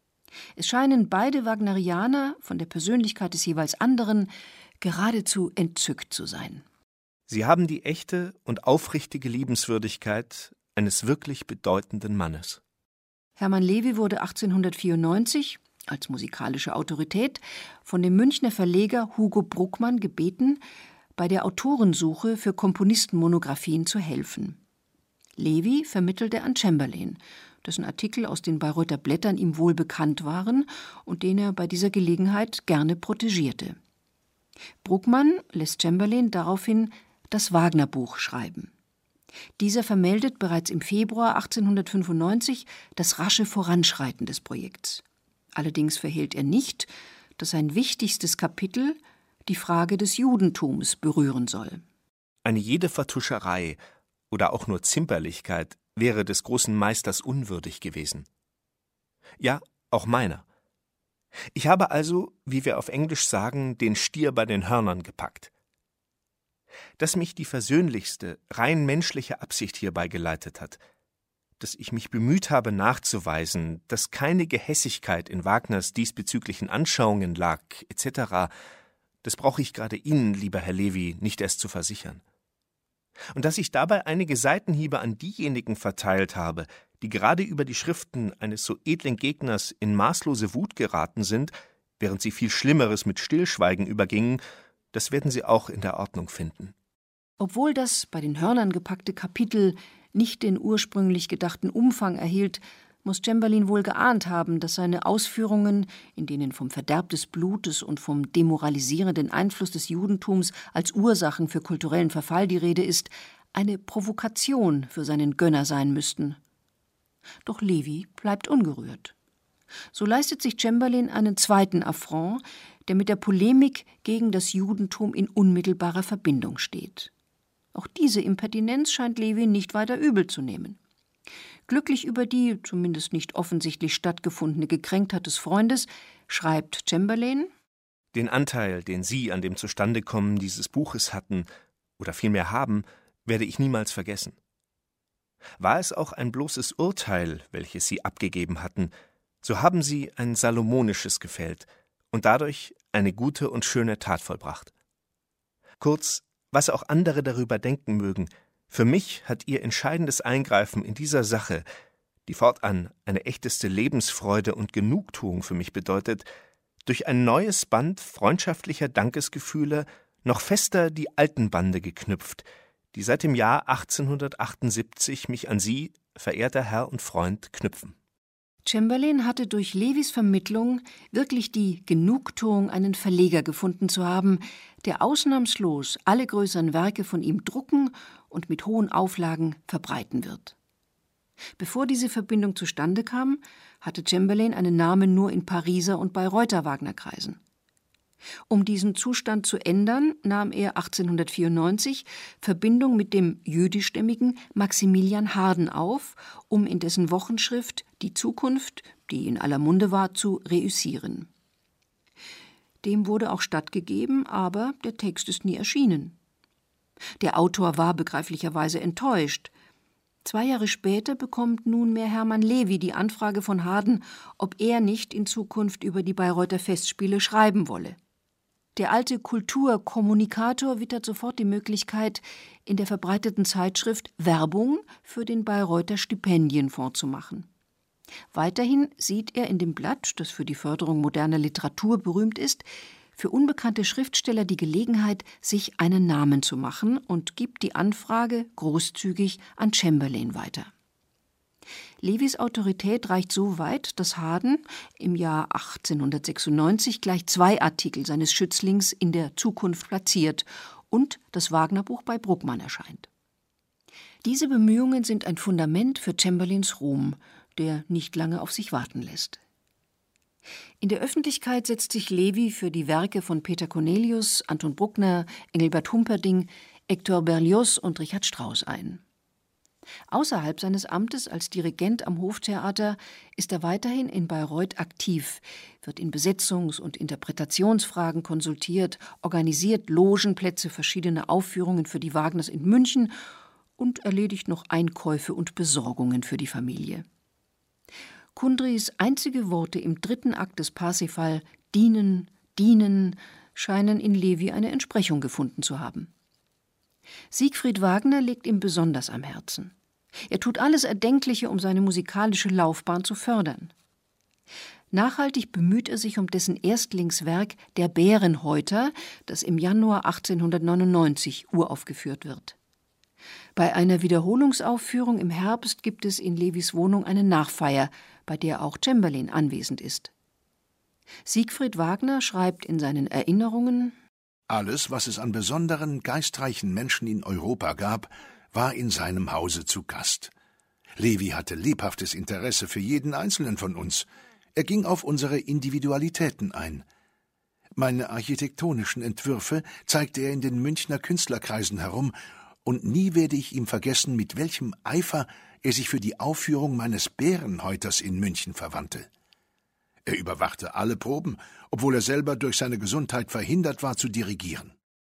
A: Es scheinen beide Wagnerianer, von der Persönlichkeit des jeweils anderen, geradezu entzückt zu sein.
B: Sie haben die echte und aufrichtige Liebenswürdigkeit eines wirklich bedeutenden Mannes.
A: Hermann Levi wurde 1894, als musikalische Autorität, von dem Münchner Verleger Hugo Bruckmann gebeten, bei der Autorensuche für Komponistenmonographien zu helfen. Levi vermittelte an Chamberlain, dessen Artikel aus den Bayreuther Blättern ihm wohl bekannt waren und den er bei dieser Gelegenheit gerne protegierte. Bruckmann lässt Chamberlain daraufhin das Wagner-Buch schreiben. Dieser vermeldet bereits im Februar 1895 das rasche Voranschreiten des Projekts. Allerdings verhehlt er nicht, dass sein wichtigstes Kapitel die Frage des Judentums berühren soll.
B: Eine jede Vertuscherei oder auch nur Zimperlichkeit wäre des großen Meisters unwürdig gewesen. Ja, auch meiner. Ich habe also, wie wir auf Englisch sagen, den Stier bei den Hörnern gepackt. Dass mich die versöhnlichste, rein menschliche Absicht hierbei geleitet hat, dass ich mich bemüht habe nachzuweisen, dass keine Gehässigkeit in Wagners diesbezüglichen Anschauungen lag, etc., das brauche ich gerade Ihnen, lieber Herr Levi, nicht erst zu versichern. Und dass ich dabei einige Seitenhiebe an diejenigen verteilt habe, die gerade über die Schriften eines so edlen Gegners in maßlose Wut geraten sind, während sie viel Schlimmeres mit Stillschweigen übergingen, das werden Sie auch in der Ordnung finden.
A: Obwohl das bei den Hörnern gepackte Kapitel nicht den ursprünglich gedachten Umfang erhielt, muss Chamberlain wohl geahnt haben, dass seine Ausführungen, in denen vom Verderb des Blutes und vom demoralisierenden Einfluss des Judentums als Ursachen für kulturellen Verfall die Rede ist, eine Provokation für seinen Gönner sein müssten. Doch Levi bleibt ungerührt. So leistet sich Chamberlain einen zweiten Affront, der mit der Polemik gegen das Judentum in unmittelbarer Verbindung steht. Auch diese Impertinenz scheint Levi nicht weiter übel zu nehmen. Glücklich über die, zumindest nicht offensichtlich stattgefundene Gekränktheit des Freundes, schreibt Chamberlain:
B: Den Anteil, den Sie an dem Zustandekommen dieses Buches hatten, oder vielmehr haben, werde ich niemals vergessen. War es auch ein bloßes Urteil, welches Sie abgegeben hatten, so haben Sie ein salomonisches gefällt und dadurch eine gute und schöne Tat vollbracht. Kurz, was auch andere darüber denken mögen, für mich hat Ihr entscheidendes Eingreifen in dieser Sache, die fortan eine echteste Lebensfreude und Genugtuung für mich bedeutet, durch ein neues Band freundschaftlicher Dankesgefühle noch fester die alten Bande geknüpft, die seit dem Jahr 1878 mich an Sie, verehrter Herr und Freund, knüpfen.
A: Chamberlain hatte durch Levys Vermittlung wirklich die Genugtuung, einen Verleger gefunden zu haben, der ausnahmslos alle größeren Werke von ihm drucken und mit hohen Auflagen verbreiten wird. Bevor diese Verbindung zustande kam, hatte Chamberlain einen Namen nur in Pariser und Bayreuther Wagnerkreisen. Um diesen Zustand zu ändern, nahm er 1894 Verbindung mit dem jüdischstämmigen Maximilian Harden auf, um in dessen Wochenschrift Die Zukunft, die in aller Munde war, zu reüssieren. Dem wurde auch stattgegeben, aber der Text ist nie erschienen. Der Autor war begreiflicherweise enttäuscht. 2 Jahre später bekommt nunmehr Hermann Levy die Anfrage von Harden, ob er nicht in Zukunft über die Bayreuther Festspiele schreiben wolle. Der alte Kulturkommunikator wittert sofort die Möglichkeit, in der verbreiteten Zeitschrift Werbung für den Bayreuther Stipendienfonds zu machen. Weiterhin sieht er in dem Blatt, das für die Förderung moderner Literatur berühmt ist, für unbekannte Schriftsteller die Gelegenheit, sich einen Namen zu machen und gibt die Anfrage großzügig an Chamberlain weiter. Levys Autorität reicht so weit, dass Harden im Jahr 1896 gleich 2 Artikel seines Schützlings in der Zukunft platziert und das Wagnerbuch bei Bruckmann erscheint. Diese Bemühungen sind ein Fundament für Chamberlains Ruhm, der nicht lange auf sich warten lässt. In der Öffentlichkeit setzt sich Levy für die Werke von Peter Cornelius, Anton Bruckner, Engelbert Humperdinck, Hector Berlioz und Richard Strauss ein. Außerhalb seines Amtes als Dirigent am Hoftheater ist er weiterhin in Bayreuth aktiv, wird in Besetzungs- und Interpretationsfragen konsultiert, organisiert Logenplätze, verschiedene Aufführungen für die Wagners in München und erledigt noch Einkäufe und Besorgungen für die Familie. Kundrys einzige Worte im 3. Akt des Parsifal, dienen, dienen, scheinen in Levy eine Entsprechung gefunden zu haben. Siegfried Wagner liegt ihm besonders am Herzen. Er tut alles Erdenkliche, um seine musikalische Laufbahn zu fördern. Nachhaltig bemüht er sich um dessen Erstlingswerk Der Bärenhäuter, das im Januar 1899 uraufgeführt wird. Bei einer Wiederholungsaufführung im Herbst gibt es in Levys Wohnung eine Nachfeier, bei der auch Chamberlain anwesend ist. Siegfried Wagner schreibt in seinen Erinnerungen:
E: Alles, was es an besonderen, geistreichen Menschen in Europa gab, war in seinem Hause zu Gast. Levy hatte lebhaftes Interesse für jeden Einzelnen von uns. Er ging auf unsere Individualitäten ein. Meine architektonischen Entwürfe zeigte er in den Münchner Künstlerkreisen herum, und nie werde ich ihm vergessen, mit welchem Eifer er sich für die Aufführung meines Bärenhäuters in München verwandte. Er überwachte alle Proben, obwohl er selber durch seine Gesundheit verhindert war zu dirigieren.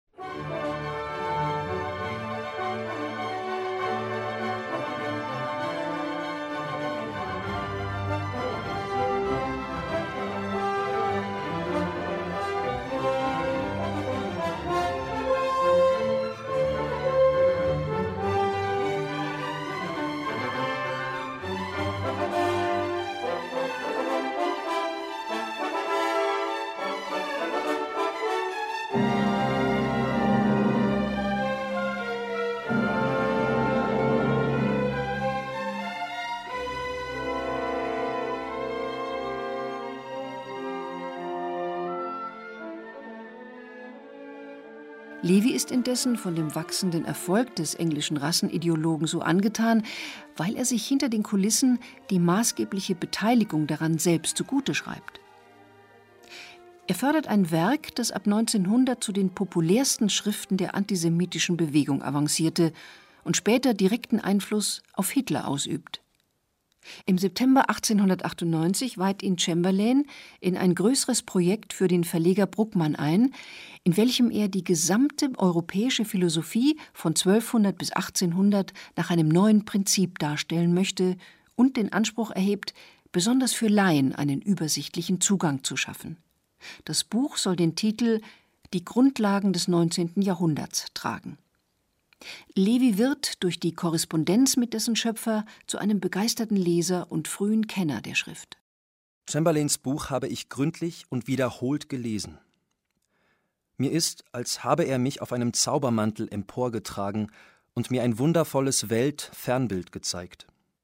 A: Levy ist indessen von dem wachsenden Erfolg des englischen Rassenideologen so angetan, weil er sich hinter den Kulissen die maßgebliche Beteiligung daran selbst zugute schreibt. Er fördert ein Werk, das ab 1900 zu den populärsten Schriften der antisemitischen Bewegung avancierte und später direkten Einfluss auf Hitler ausübt. Im September 1898 weiht ihn Chamberlain in ein größeres Projekt für den Verleger Bruckmann ein, in welchem er die gesamte europäische Philosophie von 1200 bis 1800 nach einem neuen Prinzip darstellen möchte und den Anspruch erhebt, besonders für Laien einen übersichtlichen Zugang zu schaffen. Das Buch soll den Titel »Die Grundlagen des 19. Jahrhunderts« tragen. Levy wird durch die Korrespondenz mit dessen Schöpfer zu einem begeisterten Leser und frühen Kenner der Schrift.
G: Chamberlains Buch habe ich gründlich und wiederholt gelesen. Mir ist, als habe er mich auf einem Zaubermantel emporgetragen und mir ein wundervolles Welt-Fernbild gezeigt.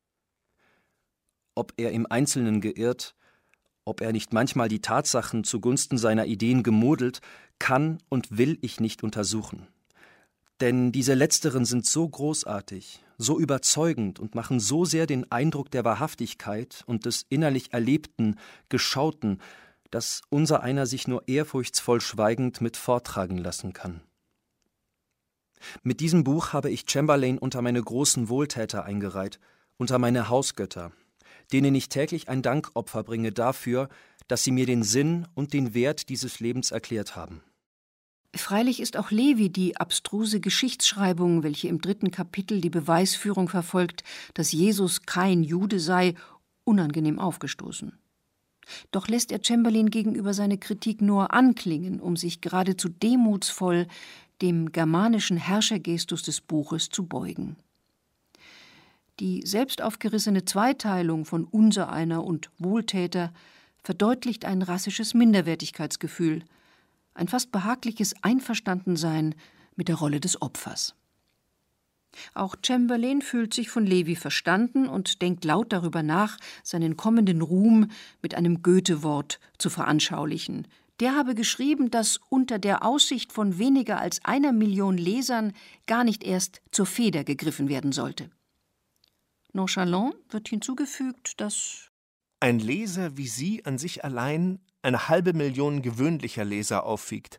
G: Ob er im Einzelnen geirrt, ob er nicht manchmal die Tatsachen zugunsten seiner Ideen gemodelt, kann und will ich nicht untersuchen. Denn diese Letzteren sind so großartig, so überzeugend und machen so sehr den Eindruck der Wahrhaftigkeit und des innerlich Erlebten, Geschauten, dass unsereiner sich nur ehrfurchtsvoll schweigend mit forttragen lassen kann. Mit diesem Buch habe ich Chamberlain unter meine großen Wohltäter eingereiht, unter meine Hausgötter, denen ich täglich ein Dankopfer bringe dafür, dass sie mir den Sinn und den Wert dieses Lebens erklärt haben.
A: Freilich ist auch Levi die abstruse Geschichtsschreibung, welche im 3. Kapitel die Beweisführung verfolgt, dass Jesus kein Jude sei, unangenehm aufgestoßen. Doch lässt er Chamberlain gegenüber seine Kritik nur anklingen, um sich geradezu demutsvoll dem germanischen Herrschergestus des Buches zu beugen. Die selbstaufgerissene Zweiteilung von Unsereiner und Wohltäter verdeutlicht ein rassisches Minderwertigkeitsgefühl, ein fast behagliches Einverstandensein mit der Rolle des Opfers. Auch Chamberlain fühlt sich von Levi verstanden und denkt laut darüber nach, seinen kommenden Ruhm mit einem Goethe-Wort zu veranschaulichen. Der habe geschrieben, dass unter der Aussicht von weniger als 1 Million Lesern gar nicht erst zur Feder gegriffen werden sollte. Nonchalant wird hinzugefügt, dass
B: ein Leser wie Sie an sich allein eine 500.000 gewöhnlicher Leser aufwiegt.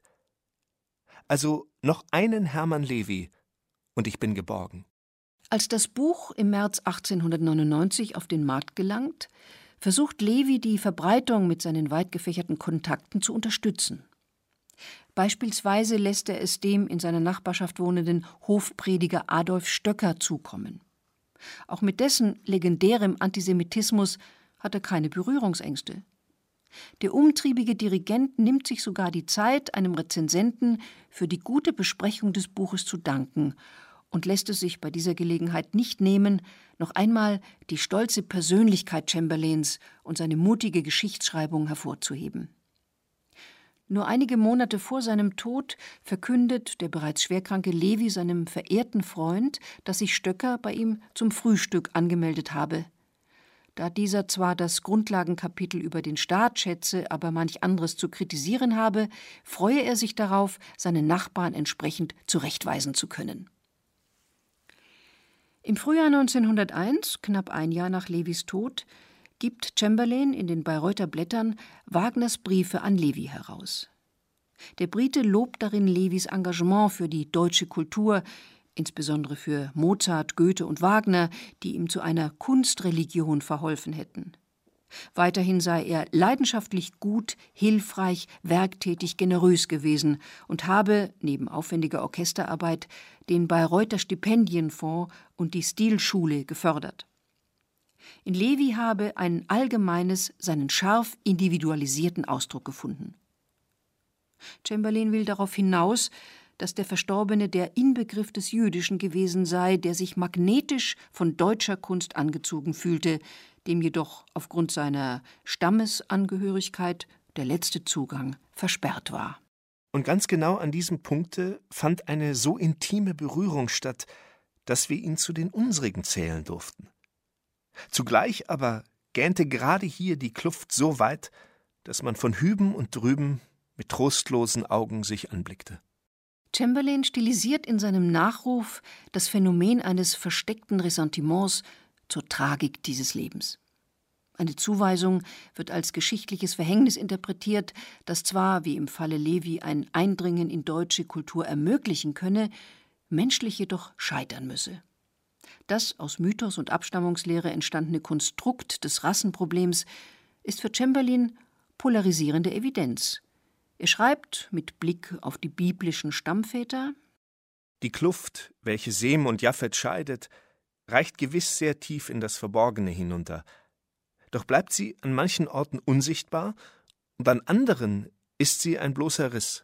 B: Also noch einen Hermann Levi, und ich bin geborgen.
A: Als das Buch im März 1899 auf den Markt gelangt, versucht Levi, die Verbreitung mit seinen weit gefächerten Kontakten zu unterstützen. Beispielsweise lässt er es dem in seiner Nachbarschaft wohnenden Hofprediger Adolf Stöcker zukommen. Auch mit dessen legendärem Antisemitismus hat er keine Berührungsängste. Der umtriebige Dirigent nimmt sich sogar die Zeit, einem Rezensenten für die gute Besprechung des Buches zu danken und lässt es sich bei dieser Gelegenheit nicht nehmen, noch einmal die stolze Persönlichkeit Chamberlains und seine mutige Geschichtsschreibung hervorzuheben. Nur einige Monate vor seinem Tod verkündet der bereits schwerkranke Levi seinem verehrten Freund, dass sich Stöcker bei ihm zum Frühstück angemeldet habe. Da dieser zwar das Grundlagenkapitel über den Staat schätze, aber manch anderes zu kritisieren habe, freue er sich darauf, seine Nachbarn entsprechend zurechtweisen zu können. Im Frühjahr 1901, knapp ein Jahr nach Levis Tod, gibt Chamberlain in den Bayreuther Blättern Wagners Briefe an Levi heraus. Der Brite lobt darin Levis Engagement für die deutsche Kultur, insbesondere für Mozart, Goethe und Wagner, die ihm zu einer Kunstreligion verholfen hätten. Weiterhin sei er leidenschaftlich gut, hilfreich, werktätig, generös gewesen und habe, neben aufwendiger Orchesterarbeit, den Bayreuther Stipendienfonds und die Stilschule gefördert. In Levi habe ein allgemeines, seinen scharf individualisierten Ausdruck gefunden. Chamberlain will darauf hinaus, dass der Verstorbene der Inbegriff des Jüdischen gewesen sei, der sich magnetisch von deutscher Kunst angezogen fühlte, dem jedoch aufgrund seiner Stammesangehörigkeit der letzte Zugang versperrt war.
B: Und ganz genau an diesem Punkte fand eine so intime Berührung statt, dass wir ihn zu den unsrigen zählen durften. Zugleich aber gähnte gerade hier die Kluft so weit, dass man von hüben und drüben mit trostlosen Augen sich anblickte.
A: Chamberlain stilisiert in seinem Nachruf das Phänomen eines versteckten Ressentiments zur Tragik dieses Lebens. Eine Zuweisung wird als geschichtliches Verhängnis interpretiert, das zwar, wie im Falle Levi, ein Eindringen in deutsche Kultur ermöglichen könne, menschlich jedoch scheitern müsse. Das aus Mythos und Abstammungslehre entstandene Konstrukt des Rassenproblems ist für Chamberlain polarisierende Evidenz. Er schreibt mit Blick auf die biblischen Stammväter:
B: Die Kluft, welche Sem und Japhet scheidet, reicht gewiss sehr tief in das Verborgene hinunter. Doch bleibt sie an manchen Orten unsichtbar und an anderen ist sie ein bloßer Riss.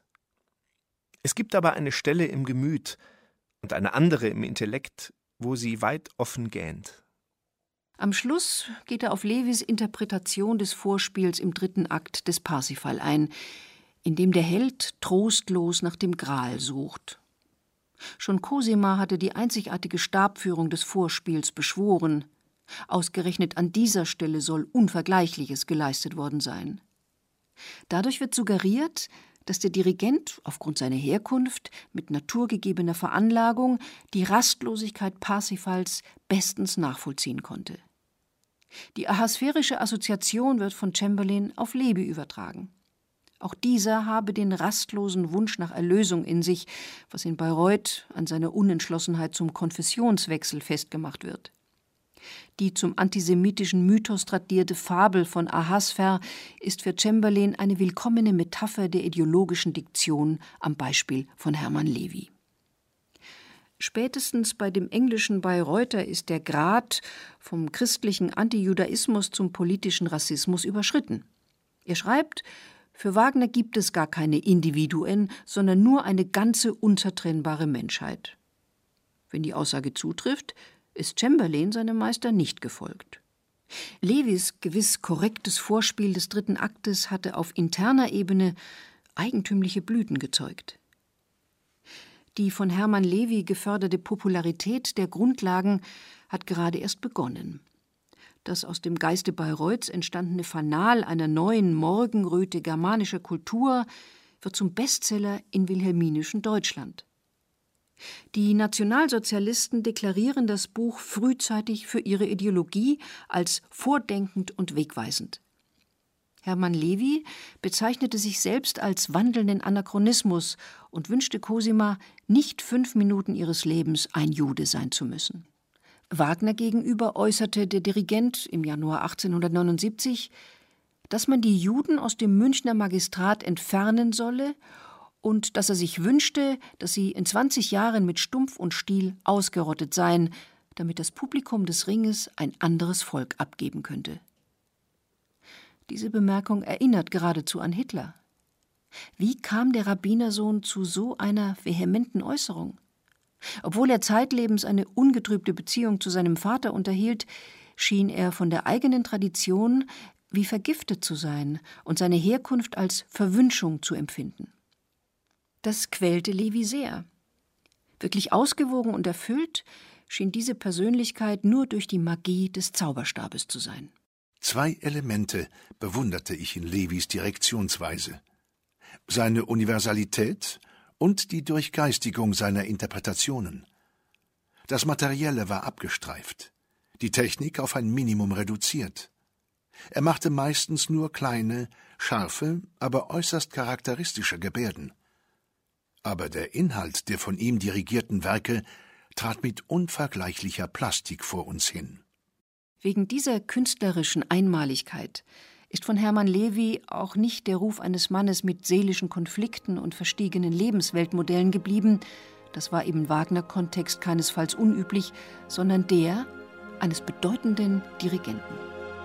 B: Es gibt aber eine Stelle im Gemüt und eine andere im Intellekt, wo sie weit offen gähnt.
A: Am Schluss geht er auf Levis Interpretation des Vorspiels im 3. Akt des Parsifal ein, in dem der Held trostlos nach dem Gral sucht. Schon Cosima hatte die einzigartige Stabführung des Vorspiels beschworen. Ausgerechnet an dieser Stelle soll Unvergleichliches geleistet worden sein. Dadurch wird suggeriert, dass der Dirigent aufgrund seiner Herkunft mit naturgegebener Veranlagung die Rastlosigkeit Parsifals bestens nachvollziehen konnte. Die ahasverische Assoziation wird von Cemberlen auf Levi übertragen. Auch dieser habe den rastlosen Wunsch nach Erlösung in sich, was in Bayreuth an seiner Unentschlossenheit zum Konfessionswechsel festgemacht wird. Die zum antisemitischen Mythos tradierte Fabel von Ahasver ist für Cemberlen eine willkommene Metapher der ideologischen Diktion am Beispiel von Hermann Levi. Spätestens bei dem englischen Bayreuther ist der Grat vom christlichen Antijudaismus zum politischen Rassismus überschritten. Er schreibt, für Wagner gibt es gar keine Individuen, sondern nur eine ganze unzertrennbare Menschheit. Wenn die Aussage zutrifft, ist Cemberlen seinem Meister nicht gefolgt. Levis gewiss korrektes Vorspiel des 3. Aktes hatte auf interner Ebene eigentümliche Blüten gezeugt. Die von Hermann Levi geförderte Popularität der Grundlagen hat gerade erst begonnen. Das aus dem Geiste Bayreuths entstandene Fanal einer neuen Morgenröte germanischer Kultur wird zum Bestseller in wilhelminischen Deutschland. Die Nationalsozialisten deklarieren das Buch frühzeitig für ihre Ideologie als vordenkend und wegweisend. Hermann Levi bezeichnete sich selbst als wandelnden Anachronismus und wünschte Cosima, nicht 5 Minuten ihres Lebens ein Jude sein zu müssen. Wagner gegenüber äußerte der Dirigent im Januar 1879, dass man die Juden aus dem Münchner Magistrat entfernen solle und dass er sich wünschte, dass sie in 20 Jahren mit Stumpf und Stiel ausgerottet seien, damit das Publikum des Ringes ein anderes Volk abgeben könnte. Diese Bemerkung erinnert geradezu an Hitler. Wie kam der Rabbinersohn zu so einer vehementen Äußerung? Obwohl er zeitlebens eine ungetrübte Beziehung zu seinem Vater unterhielt, schien er von der eigenen Tradition wie vergiftet zu sein und seine Herkunft als Verwünschung zu empfinden. Das quälte Levi sehr. Wirklich ausgewogen und erfüllt schien diese Persönlichkeit nur durch die Magie des Zauberstabes zu sein.
E: 2 Elemente bewunderte ich in Levis Direktionsweise: seine Universalität und die Durchgeistigung seiner Interpretationen. Das Materielle war abgestreift, die Technik auf ein Minimum reduziert. Er machte meistens nur kleine, scharfe, aber äußerst charakteristische Gebärden. Aber der Inhalt der von ihm dirigierten Werke trat mit unvergleichlicher Plastik vor uns hin.
A: Wegen dieser künstlerischen Einmaligkeit ist von Hermann Levi auch nicht der Ruf eines Mannes mit seelischen Konflikten und verstiegenen Lebensweltmodellen geblieben, das war im Wagner-Kontext keinesfalls unüblich, sondern der eines bedeutenden Dirigenten.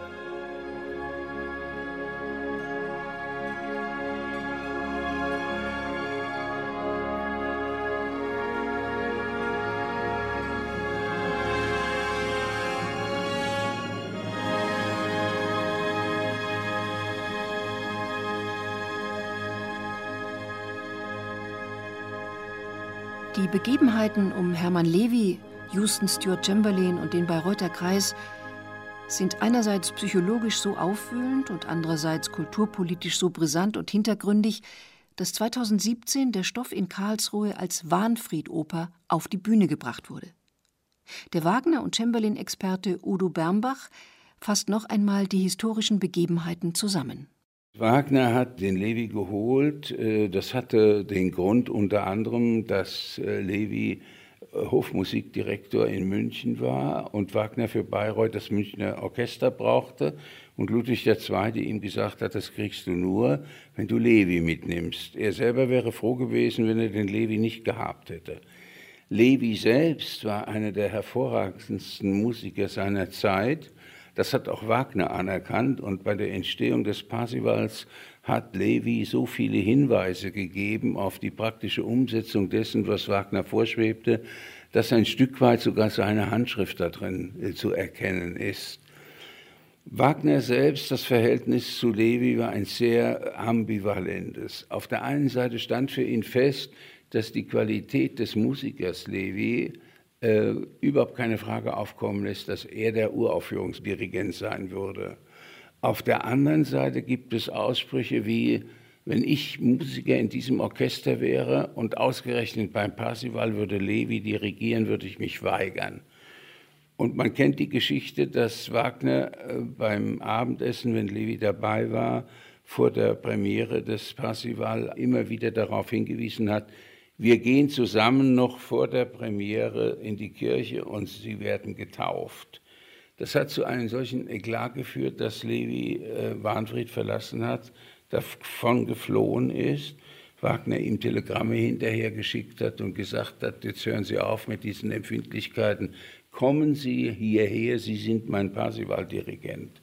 A: Die Begebenheiten um Hermann Levi, Houston Stewart Cemberlen und den Bayreuther Kreis sind einerseits psychologisch so aufwühlend und andererseits kulturpolitisch so brisant und hintergründig, dass 2017 der Stoff in Karlsruhe als Wahnfried-Oper auf die Bühne gebracht wurde. Der Wagner- und Cemberlen-Experte Udo Bermbach fasst noch einmal die historischen Begebenheiten zusammen.
F: Wagner hat den Levi geholt. Das hatte den Grund unter anderem, dass Levi Hofmusikdirektor in München war und Wagner für Bayreuth das Münchner Orchester brauchte und Ludwig II. Ihm gesagt hat, das kriegst du nur, wenn du Levi mitnimmst. Er selber wäre froh gewesen, wenn er den Levi nicht gehabt hätte. Levi selbst war einer der hervorragendsten Musiker seiner Zeit. Das hat auch Wagner anerkannt und bei der Entstehung des Parsifals hat Levi so viele Hinweise gegeben auf die praktische Umsetzung dessen, was Wagner vorschwebte, dass ein Stück weit sogar seine Handschrift da drin zu erkennen ist. Wagner selbst, das Verhältnis zu Levi war ein sehr ambivalentes. Auf der einen Seite stand für ihn fest, dass die Qualität des Musikers Levi überhaupt keine Frage aufkommen lässt, dass er der Uraufführungsdirigent sein würde. Auf der anderen Seite gibt es Aussprüche wie: Wenn ich Musiker in diesem Orchester wäre und ausgerechnet beim Parsival würde Levi dirigieren, würde ich mich weigern. Und man kennt die Geschichte, dass Wagner beim Abendessen, wenn Levi dabei war, vor der Premiere des Parsival immer wieder darauf hingewiesen hat: Wir gehen zusammen noch vor der Premiere in die Kirche und Sie werden getauft. Das hat zu einem solchen Eklat geführt, dass Levi Wahnfried verlassen hat, davon geflohen ist, Wagner ihm Telegramme hinterhergeschickt hat und gesagt hat: Jetzt hören Sie auf mit diesen Empfindlichkeiten, kommen Sie hierher, Sie sind mein Parsival-Dirigent.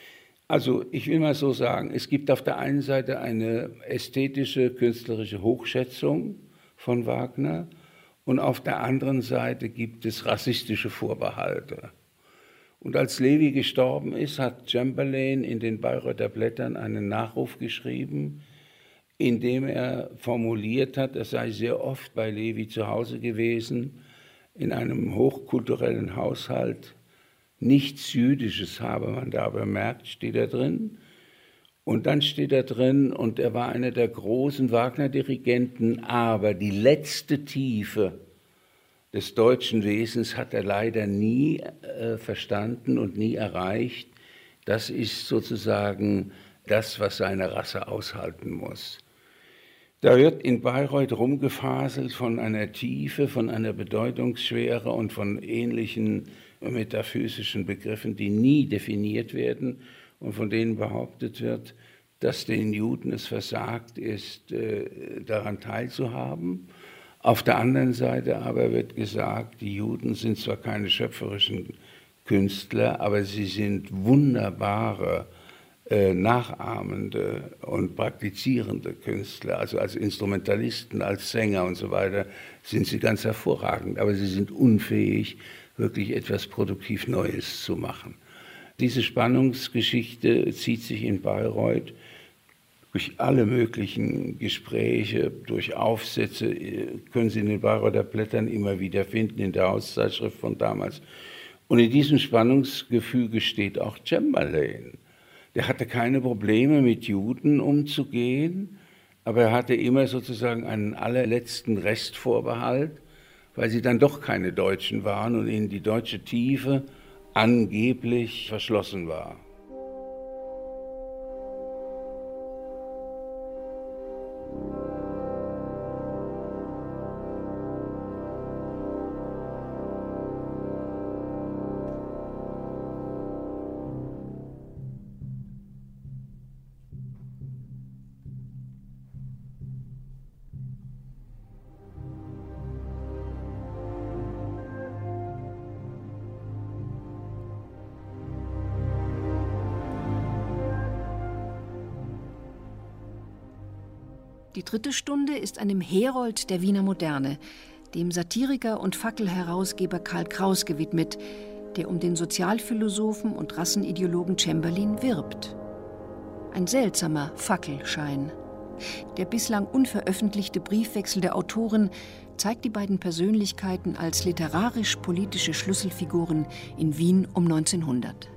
F: Also ich will mal so sagen, es gibt auf der einen Seite eine ästhetische, künstlerische Hochschätzung von Wagner und auf der anderen Seite gibt es rassistische Vorbehalte. Und als Levi gestorben ist, hat Chamberlain in den Bayreuther Blättern einen Nachruf geschrieben, in dem er formuliert hat, er sei sehr oft bei Levi zu Hause gewesen, in einem hochkulturellen Haushalt. Nichts Jüdisches habe man da bemerkt, steht da drin. Und dann steht da drin, und er war einer der großen Wagner-Dirigenten, aber die letzte Tiefe des deutschen Wesens hat er leider nie verstanden und nie erreicht. Das ist sozusagen das, was seine Rasse aushalten muss. Da wird in Bayreuth rumgefaselt von einer Tiefe, von einer Bedeutungsschwere und von ähnlichen metaphysischen Begriffen, die nie definiert werden und von denen behauptet wird, dass den Juden es versagt ist, daran teilzuhaben. Auf der anderen Seite aber wird gesagt, die Juden sind zwar keine schöpferischen Künstler, aber sie sind wunderbare, nachahmende und praktizierende Künstler. Also als Instrumentalisten, als Sänger und so weiter sind sie ganz hervorragend, aber sie sind unfähig, wirklich etwas produktiv Neues zu machen. Diese Spannungsgeschichte zieht sich in Bayreuth durch alle möglichen Gespräche, durch Aufsätze, können Sie in den Bayreuther Blättern immer wieder finden, in der Hauszeitschrift von damals. Und in diesem Spannungsgefüge steht auch Chamberlain. Der hatte keine Probleme, mit Juden umzugehen, aber er hatte immer sozusagen einen allerletzten Restvorbehalt, weil sie dann doch keine Deutschen waren und ihnen die deutsche Tiefe angeblich verschlossen war.
A: Die dritte Stunde ist einem Herold der Wiener Moderne, dem Satiriker und Fackelherausgeber Karl Kraus gewidmet, der um den Sozialphilosophen und Rassenideologen Chamberlain wirbt. Ein seltsamer Fackelschein. Der bislang unveröffentlichte Briefwechsel der Autoren zeigt die beiden Persönlichkeiten als literarisch-politische Schlüsselfiguren in Wien um 1900.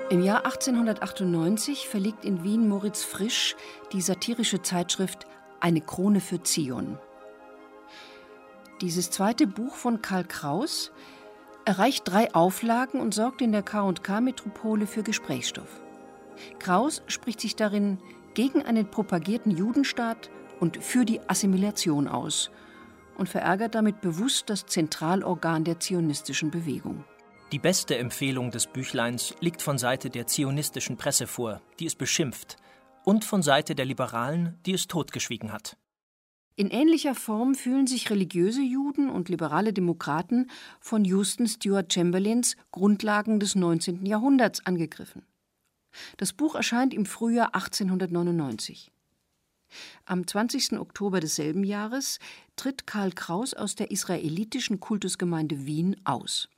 A: Im Jahr 1898 verlegt in Wien Moritz Frisch die satirische Zeitschrift Eine Krone für Zion. Dieses zweite Buch von Karl Kraus erreicht 3 Auflagen und sorgt in der K&K-Metropole für Gesprächsstoff. Kraus spricht sich darin gegen einen propagierten Judenstaat und für die Assimilation aus und verärgert damit bewusst das Zentralorgan der zionistischen Bewegung.
I: Die beste Empfehlung des Büchleins liegt von Seite der zionistischen Presse vor, die es beschimpft, und von Seite der Liberalen, die es totgeschwiegen hat.
A: In ähnlicher Form fühlen sich religiöse Juden und liberale Demokraten von Houston Stewart Chamberlains Grundlagen des 19. Jahrhunderts angegriffen. Das Buch erscheint im Frühjahr 1899. Am 20. Oktober desselben Jahres tritt Karl Kraus aus der israelitischen Kultusgemeinde Wien aus.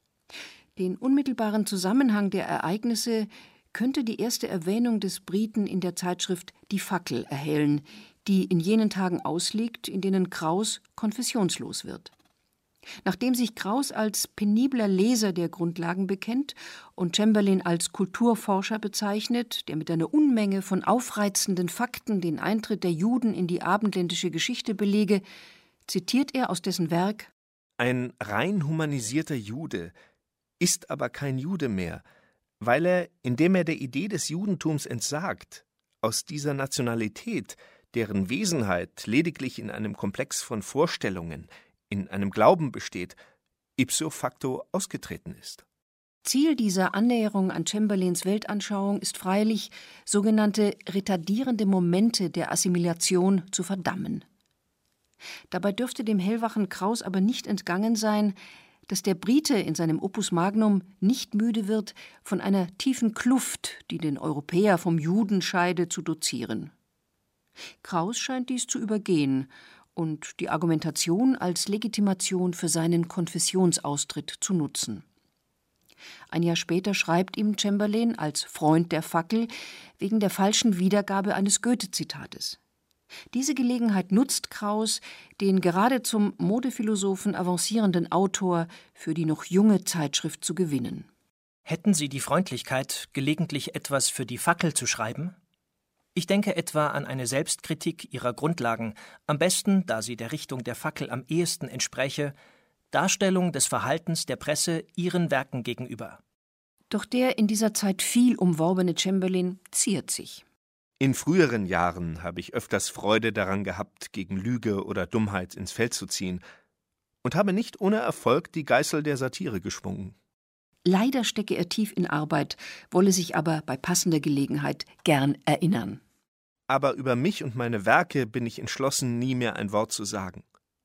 A: Den unmittelbaren Zusammenhang der Ereignisse könnte die erste Erwähnung des Briten in der Zeitschrift Die Fackel erhellen, die in jenen Tagen ausliegt, in denen Kraus konfessionslos wird. Nachdem sich Kraus als penibler Leser der Grundlagen bekennt und Chamberlain als Kulturforscher bezeichnet, der mit einer Unmenge von aufreizenden Fakten den Eintritt der Juden in die abendländische Geschichte belege, zitiert er aus dessen Werk:
B: Ein rein humanisierter Jude ist aber kein Jude mehr, weil er, indem er der Idee des Judentums entsagt, aus dieser Nationalität, deren Wesenheit lediglich in einem Komplex von Vorstellungen, in einem Glauben besteht, ipso facto ausgetreten ist.
A: Ziel dieser Annäherung an Chamberlains Weltanschauung ist freilich, sogenannte retardierende Momente der Assimilation zu verdammen. Dabei dürfte dem hellwachen Kraus aber nicht entgangen sein, dass der Brite in seinem Opus Magnum nicht müde wird, von einer tiefen Kluft, die den Europäer vom Juden scheide, zu dozieren. Kraus scheint dies zu übergehen und die Argumentation als Legitimation für seinen Konfessionsaustritt zu nutzen. Ein Jahr später schreibt ihm Chamberlain als Freund der Fackel wegen der falschen Wiedergabe eines Goethe-Zitates. Diese Gelegenheit nutzt Kraus, den gerade zum Modephilosophen avancierenden Autor für die noch junge Zeitschrift zu gewinnen.
I: Hätten Sie die Freundlichkeit, gelegentlich etwas für die Fackel zu schreiben? Ich denke etwa an eine Selbstkritik ihrer Grundlagen, am besten, da sie der Richtung der Fackel am ehesten entspräche, Darstellung des Verhaltens der Presse ihren Werken gegenüber.
A: Doch der in dieser Zeit viel umworbene Chamberlain ziert sich.
B: In früheren Jahren habe ich öfters Freude daran gehabt, gegen Lüge oder Dummheit ins Feld zu ziehen und habe nicht ohne Erfolg die Geißel der Satire geschwungen.
A: Leider stecke er tief in Arbeit, wolle sich aber bei passender Gelegenheit gern erinnern.
B: Aber über mich und meine Werke bin ich entschlossen, nie mehr ein Wort zu sagen.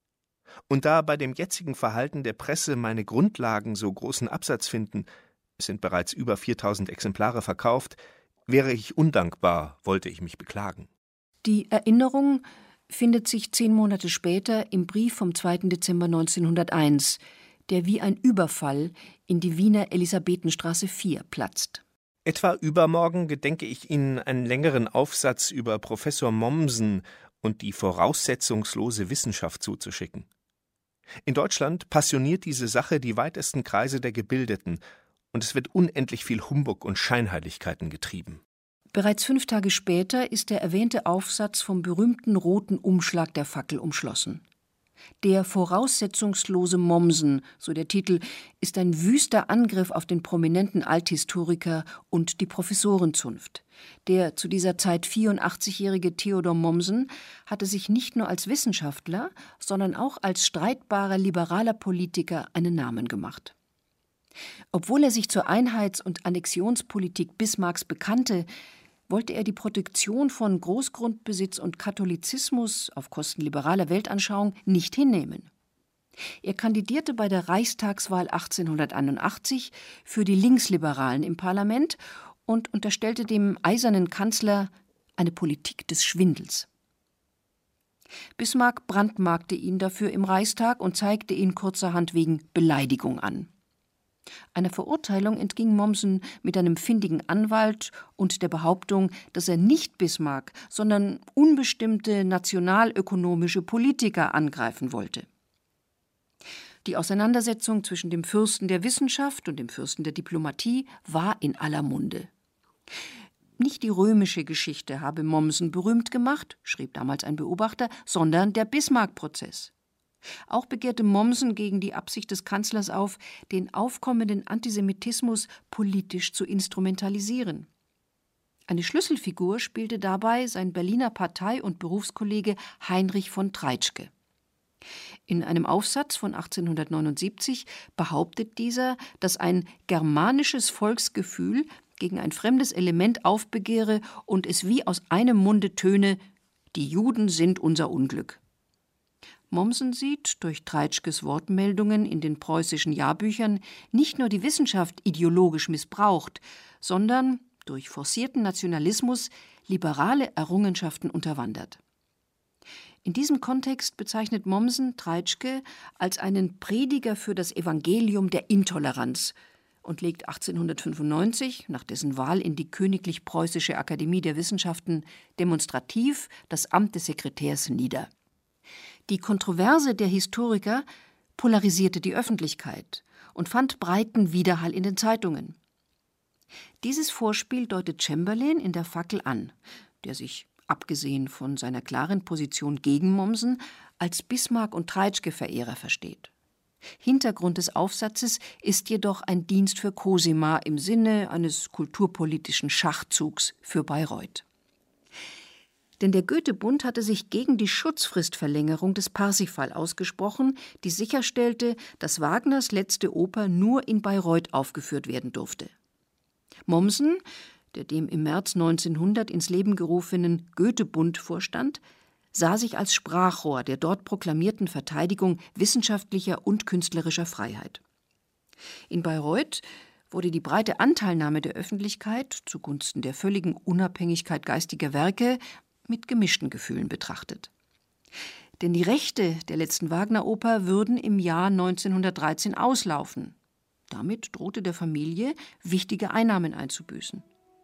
B: Und da bei dem jetzigen Verhalten der Presse meine Grundlagen so großen Absatz finden, es sind bereits über 4000 Exemplare verkauft, wäre ich undankbar, wollte ich mich beklagen.
A: Die Erinnerung findet sich 10 Monate später im Brief vom 2. Dezember 1901, der wie ein Überfall in die Wiener Elisabethenstraße 4 platzt.
B: Etwa übermorgen gedenke ich Ihnen einen längeren Aufsatz über Professor Mommsen und die voraussetzungslose Wissenschaft zuzuschicken. In Deutschland passioniert diese Sache die weitesten Kreise der Gebildeten, und es wird unendlich viel Humbug und Scheinheiligkeiten getrieben.
A: Bereits 5 Tage später ist der erwähnte Aufsatz vom berühmten roten Umschlag der Fackel umschlossen. Der voraussetzungslose Mommsen, so der Titel, ist ein wüster Angriff auf den prominenten Althistoriker und die Professorenzunft. Der zu dieser Zeit 84-jährige Theodor Mommsen hatte sich nicht nur als Wissenschaftler, sondern auch als streitbarer liberaler Politiker einen Namen gemacht. Obwohl er sich zur Einheits- und Annexionspolitik Bismarcks bekannte, wollte er die Protektion von Großgrundbesitz und Katholizismus auf Kosten liberaler Weltanschauung nicht hinnehmen. Er kandidierte bei der Reichstagswahl 1881 für die Linksliberalen im Parlament und unterstellte dem eisernen Kanzler eine Politik des Schwindels. Bismarck brandmarkte ihn dafür im Reichstag und zeigte ihn kurzerhand wegen Beleidigung an. Einer Verurteilung entging Mommsen mit einem findigen Anwalt und der Behauptung, dass er nicht Bismarck, sondern unbestimmte nationalökonomische Politiker angreifen wollte. Die Auseinandersetzung zwischen dem Fürsten der Wissenschaft und dem Fürsten der Diplomatie war in aller Munde. Nicht die römische Geschichte habe Mommsen berühmt gemacht, schrieb damals ein Beobachter, sondern der Bismarck-Prozess. Auch begehrte Mommsen gegen die Absicht des Kanzlers auf, den aufkommenden Antisemitismus politisch zu instrumentalisieren. Eine Schlüsselfigur spielte dabei sein Berliner Partei- und Berufskollege Heinrich von Treitschke. In einem Aufsatz von 1879 behauptet dieser, dass ein germanisches Volksgefühl gegen ein fremdes Element aufbegehre und es wie aus einem Munde töne: Die Juden sind unser Unglück. Mommsen sieht durch Treitschkes Wortmeldungen in den preußischen Jahrbüchern nicht nur die Wissenschaft ideologisch missbraucht, sondern durch forcierten Nationalismus liberale Errungenschaften unterwandert. In diesem Kontext bezeichnet Mommsen Treitschke als einen Prediger für das Evangelium der Intoleranz und legt 1895, nach dessen Wahl in die Königlich Preußische Akademie der Wissenschaften, demonstrativ das Amt des Sekretärs nieder. Die Kontroverse der Historiker polarisierte die Öffentlichkeit und fand breiten Widerhall in den Zeitungen. Dieses Vorspiel deutet Chamberlain in der Fackel an, der sich, abgesehen von seiner klaren Position gegen Mommsen, als Bismarck- und Treitschke-Verehrer versteht. Hintergrund des Aufsatzes ist jedoch ein Dienst für Cosima im Sinne eines kulturpolitischen Schachzugs für Bayreuth. Denn der Goethe-Bund hatte sich gegen die Schutzfristverlängerung des Parsifal ausgesprochen, die sicherstellte, dass Wagners letzte Oper nur in Bayreuth aufgeführt werden durfte. Mommsen, der dem im März 1900 ins Leben gerufenen Goethe-Bund vorstand, sah sich als Sprachrohr der dort proklamierten Verteidigung wissenschaftlicher und künstlerischer Freiheit. In Bayreuth wurde die breite Anteilnahme der Öffentlichkeit zugunsten der völligen Unabhängigkeit geistiger Werke mit gemischten Gefühlen betrachtet. Denn die Rechte der letzten Wagner-Oper würden im Jahr 1913 auslaufen. Damit drohte der Familie, wichtige Einnahmen einzubüßen.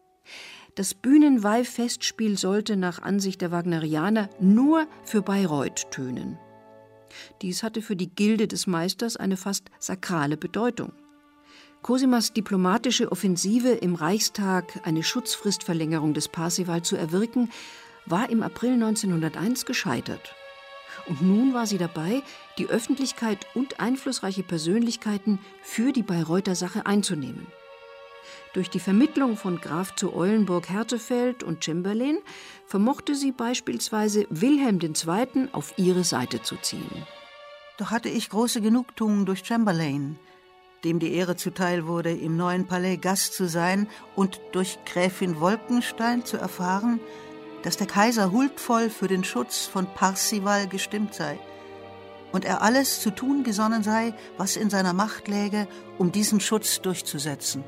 A: Das Bühnenweih-Festspiel sollte nach Ansicht der Wagnerianer nur für Bayreuth tönen. Dies hatte für die Gilde des Meisters eine fast sakrale Bedeutung. Cosimas diplomatische Offensive, im Reichstag eine Schutzfristverlängerung des Parsival zu erwirken, war im April 1901 gescheitert. Und nun war sie dabei, die Öffentlichkeit und einflussreiche Persönlichkeiten für die Bayreuther Sache einzunehmen. Durch die Vermittlung von Graf zu Eulenburg-Hertefeld und Chamberlain vermochte sie beispielsweise Wilhelm II. Auf ihre Seite zu ziehen.
C: Doch hatte ich große Genugtuung durch Chamberlain, dem die Ehre zuteil wurde, im neuen Palais Gast zu sein und durch Gräfin Wolkenstein zu erfahren, dass der Kaiser huldvoll für den Schutz von Parsival gestimmt sei und er alles zu tun gesonnen sei, was in seiner Macht läge, um diesen Schutz durchzusetzen.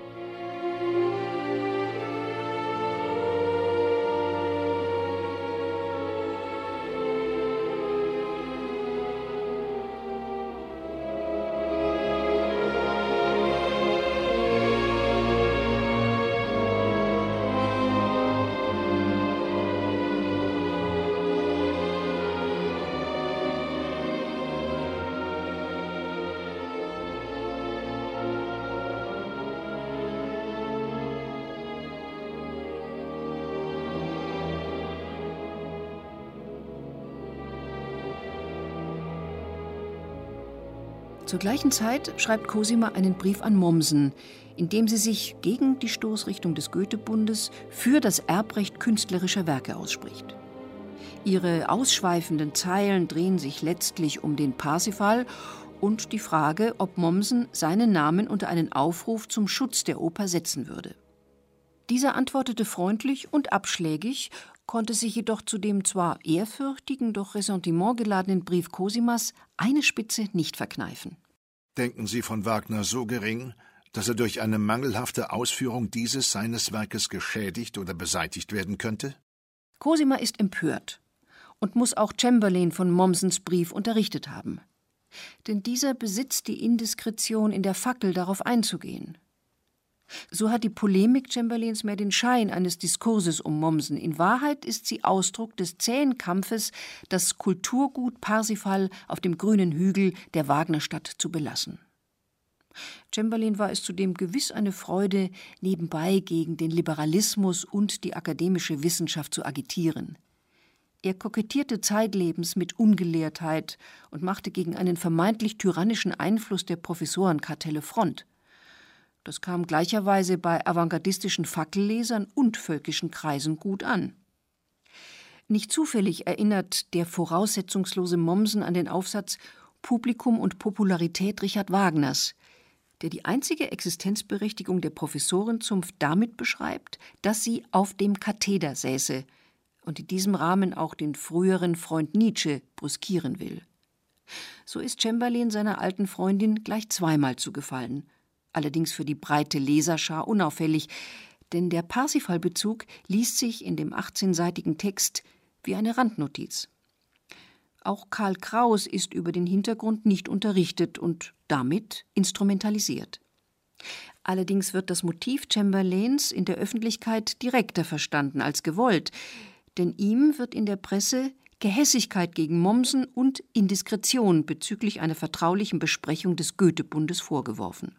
A: Zur gleichen Zeit schreibt Cosima einen Brief an Mommsen, in dem sie sich gegen die Stoßrichtung des Goethe-Bundes für das Erbrecht künstlerischer Werke ausspricht. Ihre ausschweifenden Zeilen drehen sich letztlich um den Parsifal und die Frage, ob Mommsen seinen Namen unter einen Aufruf zum Schutz der Oper setzen würde. Dieser antwortete freundlich und abschlägig, konnte sich jedoch zu dem zwar ehrfürchtigen, doch ressentimentgeladenen Brief Cosimas eine Spitze nicht verkneifen.
E: Denken Sie von Wagner so gering, dass er durch eine mangelhafte Ausführung dieses seines Werkes geschädigt oder beseitigt werden könnte?
A: Cosima ist empört und muss auch Chamberlain von Mommsens Brief unterrichtet haben. Denn dieser besitzt die Indiskretion, in der Fackel darauf einzugehen. So hat die Polemik Chamberlains mehr den Schein eines Diskurses um Mommsen. In Wahrheit ist sie Ausdruck des zähen Kampfes, das Kulturgut Parsifal auf dem grünen Hügel der Wagnerstadt zu belassen. Chamberlain war es zudem gewiss eine Freude, nebenbei gegen den Liberalismus und die akademische Wissenschaft zu agitieren. Er kokettierte zeitlebens mit Ungelehrtheit und machte gegen einen vermeintlich tyrannischen Einfluss der Professorenkartelle Front. Das kam gleicherweise bei avantgardistischen Fackellesern und völkischen Kreisen gut an. Nicht zufällig erinnert der voraussetzungslose Mommsen an den Aufsatz »Publikum und Popularität Richard Wagners«, der die einzige Existenzberechtigung der Professorenzunft damit beschreibt, dass sie auf dem Katheder säße und in diesem Rahmen auch den früheren Freund Nietzsche brüskieren will. So ist Chamberlain seiner alten Freundin gleich zweimal zugefallen, allerdings für die breite Leserschar unauffällig, denn der Parsifal-Bezug liest sich in dem 18-seitigen Text wie eine Randnotiz. Auch Karl Kraus ist über den Hintergrund nicht unterrichtet und damit instrumentalisiert. Allerdings wird das Motiv Chamberlains in der Öffentlichkeit direkter verstanden als gewollt, denn ihm wird in der Presse Gehässigkeit gegen Mommsen und Indiskretion bezüglich einer vertraulichen Besprechung des Goethe-Bundes vorgeworfen.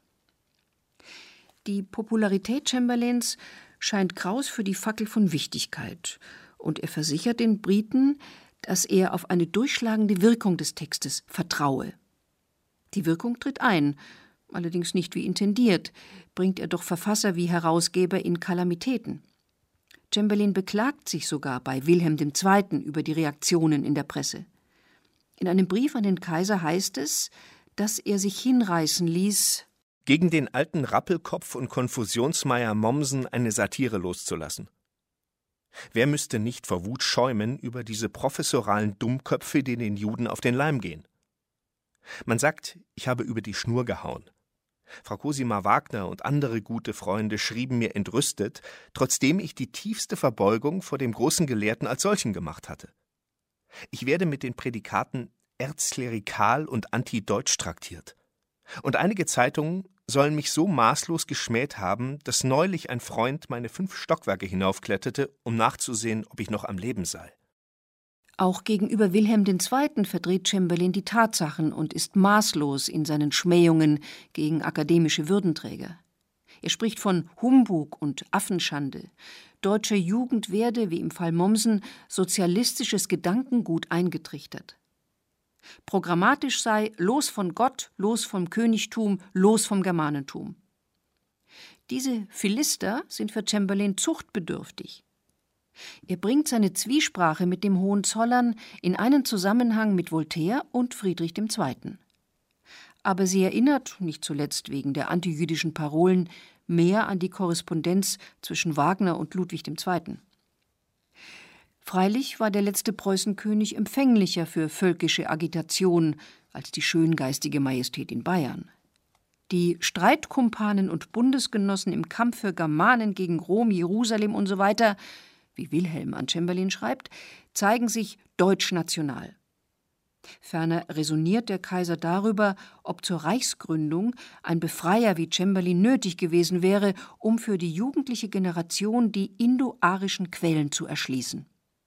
A: Die Popularität Chamberlains scheint Kraus für die Fackel von Wichtigkeit, und er versichert den Briten, dass er auf eine durchschlagende Wirkung des Textes vertraue. Die Wirkung tritt ein, allerdings nicht wie intendiert, bringt er doch Verfasser wie Herausgeber in Kalamitäten. Chamberlain beklagt sich sogar bei Wilhelm II. Über die Reaktionen in der Presse. In einem Brief an den Kaiser heißt es, dass er sich hinreißen ließ,
B: gegen den alten Rappelkopf und Konfusionsmeier Mommsen eine Satire loszulassen. Wer müsste nicht vor Wut schäumen über diese professoralen Dummköpfe, die den Juden auf den Leim gehen? Man sagt, ich habe über die Schnur gehauen. Frau Cosima Wagner und andere gute Freunde schrieben mir entrüstet, trotzdem ich die tiefste Verbeugung vor dem großen Gelehrten als solchen gemacht hatte. Ich werde mit den Prädikaten erzklerikal und antideutsch traktiert. Und einige Zeitungen sollen mich so maßlos geschmäht haben, dass neulich ein Freund meine 5 Stockwerke hinaufkletterte, um nachzusehen, ob ich noch am Leben sei.
A: Auch gegenüber Wilhelm II. Verdreht Chamberlain die Tatsachen und ist maßlos in seinen Schmähungen gegen akademische Würdenträger. Er spricht von Humbug und Affenschande. Deutscher Jugend werde, wie im Fall Mommsen, sozialistisches Gedankengut eingetrichtert. Programmatisch sei los von Gott, los vom Königtum, los vom Germanentum. Diese Philister sind für Chamberlain zuchtbedürftig. Er bringt seine Zwiesprache mit dem Hohenzollern in einen Zusammenhang mit Voltaire und Friedrich II. Aber sie erinnert, nicht zuletzt wegen der antijüdischen Parolen, mehr an die Korrespondenz zwischen Wagner und Ludwig II. Freilich war der letzte Preußenkönig empfänglicher für völkische Agitation als die schöngeistige Majestät in Bayern. Die Streitkumpanen und Bundesgenossen im Kampf für Germanen gegen Rom, Jerusalem usw., wie Wilhelm an Chamberlain schreibt, zeigen sich deutschnational. Ferner resoniert der Kaiser darüber, ob zur Reichsgründung ein Befreier wie Chamberlain nötig gewesen wäre, um für die jugendliche Generation die indo-arischen Quellen zu erschließen.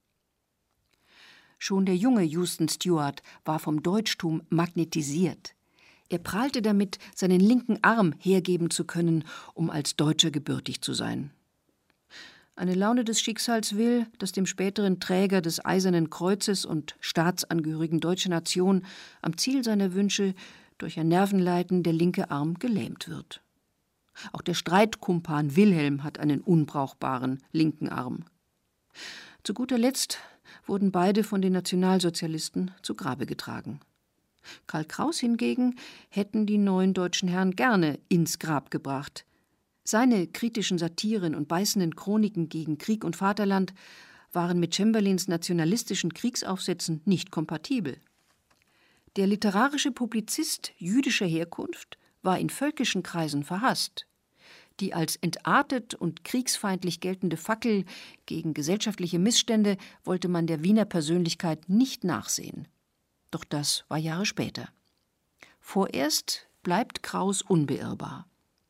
A: Schon der junge Houston Stewart war vom Deutschtum magnetisiert. Er prahlte damit, seinen linken Arm hergeben zu können, um als Deutscher gebürtig zu sein. Eine Laune des Schicksals will, dass dem späteren Träger des Eisernen Kreuzes und Staatsangehörigen deutscher Nation am Ziel seiner Wünsche durch ein Nervenleiden der linke Arm gelähmt wird. Auch der Streitkumpan Wilhelm hat einen unbrauchbaren linken Arm. Zu guter Letzt wurden beide von den Nationalsozialisten zu Grabe getragen. Karl Kraus hingegen hätten die neuen deutschen Herren gerne ins Grab gebracht. Seine kritischen Satiren und beißenden Chroniken gegen Krieg und Vaterland waren mit Chamberlains nationalistischen Kriegsaufsätzen nicht kompatibel. Der literarische Publizist jüdischer Herkunft war in völkischen Kreisen verhasst. Die als entartet und kriegsfeindlich geltende Fackel gegen gesellschaftliche Missstände wollte man der Wiener Persönlichkeit nicht nachsehen. Doch das war Jahre später. Vorerst bleibt Kraus unbeirrbar.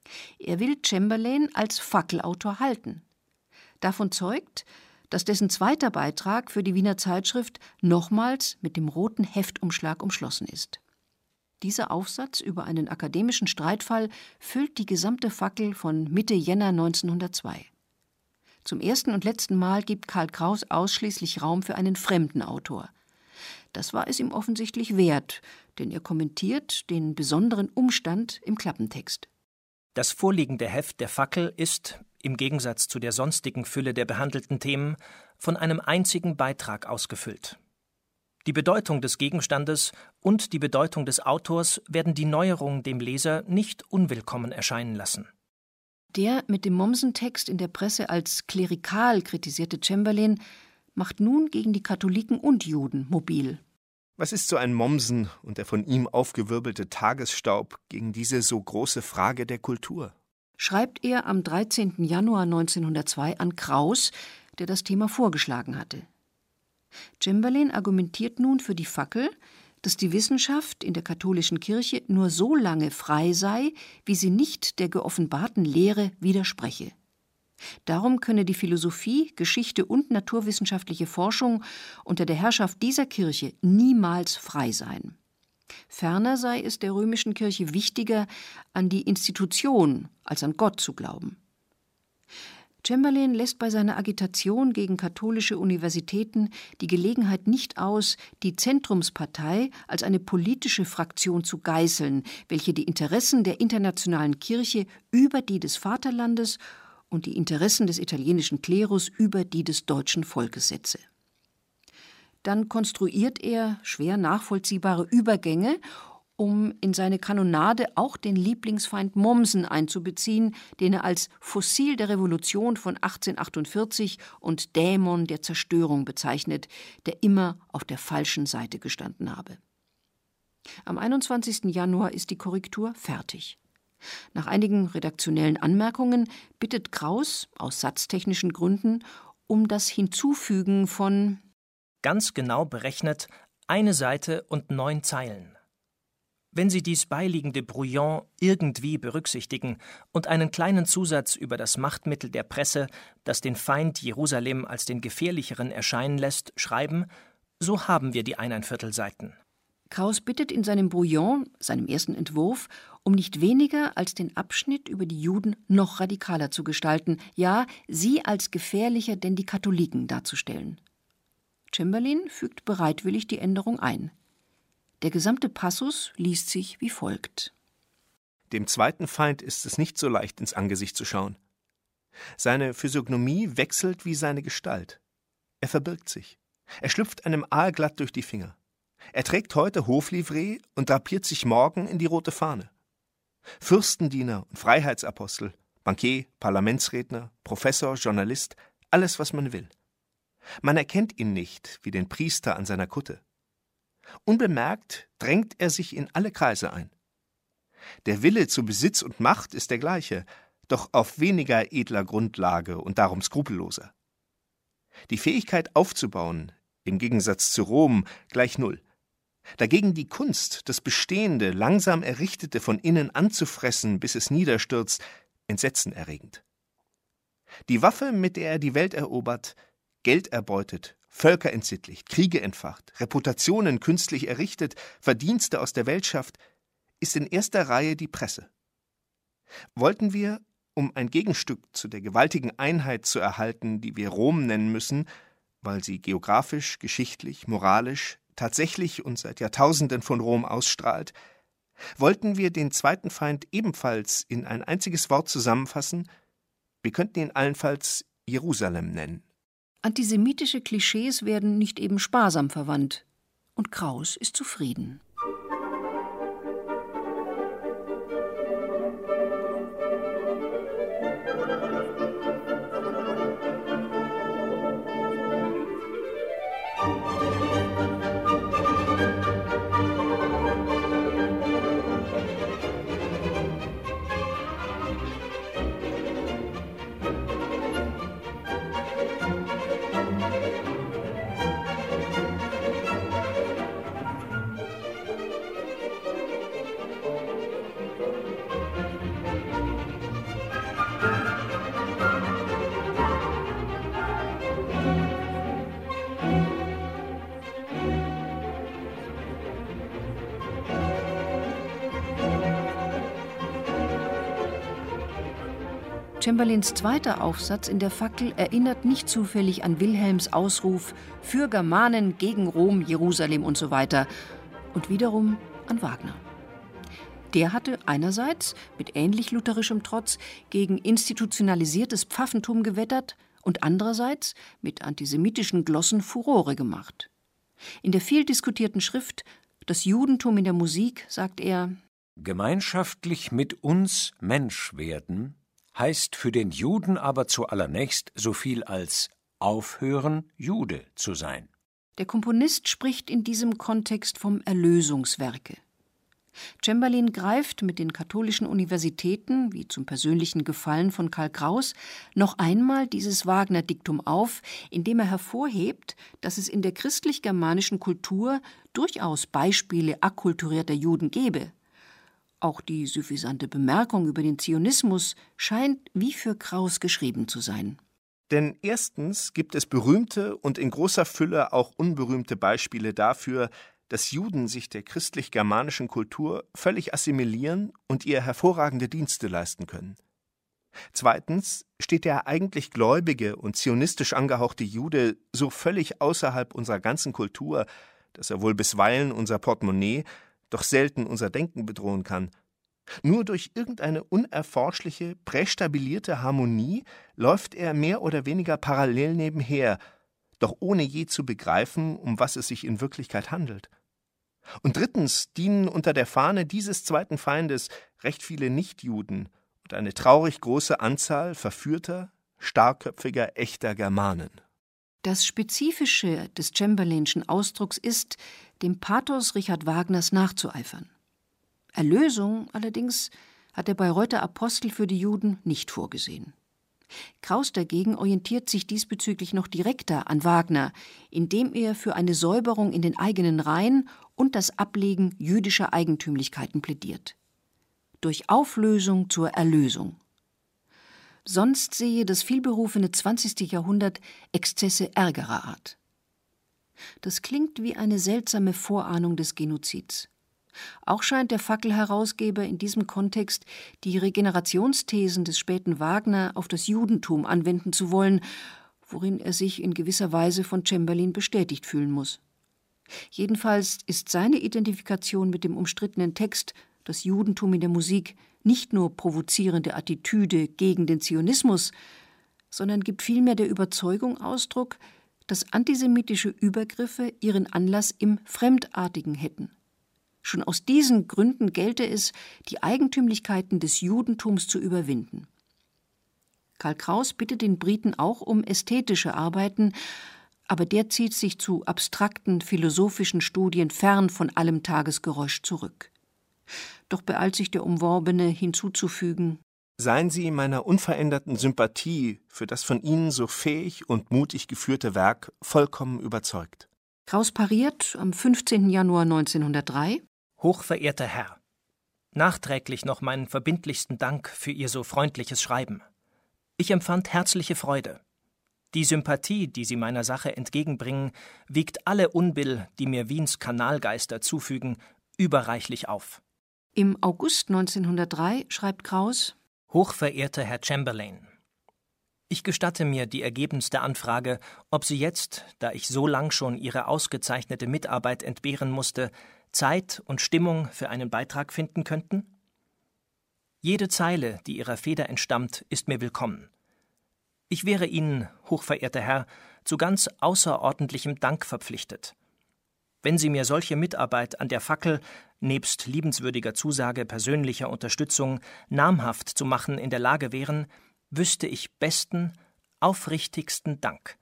A: Er will Chamberlain als Fackelautor halten. Davon zeugt, dass dessen zweiter Beitrag für die Wiener Zeitschrift nochmals mit dem roten Heftumschlag umschlossen ist. Dieser Aufsatz über einen akademischen Streitfall füllt die gesamte Fackel von Mitte Jänner 1902. Zum ersten und letzten Mal gibt Karl Kraus ausschließlich Raum für einen fremden Autor. Das war es ihm offensichtlich wert, denn er kommentiert den besonderen Umstand im Klappentext.
I: Das vorliegende Heft der Fackel ist, im Gegensatz zu der sonstigen Fülle der behandelten Themen, von einem einzigen Beitrag ausgefüllt. Die Bedeutung des Gegenstandes und die Bedeutung des Autors werden die Neuerung dem Leser nicht unwillkommen erscheinen lassen.
A: Der mit dem Mommsen-Text in der Presse als klerikal kritisierte Chamberlain macht nun gegen die Katholiken und Juden mobil.
B: Was ist so ein Mommsen und der von ihm aufgewirbelte Tagesstaub gegen diese so große Frage der Kultur?
A: Schreibt er am 13. Januar 1902 an Kraus, der das Thema vorgeschlagen hatte. Chamberlain argumentiert nun für die Fackel, dass die Wissenschaft in der katholischen Kirche nur so lange frei sei, wie sie nicht der geoffenbarten Lehre widerspreche. Darum könne die Philosophie, Geschichte und naturwissenschaftliche Forschung unter der Herrschaft dieser Kirche niemals frei sein. Ferner sei es der römischen Kirche wichtiger, an die Institution als an Gott zu glauben. Chamberlain lässt bei seiner Agitation gegen katholische Universitäten die Gelegenheit nicht aus, die Zentrumspartei als eine politische Fraktion zu geißeln, welche die Interessen der internationalen Kirche über die des Vaterlandes und die Interessen des italienischen Klerus über die des deutschen Volkes setze. Dann konstruiert er schwer nachvollziehbare Übergänge, um in seine Kanonade auch den Lieblingsfeind Mommsen einzubeziehen, den er als Fossil der Revolution von 1848 und Dämon der Zerstörung bezeichnet, der immer auf der falschen Seite gestanden habe. Am 21. Januar ist die Korrektur fertig. Nach einigen redaktionellen Anmerkungen bittet Kraus aus satztechnischen Gründen um das Hinzufügen von
I: ganz genau berechnet 1 Seite und 9 Zeilen. Wenn Sie dies beiliegende Brouillon irgendwie berücksichtigen und einen kleinen Zusatz über das Machtmittel der Presse, das den Feind Jerusalem als den gefährlicheren erscheinen lässt, schreiben, so haben wir die 1¼ Seiten.
A: Kraus bittet in seinem Brouillon, seinem ersten Entwurf, um nicht weniger als den Abschnitt über die Juden noch radikaler zu gestalten, ja, sie als gefährlicher denn die Katholiken darzustellen. Chamberlain fügt bereitwillig die Änderung ein. Der gesamte Passus liest sich wie folgt.
B: Dem zweiten Feind ist es nicht so leicht, ins Angesicht zu schauen. Seine Physiognomie wechselt wie seine Gestalt. Er verbirgt sich. Er schlüpft einem aalglatt durch die Finger. Er trägt heute Hoflivree und drapiert sich morgen in die rote Fahne. Fürstendiener und Freiheitsapostel, Bankier, Parlamentsredner, Professor, Journalist, alles, was man will. Man erkennt ihn nicht wie den Priester an seiner Kutte. Unbemerkt drängt er sich in alle Kreise ein. Der Wille zu Besitz und Macht ist der gleiche, doch auf weniger edler Grundlage und darum skrupelloser. Die Fähigkeit aufzubauen, im Gegensatz zu Rom, gleich 0. Dagegen die Kunst, das Bestehende, langsam Errichtete von innen anzufressen, bis es niederstürzt, entsetzenerregend. Die Waffe, mit der er die Welt erobert, Geld erbeutet, Völker entsittlicht, Kriege entfacht, Reputationen künstlich errichtet, Verdienste aus der Welt schafft, ist in erster Reihe die Presse. Wollten wir, um ein Gegenstück zu der gewaltigen Einheit zu erhalten, die wir Rom nennen müssen, weil sie geografisch, geschichtlich, moralisch, tatsächlich und seit Jahrtausenden von Rom ausstrahlt, wollten wir den zweiten Feind ebenfalls in ein einziges Wort zusammenfassen, wir könnten ihn allenfalls Jerusalem nennen.
A: Antisemitische Klischees werden nicht eben sparsam verwandt. Und Kraus ist zufrieden. Chamberlains zweiter Aufsatz in der Fackel erinnert nicht zufällig an Wilhelms Ausruf für Germanen gegen Rom, Jerusalem und so weiter und wiederum an Wagner. Der hatte einerseits mit ähnlich lutherischem Trotz gegen institutionalisiertes Pfaffentum gewettert und andererseits mit antisemitischen Glossen Furore gemacht. In der viel diskutierten Schrift »Das Judentum in der Musik« sagt er:
H: »Gemeinschaftlich mit uns Mensch werden heißt für den Juden aber zuallererst so viel als aufhören, Jude zu sein.«
A: Der Komponist spricht in diesem Kontext vom Erlösungswerke. Chamberlain greift mit den katholischen Universitäten, wie zum persönlichen Gefallen von Karl Kraus, noch einmal dieses Wagner-Diktum auf, indem er hervorhebt, dass es in der christlich-germanischen Kultur durchaus Beispiele akkulturierter Juden gebe. Auch die suffisante Bemerkung über den Zionismus scheint wie für Kraus geschrieben zu sein.
B: Denn erstens gibt es berühmte und in großer Fülle auch unberühmte Beispiele dafür, dass Juden sich der christlich-germanischen Kultur völlig assimilieren und ihr hervorragende Dienste leisten können. Zweitens steht der eigentlich gläubige und zionistisch angehauchte Jude so völlig außerhalb unserer ganzen Kultur, dass er wohl bisweilen unser Portemonnaie, doch selten unser Denken bedrohen kann. Nur durch irgendeine unerforschliche, prästabilierte Harmonie läuft er mehr oder weniger parallel nebenher, doch ohne je zu begreifen, um was es sich in Wirklichkeit handelt. Und drittens dienen unter der Fahne dieses zweiten Feindes recht viele Nichtjuden und eine traurig große Anzahl verführter, starrköpfiger, echter Germanen.
A: Das Spezifische des Chamberlainschen Ausdrucks ist, dem Pathos Richard Wagners nachzueifern. Erlösung allerdings hat der Bayreuther Apostel für die Juden nicht vorgesehen. Kraus dagegen orientiert sich diesbezüglich noch direkter an Wagner, indem er für eine Säuberung in den eigenen Reihen und das Ablegen jüdischer Eigentümlichkeiten plädiert. Durch Auflösung zur Erlösung. Sonst sehe das vielberufene 20. Jahrhundert Exzesse ärgerer Art. Das klingt wie eine seltsame Vorahnung des Genozids. Auch scheint der Fackelherausgeber in diesem Kontext die Regenerationsthesen des späten Wagner auf das Judentum anwenden zu wollen, worin er sich in gewisser Weise von Chamberlain bestätigt fühlen muss. Jedenfalls ist seine Identifikation mit dem umstrittenen Text »Das Judentum in der Musik« nicht nur provozierende Attitüde gegen den Zionismus, sondern gibt vielmehr der Überzeugung Ausdruck, dass antisemitische Übergriffe ihren Anlass im Fremdartigen hätten. Schon aus diesen Gründen gelte es, die Eigentümlichkeiten des Judentums zu überwinden. Karl Kraus bittet den Briten auch um ästhetische Arbeiten, aber der zieht sich zu abstrakten philosophischen Studien fern von allem Tagesgeräusch zurück. Doch beeilt sich der Umworbene hinzuzufügen:
B: Seien Sie meiner unveränderten Sympathie für das von Ihnen so fähig und mutig geführte Werk vollkommen überzeugt.
A: Kraus pariert am 15. Januar 1903:
I: Hochverehrter Herr, nachträglich noch meinen verbindlichsten Dank für Ihr so freundliches Schreiben. Ich empfand herzliche Freude. Die Sympathie, die Sie meiner Sache entgegenbringen, wiegt alle Unbill, die mir Wiens Kanalgeister zufügen, überreichlich auf.
A: Im August 1903 schreibt Kraus:
I: Hochverehrter Herr Chamberlain, ich gestatte mir die ergebenste Anfrage, ob Sie jetzt, da ich so lang schon Ihre ausgezeichnete Mitarbeit entbehren musste, Zeit und Stimmung für einen Beitrag finden könnten? Jede Zeile, die Ihrer Feder entstammt, ist mir willkommen. Ich wäre Ihnen, hochverehrter Herr, zu ganz außerordentlichem Dank verpflichtet. Wenn Sie mir solche Mitarbeit an der Fackel, nebst liebenswürdiger Zusage persönlicher Unterstützung, namhaft zu machen in der Lage wären, wüsste ich besten, aufrichtigsten Dank.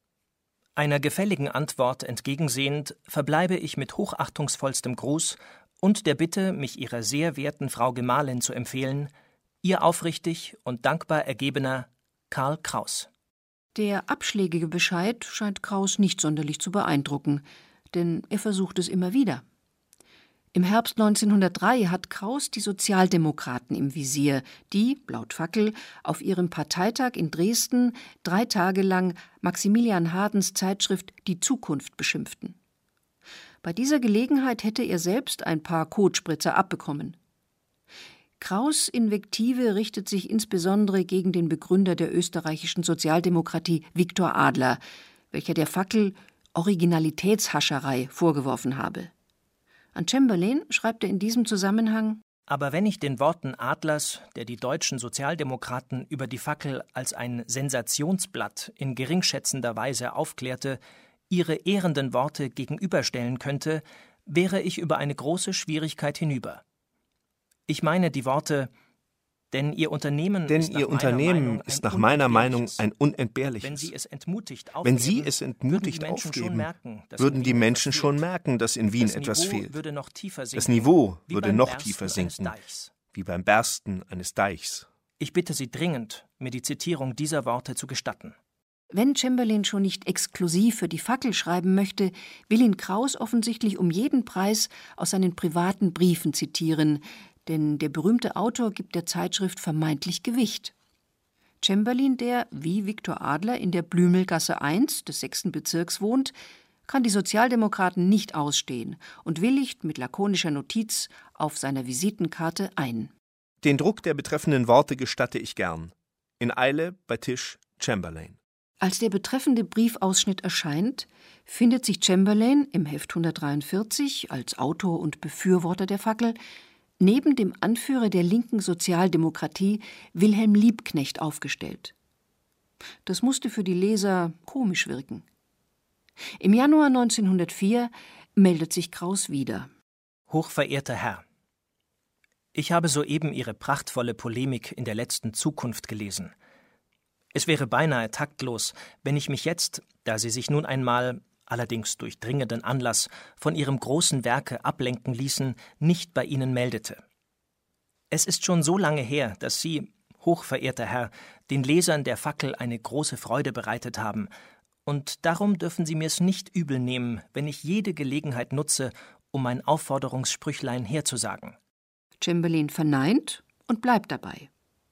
I: Einer gefälligen Antwort entgegensehend verbleibe ich mit hochachtungsvollstem Gruß und der Bitte, mich Ihrer sehr werten Frau Gemahlin zu empfehlen, Ihr aufrichtig und dankbar ergebener Karl Kraus.
A: Der abschlägige Bescheid scheint Kraus nicht sonderlich zu beeindrucken, denn er versucht es immer wieder. Im Herbst 1903 hat Kraus die Sozialdemokraten im Visier, die, laut Fackel, auf ihrem Parteitag in Dresden 3 Tage lang Maximilian Hardens Zeitschrift »Die Zukunft« beschimpften. Bei dieser Gelegenheit hätte er selbst ein paar Kotspritzer abbekommen. Kraus' Invektive richtet sich insbesondere gegen den Begründer der österreichischen Sozialdemokratie, Viktor Adler, welcher der Fackel Originalitätshascherei vorgeworfen habe. An Chamberlain schreibt er in diesem Zusammenhang:
I: Aber wenn ich den Worten Adlers, der die deutschen Sozialdemokraten über die Fackel als ein Sensationsblatt in geringschätzender Weise aufklärte, ihre ehrenden Worte gegenüberstellen könnte, wäre ich über eine große Schwierigkeit hinüber. Ich meine die Worte: Denn Ihr Unternehmen
B: ist nach meiner Meinung ein unentbehrliches.
I: Wenn Sie es entmutigt
B: aufgeben, würden die Menschen schon merken, dass in Wien etwas fehlt. Das
I: Niveau
B: würde noch tiefer sinken, wie beim Bersten eines Deichs.
I: Ich bitte Sie dringend, mir die Zitierung dieser Worte zu gestatten.
A: Wenn Chamberlain schon nicht exklusiv für die Fackel schreiben möchte, will ihn Kraus offensichtlich um jeden Preis aus seinen privaten Briefen zitieren, denn der berühmte Autor gibt der Zeitschrift vermeintlich Gewicht. Chamberlain, der, wie Viktor Adler, in der Blümelgasse 1 des 6. Bezirks wohnt, kann die Sozialdemokraten nicht ausstehen und willigt mit lakonischer Notiz auf seiner Visitenkarte ein.
B: Den Druck der betreffenden Worte gestatte ich gern. In Eile bei Tisch Chamberlain.
A: Als der betreffende Briefausschnitt erscheint, findet sich Chamberlain im Heft 143 als Autor und Befürworter der Fackel neben dem Anführer der linken Sozialdemokratie, Wilhelm Liebknecht, aufgestellt. Das musste für die Leser komisch wirken. Im Januar 1904 meldet sich Kraus wieder.
I: Hochverehrter Herr, ich habe soeben Ihre prachtvolle Polemik in der letzten Zukunft gelesen. Es wäre beinahe taktlos, wenn ich mich jetzt, da Sie sich nun einmal, allerdings durch dringenden Anlass, von Ihrem großen Werke ablenken ließen, nicht bei Ihnen meldete. Es ist schon so lange her, dass Sie, hochverehrter Herr, den Lesern der Fackel eine große Freude bereitet haben, und darum dürfen Sie mir's nicht übel nehmen, wenn ich jede Gelegenheit nutze, um mein Aufforderungssprüchlein herzusagen.
A: Chamberlain verneint und bleibt dabei.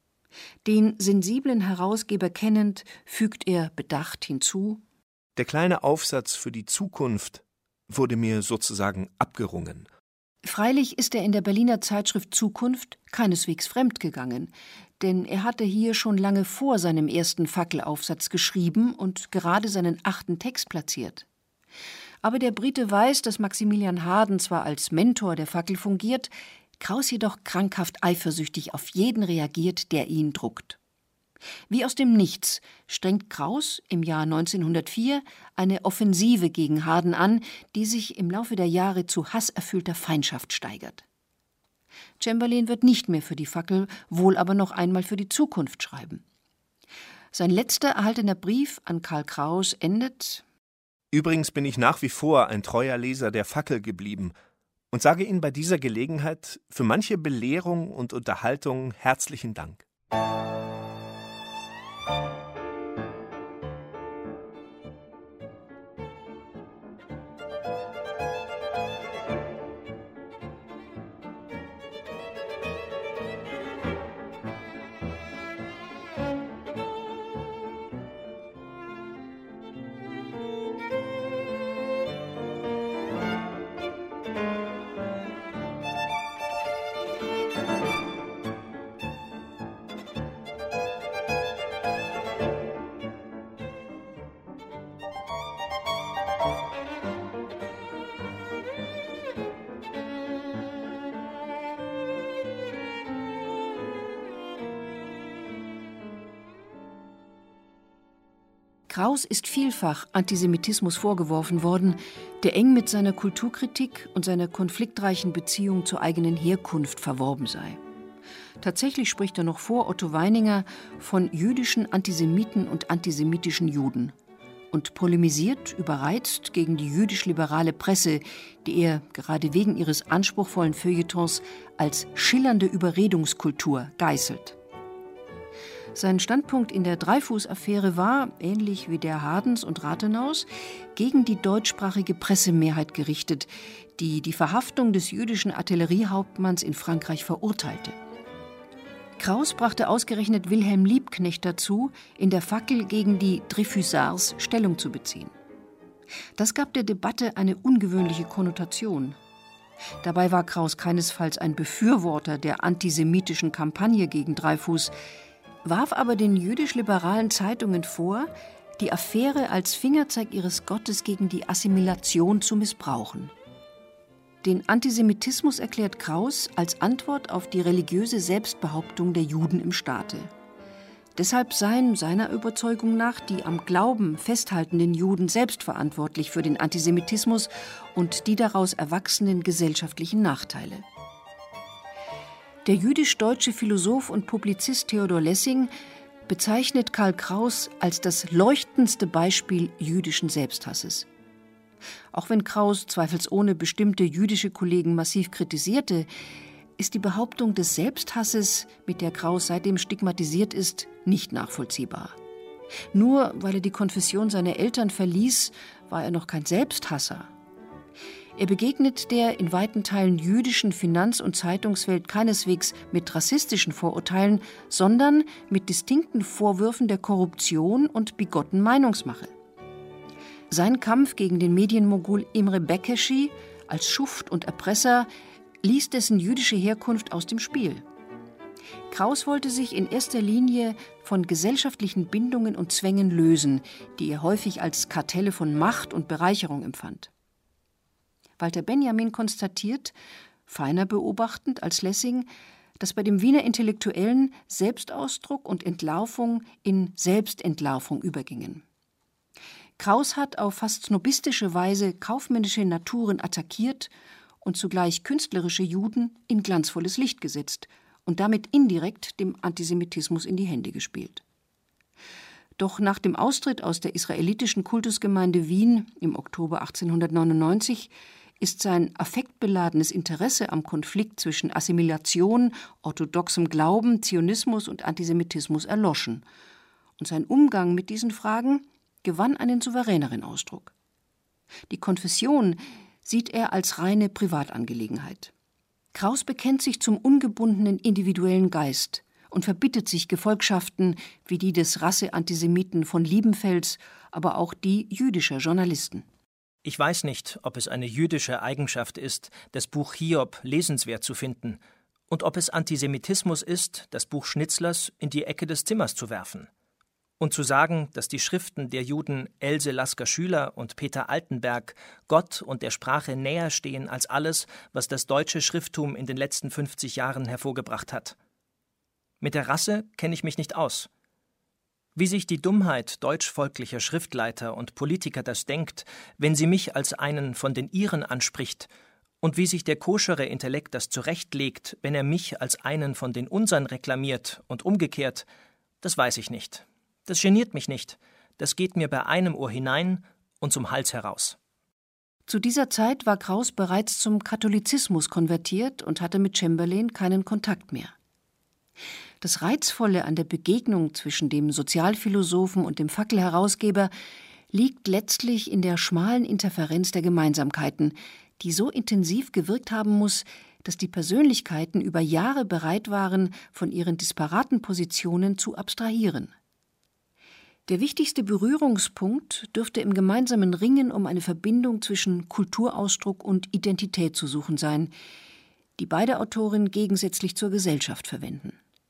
A: Den sensiblen Herausgeber kennend, fügt er bedacht hinzu:
B: Der kleine Aufsatz für die Zukunft wurde mir sozusagen abgerungen.
A: Freilich ist er in der Berliner Zeitschrift Zukunft keineswegs fremd gegangen, denn er hatte hier schon lange vor seinem ersten Fackelaufsatz geschrieben und gerade seinen 8. Text platziert. Aber der Brite weiß, dass Maximilian Harden zwar als Mentor der Fackel fungiert, Kraus jedoch krankhaft eifersüchtig auf jeden reagiert, der ihn druckt. Wie aus dem Nichts strengt Kraus im Jahr 1904 eine Offensive gegen Harden an, die sich im Laufe der Jahre zu hasserfüllter Feindschaft steigert. Chamberlain wird nicht mehr für die Fackel, wohl aber noch einmal für die Zukunft schreiben. Sein letzter erhaltener Brief an Karl Kraus endet:
B: Übrigens bin ich nach wie vor ein treuer Leser der Fackel geblieben und sage Ihnen bei dieser Gelegenheit für manche Belehrung und Unterhaltung herzlichen Dank.
A: Kraus ist vielfach Antisemitismus vorgeworfen worden, der eng mit seiner Kulturkritik und seiner konfliktreichen Beziehung zur eigenen Herkunft verworben sei. Tatsächlich spricht er noch vor Otto Weininger von jüdischen Antisemiten und antisemitischen Juden und polemisiert überreizt gegen die jüdisch-liberale Presse, die er gerade wegen ihres anspruchsvollen Feuilletons als schillernde Überredungskultur geißelt. Sein Standpunkt in der Dreyfus-Affäre war, ähnlich wie der Hardens und Rathenaus, gegen die deutschsprachige Pressemehrheit gerichtet, die die Verhaftung des jüdischen Artilleriehauptmanns in Frankreich verurteilte. Kraus brachte ausgerechnet Wilhelm Liebknecht dazu, in der Fackel gegen die Dreyfusards Stellung zu beziehen. Das gab der Debatte eine ungewöhnliche Konnotation. Dabei war Kraus keinesfalls ein Befürworter der antisemitischen Kampagne gegen Dreyfus, warf aber den jüdisch-liberalen Zeitungen vor, die Affäre als Fingerzeig ihres Gottes gegen die Assimilation zu missbrauchen. Den Antisemitismus erklärt Kraus als Antwort auf die religiöse Selbstbehauptung der Juden im Staate. Deshalb seien seiner Überzeugung nach die am Glauben festhaltenden Juden selbst verantwortlich für den Antisemitismus und die daraus erwachsenen gesellschaftlichen Nachteile. Der jüdisch-deutsche Philosoph und Publizist Theodor Lessing bezeichnet Karl Kraus als das leuchtendste Beispiel jüdischen Selbsthasses. Auch wenn Kraus zweifelsohne bestimmte jüdische Kollegen massiv kritisierte, ist die Behauptung des Selbsthasses, mit der Kraus seitdem stigmatisiert ist, nicht nachvollziehbar. Nur weil er die Konfession seiner Eltern verließ, war er noch kein Selbsthasser. Er begegnet der in weiten Teilen jüdischen Finanz- und Zeitungswelt keineswegs mit rassistischen Vorurteilen, sondern mit distinkten Vorwürfen der Korruption und bigotten Meinungsmache. Sein Kampf gegen den Medienmogul Imre Bekeschi als Schuft und Erpresser ließ dessen jüdische Herkunft aus dem Spiel. Kraus wollte sich in erster Linie von gesellschaftlichen Bindungen und Zwängen lösen, die er häufig als Kartelle von Macht und Bereicherung empfand. Walter Benjamin konstatiert, feiner beobachtend als Lessing, dass bei dem Wiener Intellektuellen Selbstausdruck und Entlarvung in Selbstentlarvung übergingen. Kraus hat auf fast snobistische Weise kaufmännische Naturen attackiert und zugleich künstlerische Juden in glanzvolles Licht gesetzt und damit indirekt dem Antisemitismus in die Hände gespielt. Doch nach dem Austritt aus der israelitischen Kultusgemeinde Wien im Oktober 1899 ist sein affektbeladenes Interesse am Konflikt zwischen Assimilation, orthodoxem Glauben, Zionismus und Antisemitismus erloschen. Und sein Umgang mit diesen Fragen gewann einen souveräneren Ausdruck. Die Konfession sieht er als reine Privatangelegenheit. Kraus bekennt sich zum ungebundenen individuellen Geist und verbittet sich Gefolgschaften wie die des Rasseantisemiten von Liebenfels, aber auch die jüdischer Journalisten.
I: Ich weiß nicht, ob es eine jüdische Eigenschaft ist, das Buch Hiob lesenswert zu finden, und ob es Antisemitismus ist, das Buch Schnitzlers in die Ecke des Zimmers zu werfen. Und zu sagen, dass die Schriften der Juden Else Lasker-Schüler und Peter Altenberg Gott und der Sprache näher stehen als alles, was das deutsche Schrifttum in den letzten 50 Jahren hervorgebracht hat. Mit der Rasse kenne ich mich nicht aus. Wie sich die Dummheit deutschvolklicher Schriftleiter und Politiker das denkt, wenn sie mich als einen von den ihren anspricht, und wie sich der koschere Intellekt das zurechtlegt, wenn er mich als einen von den unseren reklamiert und umgekehrt, das weiß ich nicht. Das geniert mich nicht. Das geht mir bei einem Ohr hinein und zum Hals heraus.
A: Zu dieser Zeit war Kraus bereits zum Katholizismus konvertiert und hatte mit Chamberlain keinen Kontakt mehr. Das Reizvolle an der Begegnung zwischen dem Sozialphilosophen und dem Fackelherausgeber liegt letztlich in der schmalen Interferenz der Gemeinsamkeiten, die so intensiv gewirkt haben muss, dass die Persönlichkeiten über Jahre bereit waren, von ihren disparaten Positionen zu abstrahieren. Der wichtigste Berührungspunkt dürfte im gemeinsamen Ringen um eine Verbindung zwischen Kulturausdruck und Identität zu suchen sein, die beide Autoren gegensätzlich zur Gesellschaft verwenden.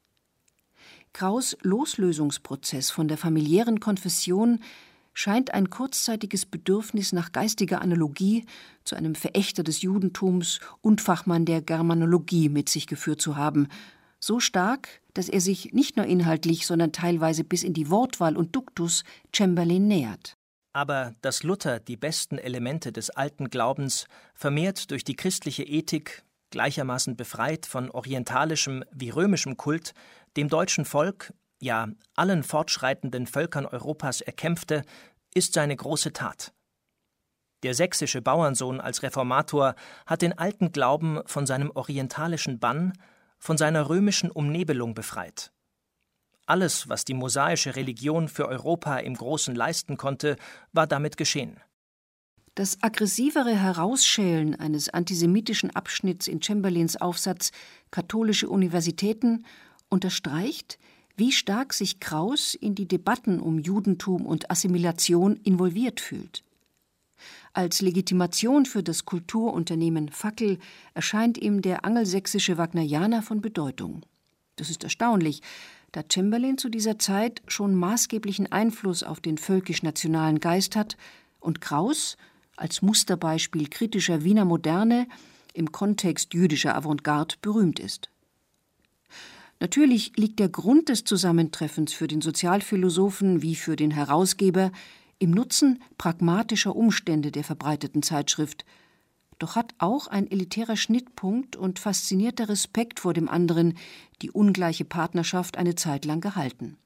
A: Kraus' Loslösungsprozess von der familiären Konfession scheint ein kurzzeitiges Bedürfnis nach geistiger Analogie zu einem Verächter des Judentums und Fachmann der Germanologie mit sich geführt zu haben, so stark, dass er sich nicht nur inhaltlich, sondern teilweise bis in die Wortwahl und Duktus Chamberlain nähert.
I: Aber dass Luther die besten Elemente des alten Glaubens vermehrt durch die christliche Ethik, gleichermaßen befreit von orientalischem wie römischem Kult, dem deutschen Volk, ja allen fortschreitenden Völkern Europas erkämpfte, ist seine große Tat. Der sächsische Bauernsohn als Reformator hat den alten Glauben von seinem orientalischen Bann, von seiner römischen Umnebelung befreit. Alles, was die mosaische Religion für Europa im Großen leisten konnte, war damit geschehen.
A: Das aggressivere Herausschälen eines antisemitischen Abschnitts in Chamberlains Aufsatz »Katholische Universitäten« unterstreicht, wie stark sich Kraus in die Debatten um Judentum und Assimilation involviert fühlt. Als Legitimation für das Kulturunternehmen Fackel erscheint ihm der angelsächsische Wagnerianer von Bedeutung. Das ist erstaunlich, da Chamberlain zu dieser Zeit schon maßgeblichen Einfluss auf den völkisch-nationalen Geist hat und Kraus als Musterbeispiel kritischer Wiener Moderne im Kontext jüdischer Avantgarde berühmt ist. Natürlich liegt der Grund des Zusammentreffens für den Sozialphilosophen wie für den Herausgeber im Nutzen pragmatischer Umstände der verbreiteten Zeitschrift, doch hat auch ein elitärer Schnittpunkt und faszinierter Respekt vor dem anderen die ungleiche Partnerschaft eine Zeit lang gehalten.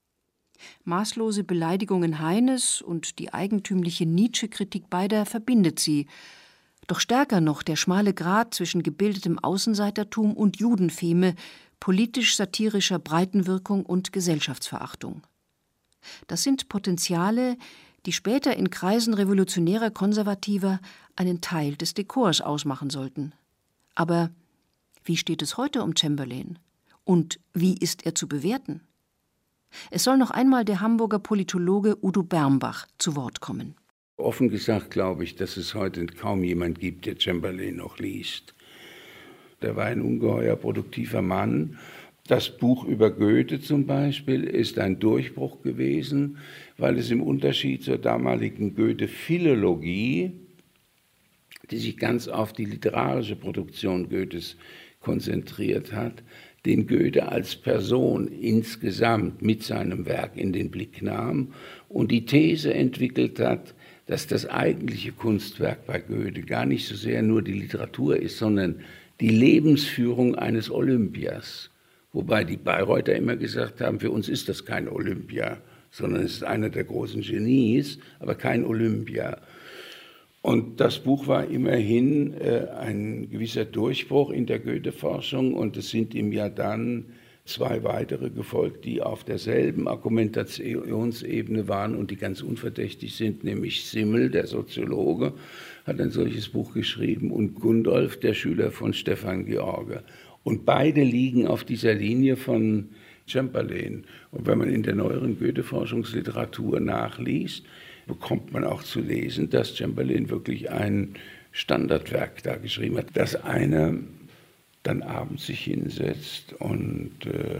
A: Maßlose Beleidigungen Heines und die eigentümliche Nietzsche-Kritik beider verbindet sie, doch stärker noch der schmale Grat zwischen gebildetem Außenseitertum und Judenfeme, politisch-satirischer Breitenwirkung und Gesellschaftsverachtung. Das sind Potenziale, die später in Kreisen revolutionärer Konservativer einen Teil des Dekors ausmachen sollten. Aber wie steht es heute um Chamberlain? Und wie ist er zu bewerten? Es soll noch einmal der Hamburger Politologe Udo Bermbach zu Wort kommen.
F: Offen gesagt glaube ich, dass es heute kaum jemand gibt, der Chamberlain noch liest. Der war ein ungeheuer produktiver Mann. Das Buch über Goethe zum Beispiel ist ein Durchbruch gewesen, weil es im Unterschied zur damaligen Goethe-Philologie, die sich ganz auf die literarische Produktion Goethes konzentriert hat, den Goethe als Person insgesamt mit seinem Werk in den Blick nahm und die These entwickelt hat, dass das eigentliche Kunstwerk bei Goethe gar nicht so sehr nur die Literatur ist, sondern die Lebensführung eines Olympias. Wobei die Bayreuther immer gesagt haben, für uns ist das kein Olympia, sondern es ist einer der großen Genies, aber kein Olympia. Und das Buch war immerhin ein gewisser Durchbruch in der Goethe-Forschung und es sind ihm ja dann 2 weitere gefolgt, die auf derselben Argumentationsebene waren und die ganz unverdächtig sind, nämlich Simmel, der Soziologe, hat ein solches Buch geschrieben und Gundolf, der Schüler von Stefan George. Und beide liegen auf dieser Linie von Chamberlain. Und wenn man in der neueren Goethe-Forschungsliteratur nachliest, bekommt man auch zu lesen, dass Chamberlain wirklich ein Standardwerk da geschrieben hat, dass einer dann abends sich hinsetzt und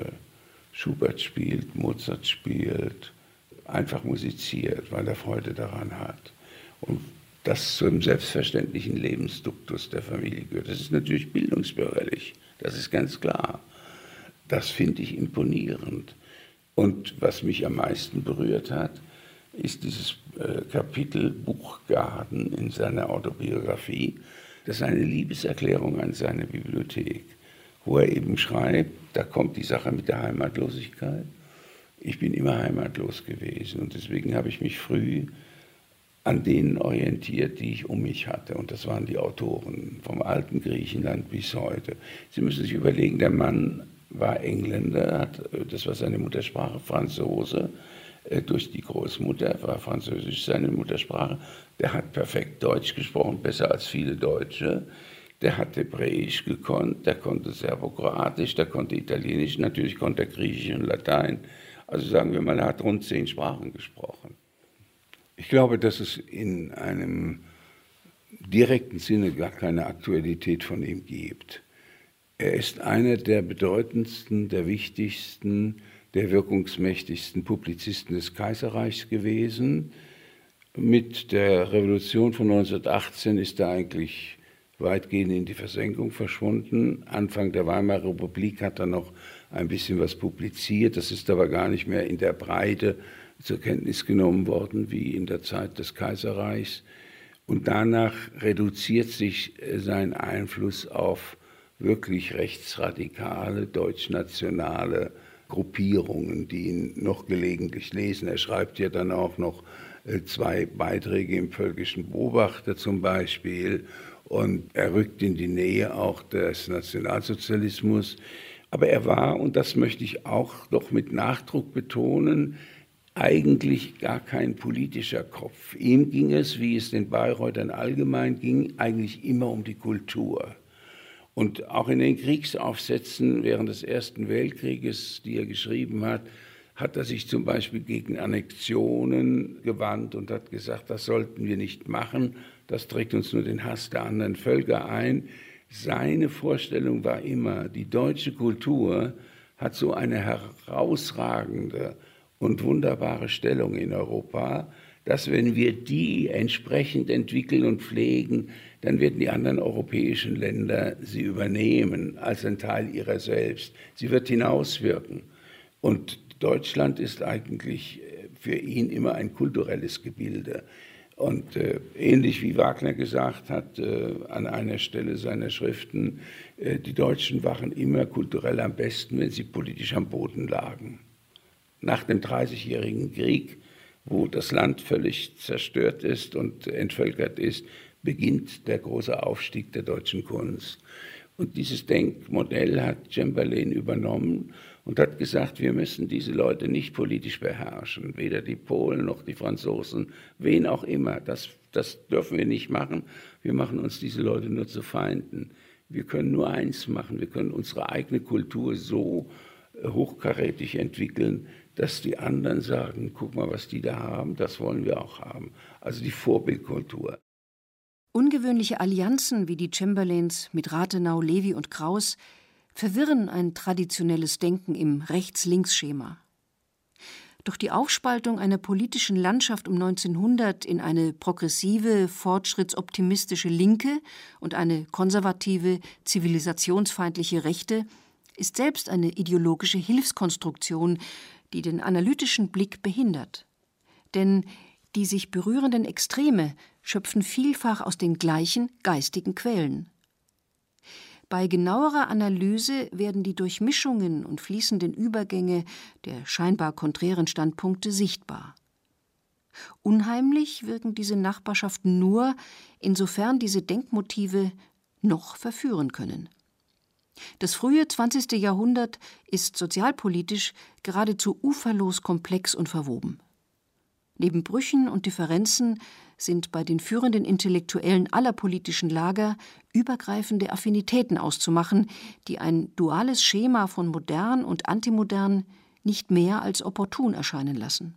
F: Schubert spielt, Mozart spielt, einfach musiziert, weil er Freude daran hat. Und das zum selbstverständlichen Lebensduktus der Familie gehört. Das ist natürlich bildungsbürgerlich, das ist ganz klar. Das finde ich imponierend. Und was mich am meisten berührt hat, ist dieses Kapitel Buchgarten in seiner Autobiografie. Das ist eine Liebeserklärung an seine Bibliothek, wo er eben schreibt, da kommt die Sache mit der Heimatlosigkeit. Ich bin immer heimatlos gewesen und deswegen habe ich mich früh an denen orientiert, die ich um mich hatte. Und das waren die Autoren vom alten Griechenland bis heute. Sie müssen sich überlegen, der Mann war Engländer, das war seine Muttersprache, Franzose, durch die Großmutter, war Französisch seine Muttersprache. Der hat perfekt Deutsch gesprochen, besser als viele Deutsche. Der hat Hebräisch gekonnt, der konnte Serbokroatisch, der konnte Italienisch, natürlich konnte er Griechisch und Latein. Also sagen wir mal, er hat rund 10 Sprachen gesprochen. Ich glaube, dass es in einem direkten Sinne gar keine Aktualität von ihm gibt. Er ist einer der bedeutendsten, der wichtigsten, der wirkungsmächtigsten Publizisten des Kaiserreichs gewesen. Mit der Revolution von 1918 ist er eigentlich weitgehend in die Versenkung verschwunden. Anfang der Weimarer Republik hat er noch ein bisschen was publiziert, das ist aber gar nicht mehr in der Breite zur Kenntnis genommen worden wie in der Zeit des Kaiserreichs. Und danach reduziert sich sein Einfluss auf wirklich rechtsradikale, deutschnationale Gruppierungen, die ihn noch gelegentlich lesen. Er schreibt ja dann auch noch 2 Beiträge im Völkischen Beobachter zum Beispiel und er rückt in die Nähe auch des Nationalsozialismus. Aber er war, und das möchte ich auch doch mit Nachdruck betonen, eigentlich gar kein politischer Kopf. Ihm ging es, wie es den Bayreutern allgemein ging, eigentlich immer um die Kultur. Und auch in den Kriegsaufsätzen während des Ersten Weltkrieges, die er geschrieben hat, hat er sich zum Beispiel gegen Annexionen gewandt und hat gesagt, das sollten wir nicht machen, das trägt uns nur den Hass der anderen Völker ein. Seine Vorstellung war immer, die deutsche Kultur hat so eine herausragende und wunderbare Stellung in Europa, dass wenn wir die entsprechend entwickeln und pflegen, dann werden die anderen europäischen Länder sie übernehmen als ein Teil ihrer selbst. Sie wird hinauswirken. Und Deutschland ist eigentlich für ihn immer ein kulturelles Gebilde. Und ähnlich wie Wagner gesagt hat an einer Stelle seiner Schriften, die Deutschen waren immer kulturell am besten, wenn sie politisch am Boden lagen. Nach dem 30-jährigen Krieg, wo das Land völlig zerstört ist und entvölkert ist, beginnt der große Aufstieg der deutschen Kunst. Und dieses Denkmodell hat Chamberlain übernommen und hat gesagt, wir müssen diese Leute nicht politisch beherrschen, weder die Polen noch die Franzosen, wen auch immer. Das dürfen wir nicht machen. Wir machen uns diese Leute nur zu Feinden. Wir können nur eins machen, wir können unsere eigene Kultur so hochkarätig entwickeln, dass die anderen sagen, guck mal, was die da haben, das wollen wir auch haben. Also die Vorbildkultur.
A: Ungewöhnliche Allianzen wie die Chamberlains mit Rathenau, Levi und Kraus verwirren ein traditionelles Denken im Rechts-Links-Schema. Doch die Aufspaltung einer politischen Landschaft um 1900 in eine progressive, fortschrittsoptimistische Linke und eine konservative, zivilisationsfeindliche Rechte ist selbst eine ideologische Hilfskonstruktion, die den analytischen Blick behindert. Denn die sich berührenden Extreme schöpfen vielfach aus den gleichen geistigen Quellen. Bei genauerer Analyse werden die Durchmischungen und fließenden Übergänge der scheinbar konträren Standpunkte sichtbar. Unheimlich wirken diese Nachbarschaften nur, insofern diese Denkmotive noch verführen können. Das frühe 20. Jahrhundert ist sozialpolitisch geradezu uferlos komplex und verwoben. Neben Brüchen und Differenzen sind bei den führenden Intellektuellen aller politischen Lager übergreifende Affinitäten auszumachen, die ein duales Schema von modern und antimodern nicht mehr als opportun erscheinen lassen.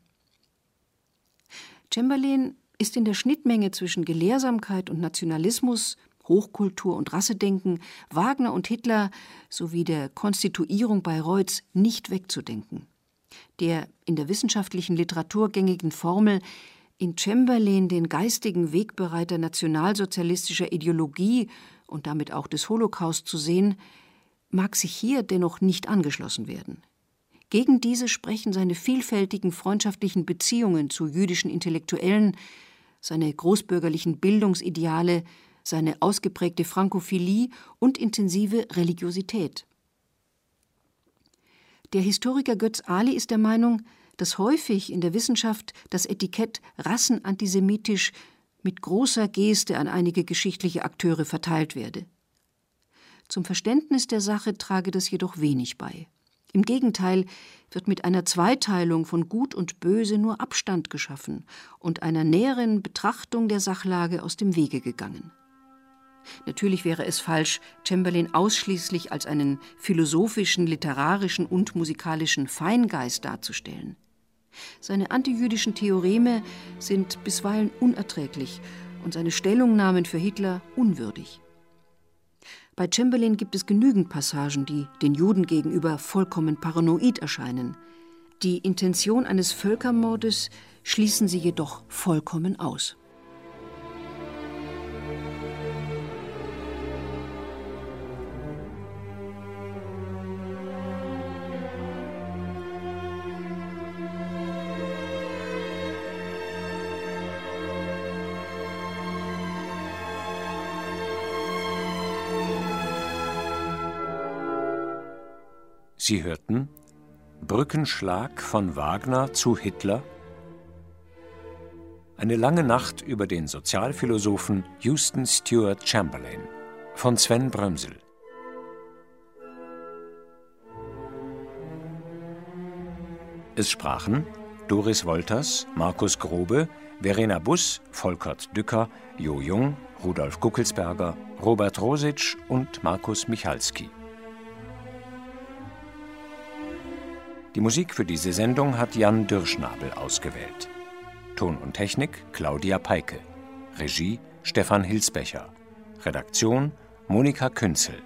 A: Chamberlain ist in der Schnittmenge zwischen Gelehrsamkeit und Nationalismus, Hochkultur und Rassedenken, Wagner und Hitler sowie der Konstituierung Bayreuths nicht wegzudenken. Der in der wissenschaftlichen Literatur gängigen Formel, in Chamberlain den geistigen Wegbereiter nationalsozialistischer Ideologie und damit auch des Holocaust zu sehen, mag sich hier dennoch nicht angeschlossen werden. Gegen diese sprechen seine vielfältigen freundschaftlichen Beziehungen zu jüdischen Intellektuellen, seine großbürgerlichen Bildungsideale, seine ausgeprägte Frankophilie und intensive Religiosität. Der Historiker Götz Ali ist der Meinung, dass häufig in der Wissenschaft das Etikett rassenantisemitisch mit großer Geste an einige geschichtliche Akteure verteilt werde. Zum Verständnis der Sache trage das jedoch wenig bei. Im Gegenteil wird mit einer Zweiteilung von Gut und Böse nur Abstand geschaffen und einer näheren Betrachtung der Sachlage aus dem Wege gegangen. Natürlich wäre es falsch, Chamberlain ausschließlich als einen philosophischen, literarischen und musikalischen Feingeist darzustellen. Seine antijüdischen Theoreme sind bisweilen unerträglich und seine Stellungnahmen für Hitler unwürdig. Bei Chamberlain gibt es genügend Passagen, die den Juden gegenüber vollkommen paranoid erscheinen. Die Intention eines Völkermordes schließen sie jedoch vollkommen aus.
H: Sie hörten Brückenschlag von Wagner zu Hitler, eine lange Nacht über den Sozialphilosophen Houston Stewart Chamberlain von Sven Brömsel. Es sprachen Doris Wolters, Markus Grobe, Verena Buss, Volkert Dücker, Jo Jung, Rudolf Guckelsberger, Robert Rositsch und Markus Michalski. Die Musik für diese Sendung hat Jan Dürrschnabel ausgewählt. Ton und Technik Claudia Peike. Regie Stefan Hilsbecher. Redaktion Monika Künzel.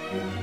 J: Musik